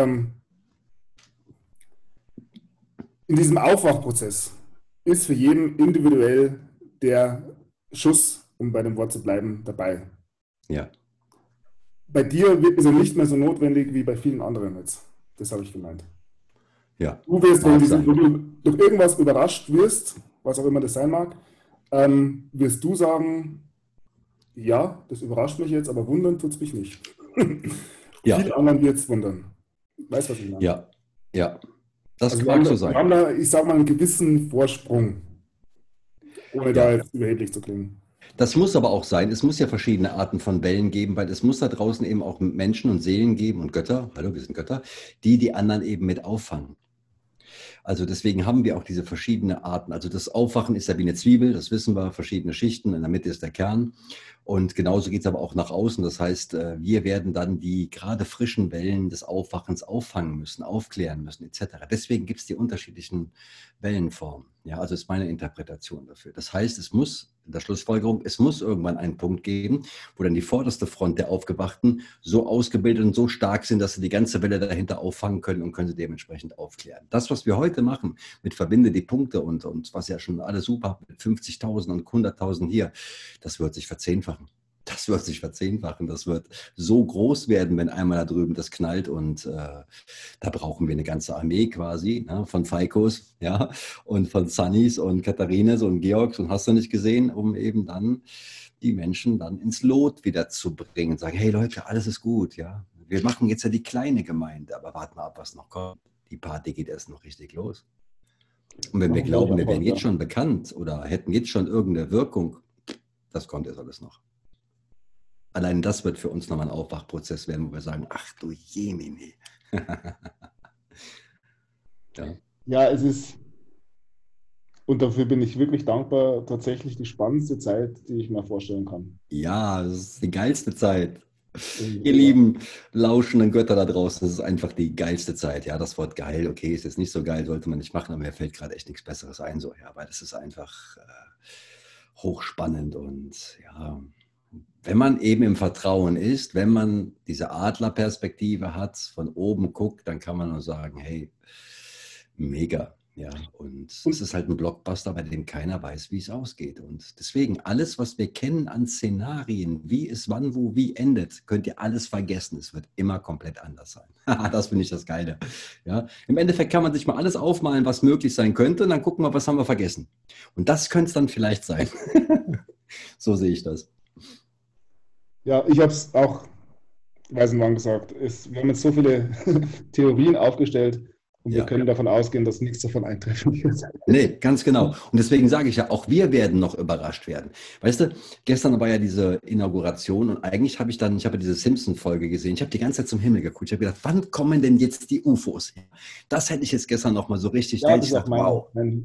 in diesem Aufwachprozess ist für jeden individuell der Schuss, um bei dem Wort zu bleiben, dabei. ja, Bei dir ist er nicht mehr so notwendig wie bei vielen anderen jetzt. Das habe ich gemeint. ja, Du wirst, mag wenn sein. du durch irgendwas überrascht wirst, was auch immer das sein mag, wirst du sagen, ja, das überrascht mich jetzt, aber wundern tut es mich nicht. Ja, Viele anderen wird es wundern. Weißt du, was ich meine? ja, ja, das Also mag so wir sein. haben da, ich sag mal, einen gewissen Vorsprung, ohne da Ja. jetzt überheblich zu klingen. Das muss aber auch sein. Es muss ja verschiedene Arten von Wellen geben, weil es muss da draußen eben auch Menschen und Seelen geben und Götter, hallo, wir sind Götter, die die anderen eben mit auffangen. Also deswegen haben wir auch diese verschiedenen Arten. Also das Aufwachen ist ja wie eine Zwiebel, das wissen wir, verschiedene Schichten, in der Mitte ist der Kern. Und genauso geht es aber auch nach außen. Das heißt, wir werden dann die gerade frischen Wellen des Aufwachens auffangen müssen, aufklären müssen, etc. Deswegen gibt es die unterschiedlichen Wellenformen. Ja, also ist meine Interpretation dafür. Das heißt, es muss in der Schlussfolgerung, es muss irgendwann einen Punkt geben, wo dann die vorderste Front der Aufgewachten so ausgebildet und so stark sind, dass sie die ganze Welle dahinter auffangen können und können sie dementsprechend aufklären. Das, was wir heute machen, mit Verbinde die Punkte und was ja schon alles super mit 50.000 und 100.000 hier, das wird sich verzehnfachen. Das wird sich verzehnfachen. Das wird so groß werden, wenn einmal da drüben das knallt. Und da brauchen wir eine ganze Armee quasi, ne, von Falkos, ja, und von Sunnys und Katharines und Georgs und hast du nicht gesehen, um eben dann die Menschen dann ins Lot wieder zu bringen. Sagen, hey Leute, alles ist gut, ja. Wir machen jetzt ja die kleine Gemeinde, aber warten mal ab, was noch kommt. Die Party geht erst noch richtig los. Und wenn wir glauben, wir wären jetzt schon bekannt oder hätten jetzt schon irgendeine Wirkung, das kommt jetzt alles noch. Allein das wird für uns nochmal ein Aufwachprozess werden, wo wir sagen, ach du Jemine. Ja. Ja, es ist, und dafür bin ich wirklich dankbar, tatsächlich die spannendste Zeit, die ich mir vorstellen kann. Ja, das ist die geilste Zeit. Ihr lieben lauschenden Götter da draußen, das ist einfach die geilste Zeit. Ja, das Wort geil, okay, ist jetzt nicht so geil, sollte man nicht machen, aber mir fällt gerade echt nichts Besseres ein, so, ja, weil das ist einfach hochspannend und ja, wenn man eben im Vertrauen ist, wenn man diese Adlerperspektive hat, von oben guckt, dann kann man nur sagen, hey, mega. Ja, und es ist halt ein Blockbuster, bei dem keiner weiß, wie es ausgeht. Und deswegen, alles, was wir kennen an Szenarien, wie es wann, wo, wie endet, könnt ihr alles vergessen. Es wird immer komplett anders sein. Das finde ich das Geile. Ja, im Endeffekt kann man sich mal alles aufmalen, was möglich sein könnte, und dann gucken wir, was haben wir vergessen. Und das könnte es dann vielleicht sein. So sehe ich das. Ja, ich habe es auch, weiß nicht wann gesagt, wir haben jetzt so viele Theorien aufgestellt und wir können davon ausgehen, dass nichts davon eintreffen wird. Nee, ganz genau. Und deswegen sage ich ja, auch wir werden noch überrascht werden. Weißt du, gestern war ja diese Inauguration und eigentlich habe ich habe diese Simpson-Folge gesehen. Ich habe die ganze Zeit zum Himmel geguckt. Ich habe gedacht, wann kommen denn jetzt die UFOs her? Das hätte ich jetzt gestern noch mal so richtig Ja, das ist auch wow.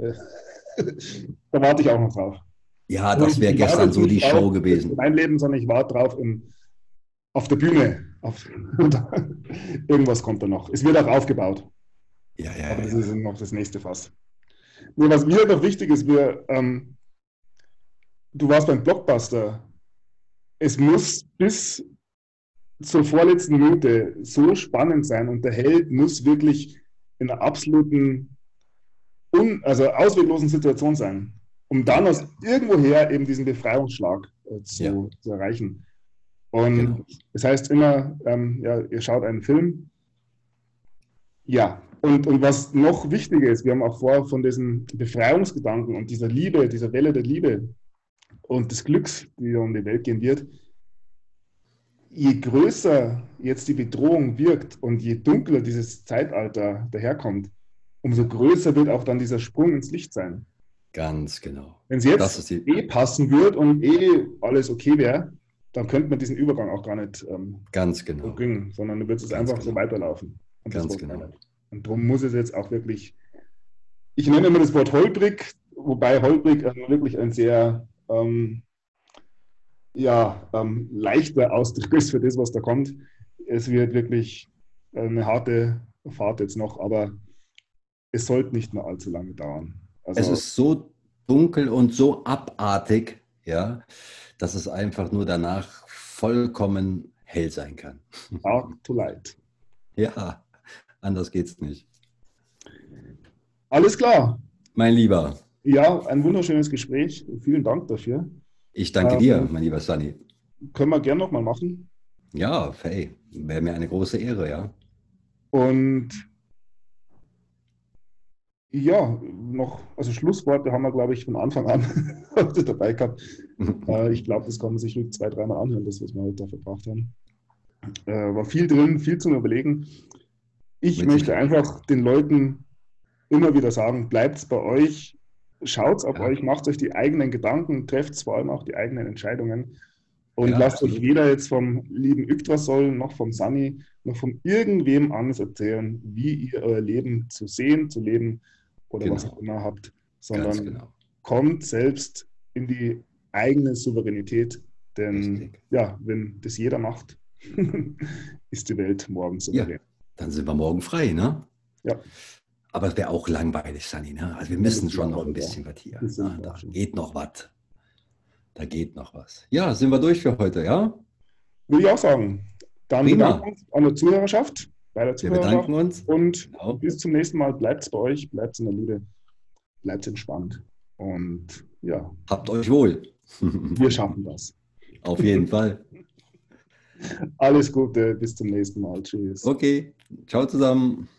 Da warte ich auch noch drauf. Ja, das wäre gestern so die Show gewesen. Mein Leben, sondern ich warte drauf auf der Bühne. Irgendwas kommt da noch. Es wird auch aufgebaut. Ja. Aber das ist noch das nächste Fass. Nur was mir noch wichtig ist, du warst beim Blockbuster. Es muss bis zur vorletzten Minute so spannend sein und der Held muss wirklich in einer absoluten, ausweglosen Situation sein, um dann aus irgendwoher eben diesen Befreiungsschlag zu erreichen. Und das heißt immer, ihr schaut einen Film. Ja, und was noch wichtiger ist, wir haben auch vorher von diesem Befreiungsgedanken und dieser Liebe, dieser Welle der Liebe und des Glücks, die um die Welt gehen wird, je größer jetzt die Bedrohung wirkt und je dunkler dieses Zeitalter daherkommt, umso größer wird auch dann dieser Sprung ins Licht sein. Ganz genau. Wenn es jetzt passen würde und alles okay wäre, dann könnte man diesen Übergang auch gar nicht ganz genau bringen, sondern dann wird es einfach so weiterlaufen. Und ganz genau. Und darum muss es jetzt auch wirklich, ich nenne immer das Wort holprig, wobei holprig wirklich ein sehr leichter Ausdruck ist für das, was da kommt. Es wird wirklich eine harte Fahrt jetzt noch, aber es sollte nicht mehr allzu lange dauern. Also, es ist so dunkel und so abartig, ja, dass es einfach nur danach vollkommen hell sein kann. Dark to light. Ja, anders geht's nicht. Alles klar. Mein Lieber. Ja, ein wunderschönes Gespräch. Vielen Dank dafür. Ich danke dir, mein lieber Sunny. Können wir gerne nochmal machen. Ja, hey, wäre mir eine große Ehre, ja. Und ja, also Schlussworte haben wir, glaube ich, von Anfang an dabei gehabt. Ich glaube, das kann man sich 2-3 Mal anhören, das, was wir heute da verbracht haben. War viel drin, viel zum Überlegen. Ich möchte einfach den Leuten immer wieder sagen, bleibt bei euch, schaut auf euch, macht euch die eigenen Gedanken, trefft vor allem auch die eigenen Entscheidungen und lasst euch weder jetzt vom lieben Yggdrasil noch vom Sunny noch von irgendwem anders erzählen, wie ihr euer Leben zu sehen, zu leben oder was auch immer habt, sondern kommt selbst in die eigene Souveränität, denn wenn das jeder macht, ist die Welt morgen souverän. Ja, dann sind wir morgen frei, ne? Ja. Aber es wäre auch langweilig, Sunny, ne? Also wir müssen schon noch ein bisschen was hier. Da geht noch was. Da geht noch was. Ja, sind wir durch für heute, ja? Würde ich auch sagen. Dann bedanken Prima. wir uns an der Zuhörerschaft, bei der Wir Zuhörerschaft bedanken uns. und Genau. bis zum nächsten Mal. Bleibt bei euch, bleibt in der Liebe, bleibt entspannt. Und ja, Habt euch wohl. wir schaffen das. Auf jeden Fall. Alles Gute, bis zum nächsten Mal. Tschüss. Okay. Ciao zusammen.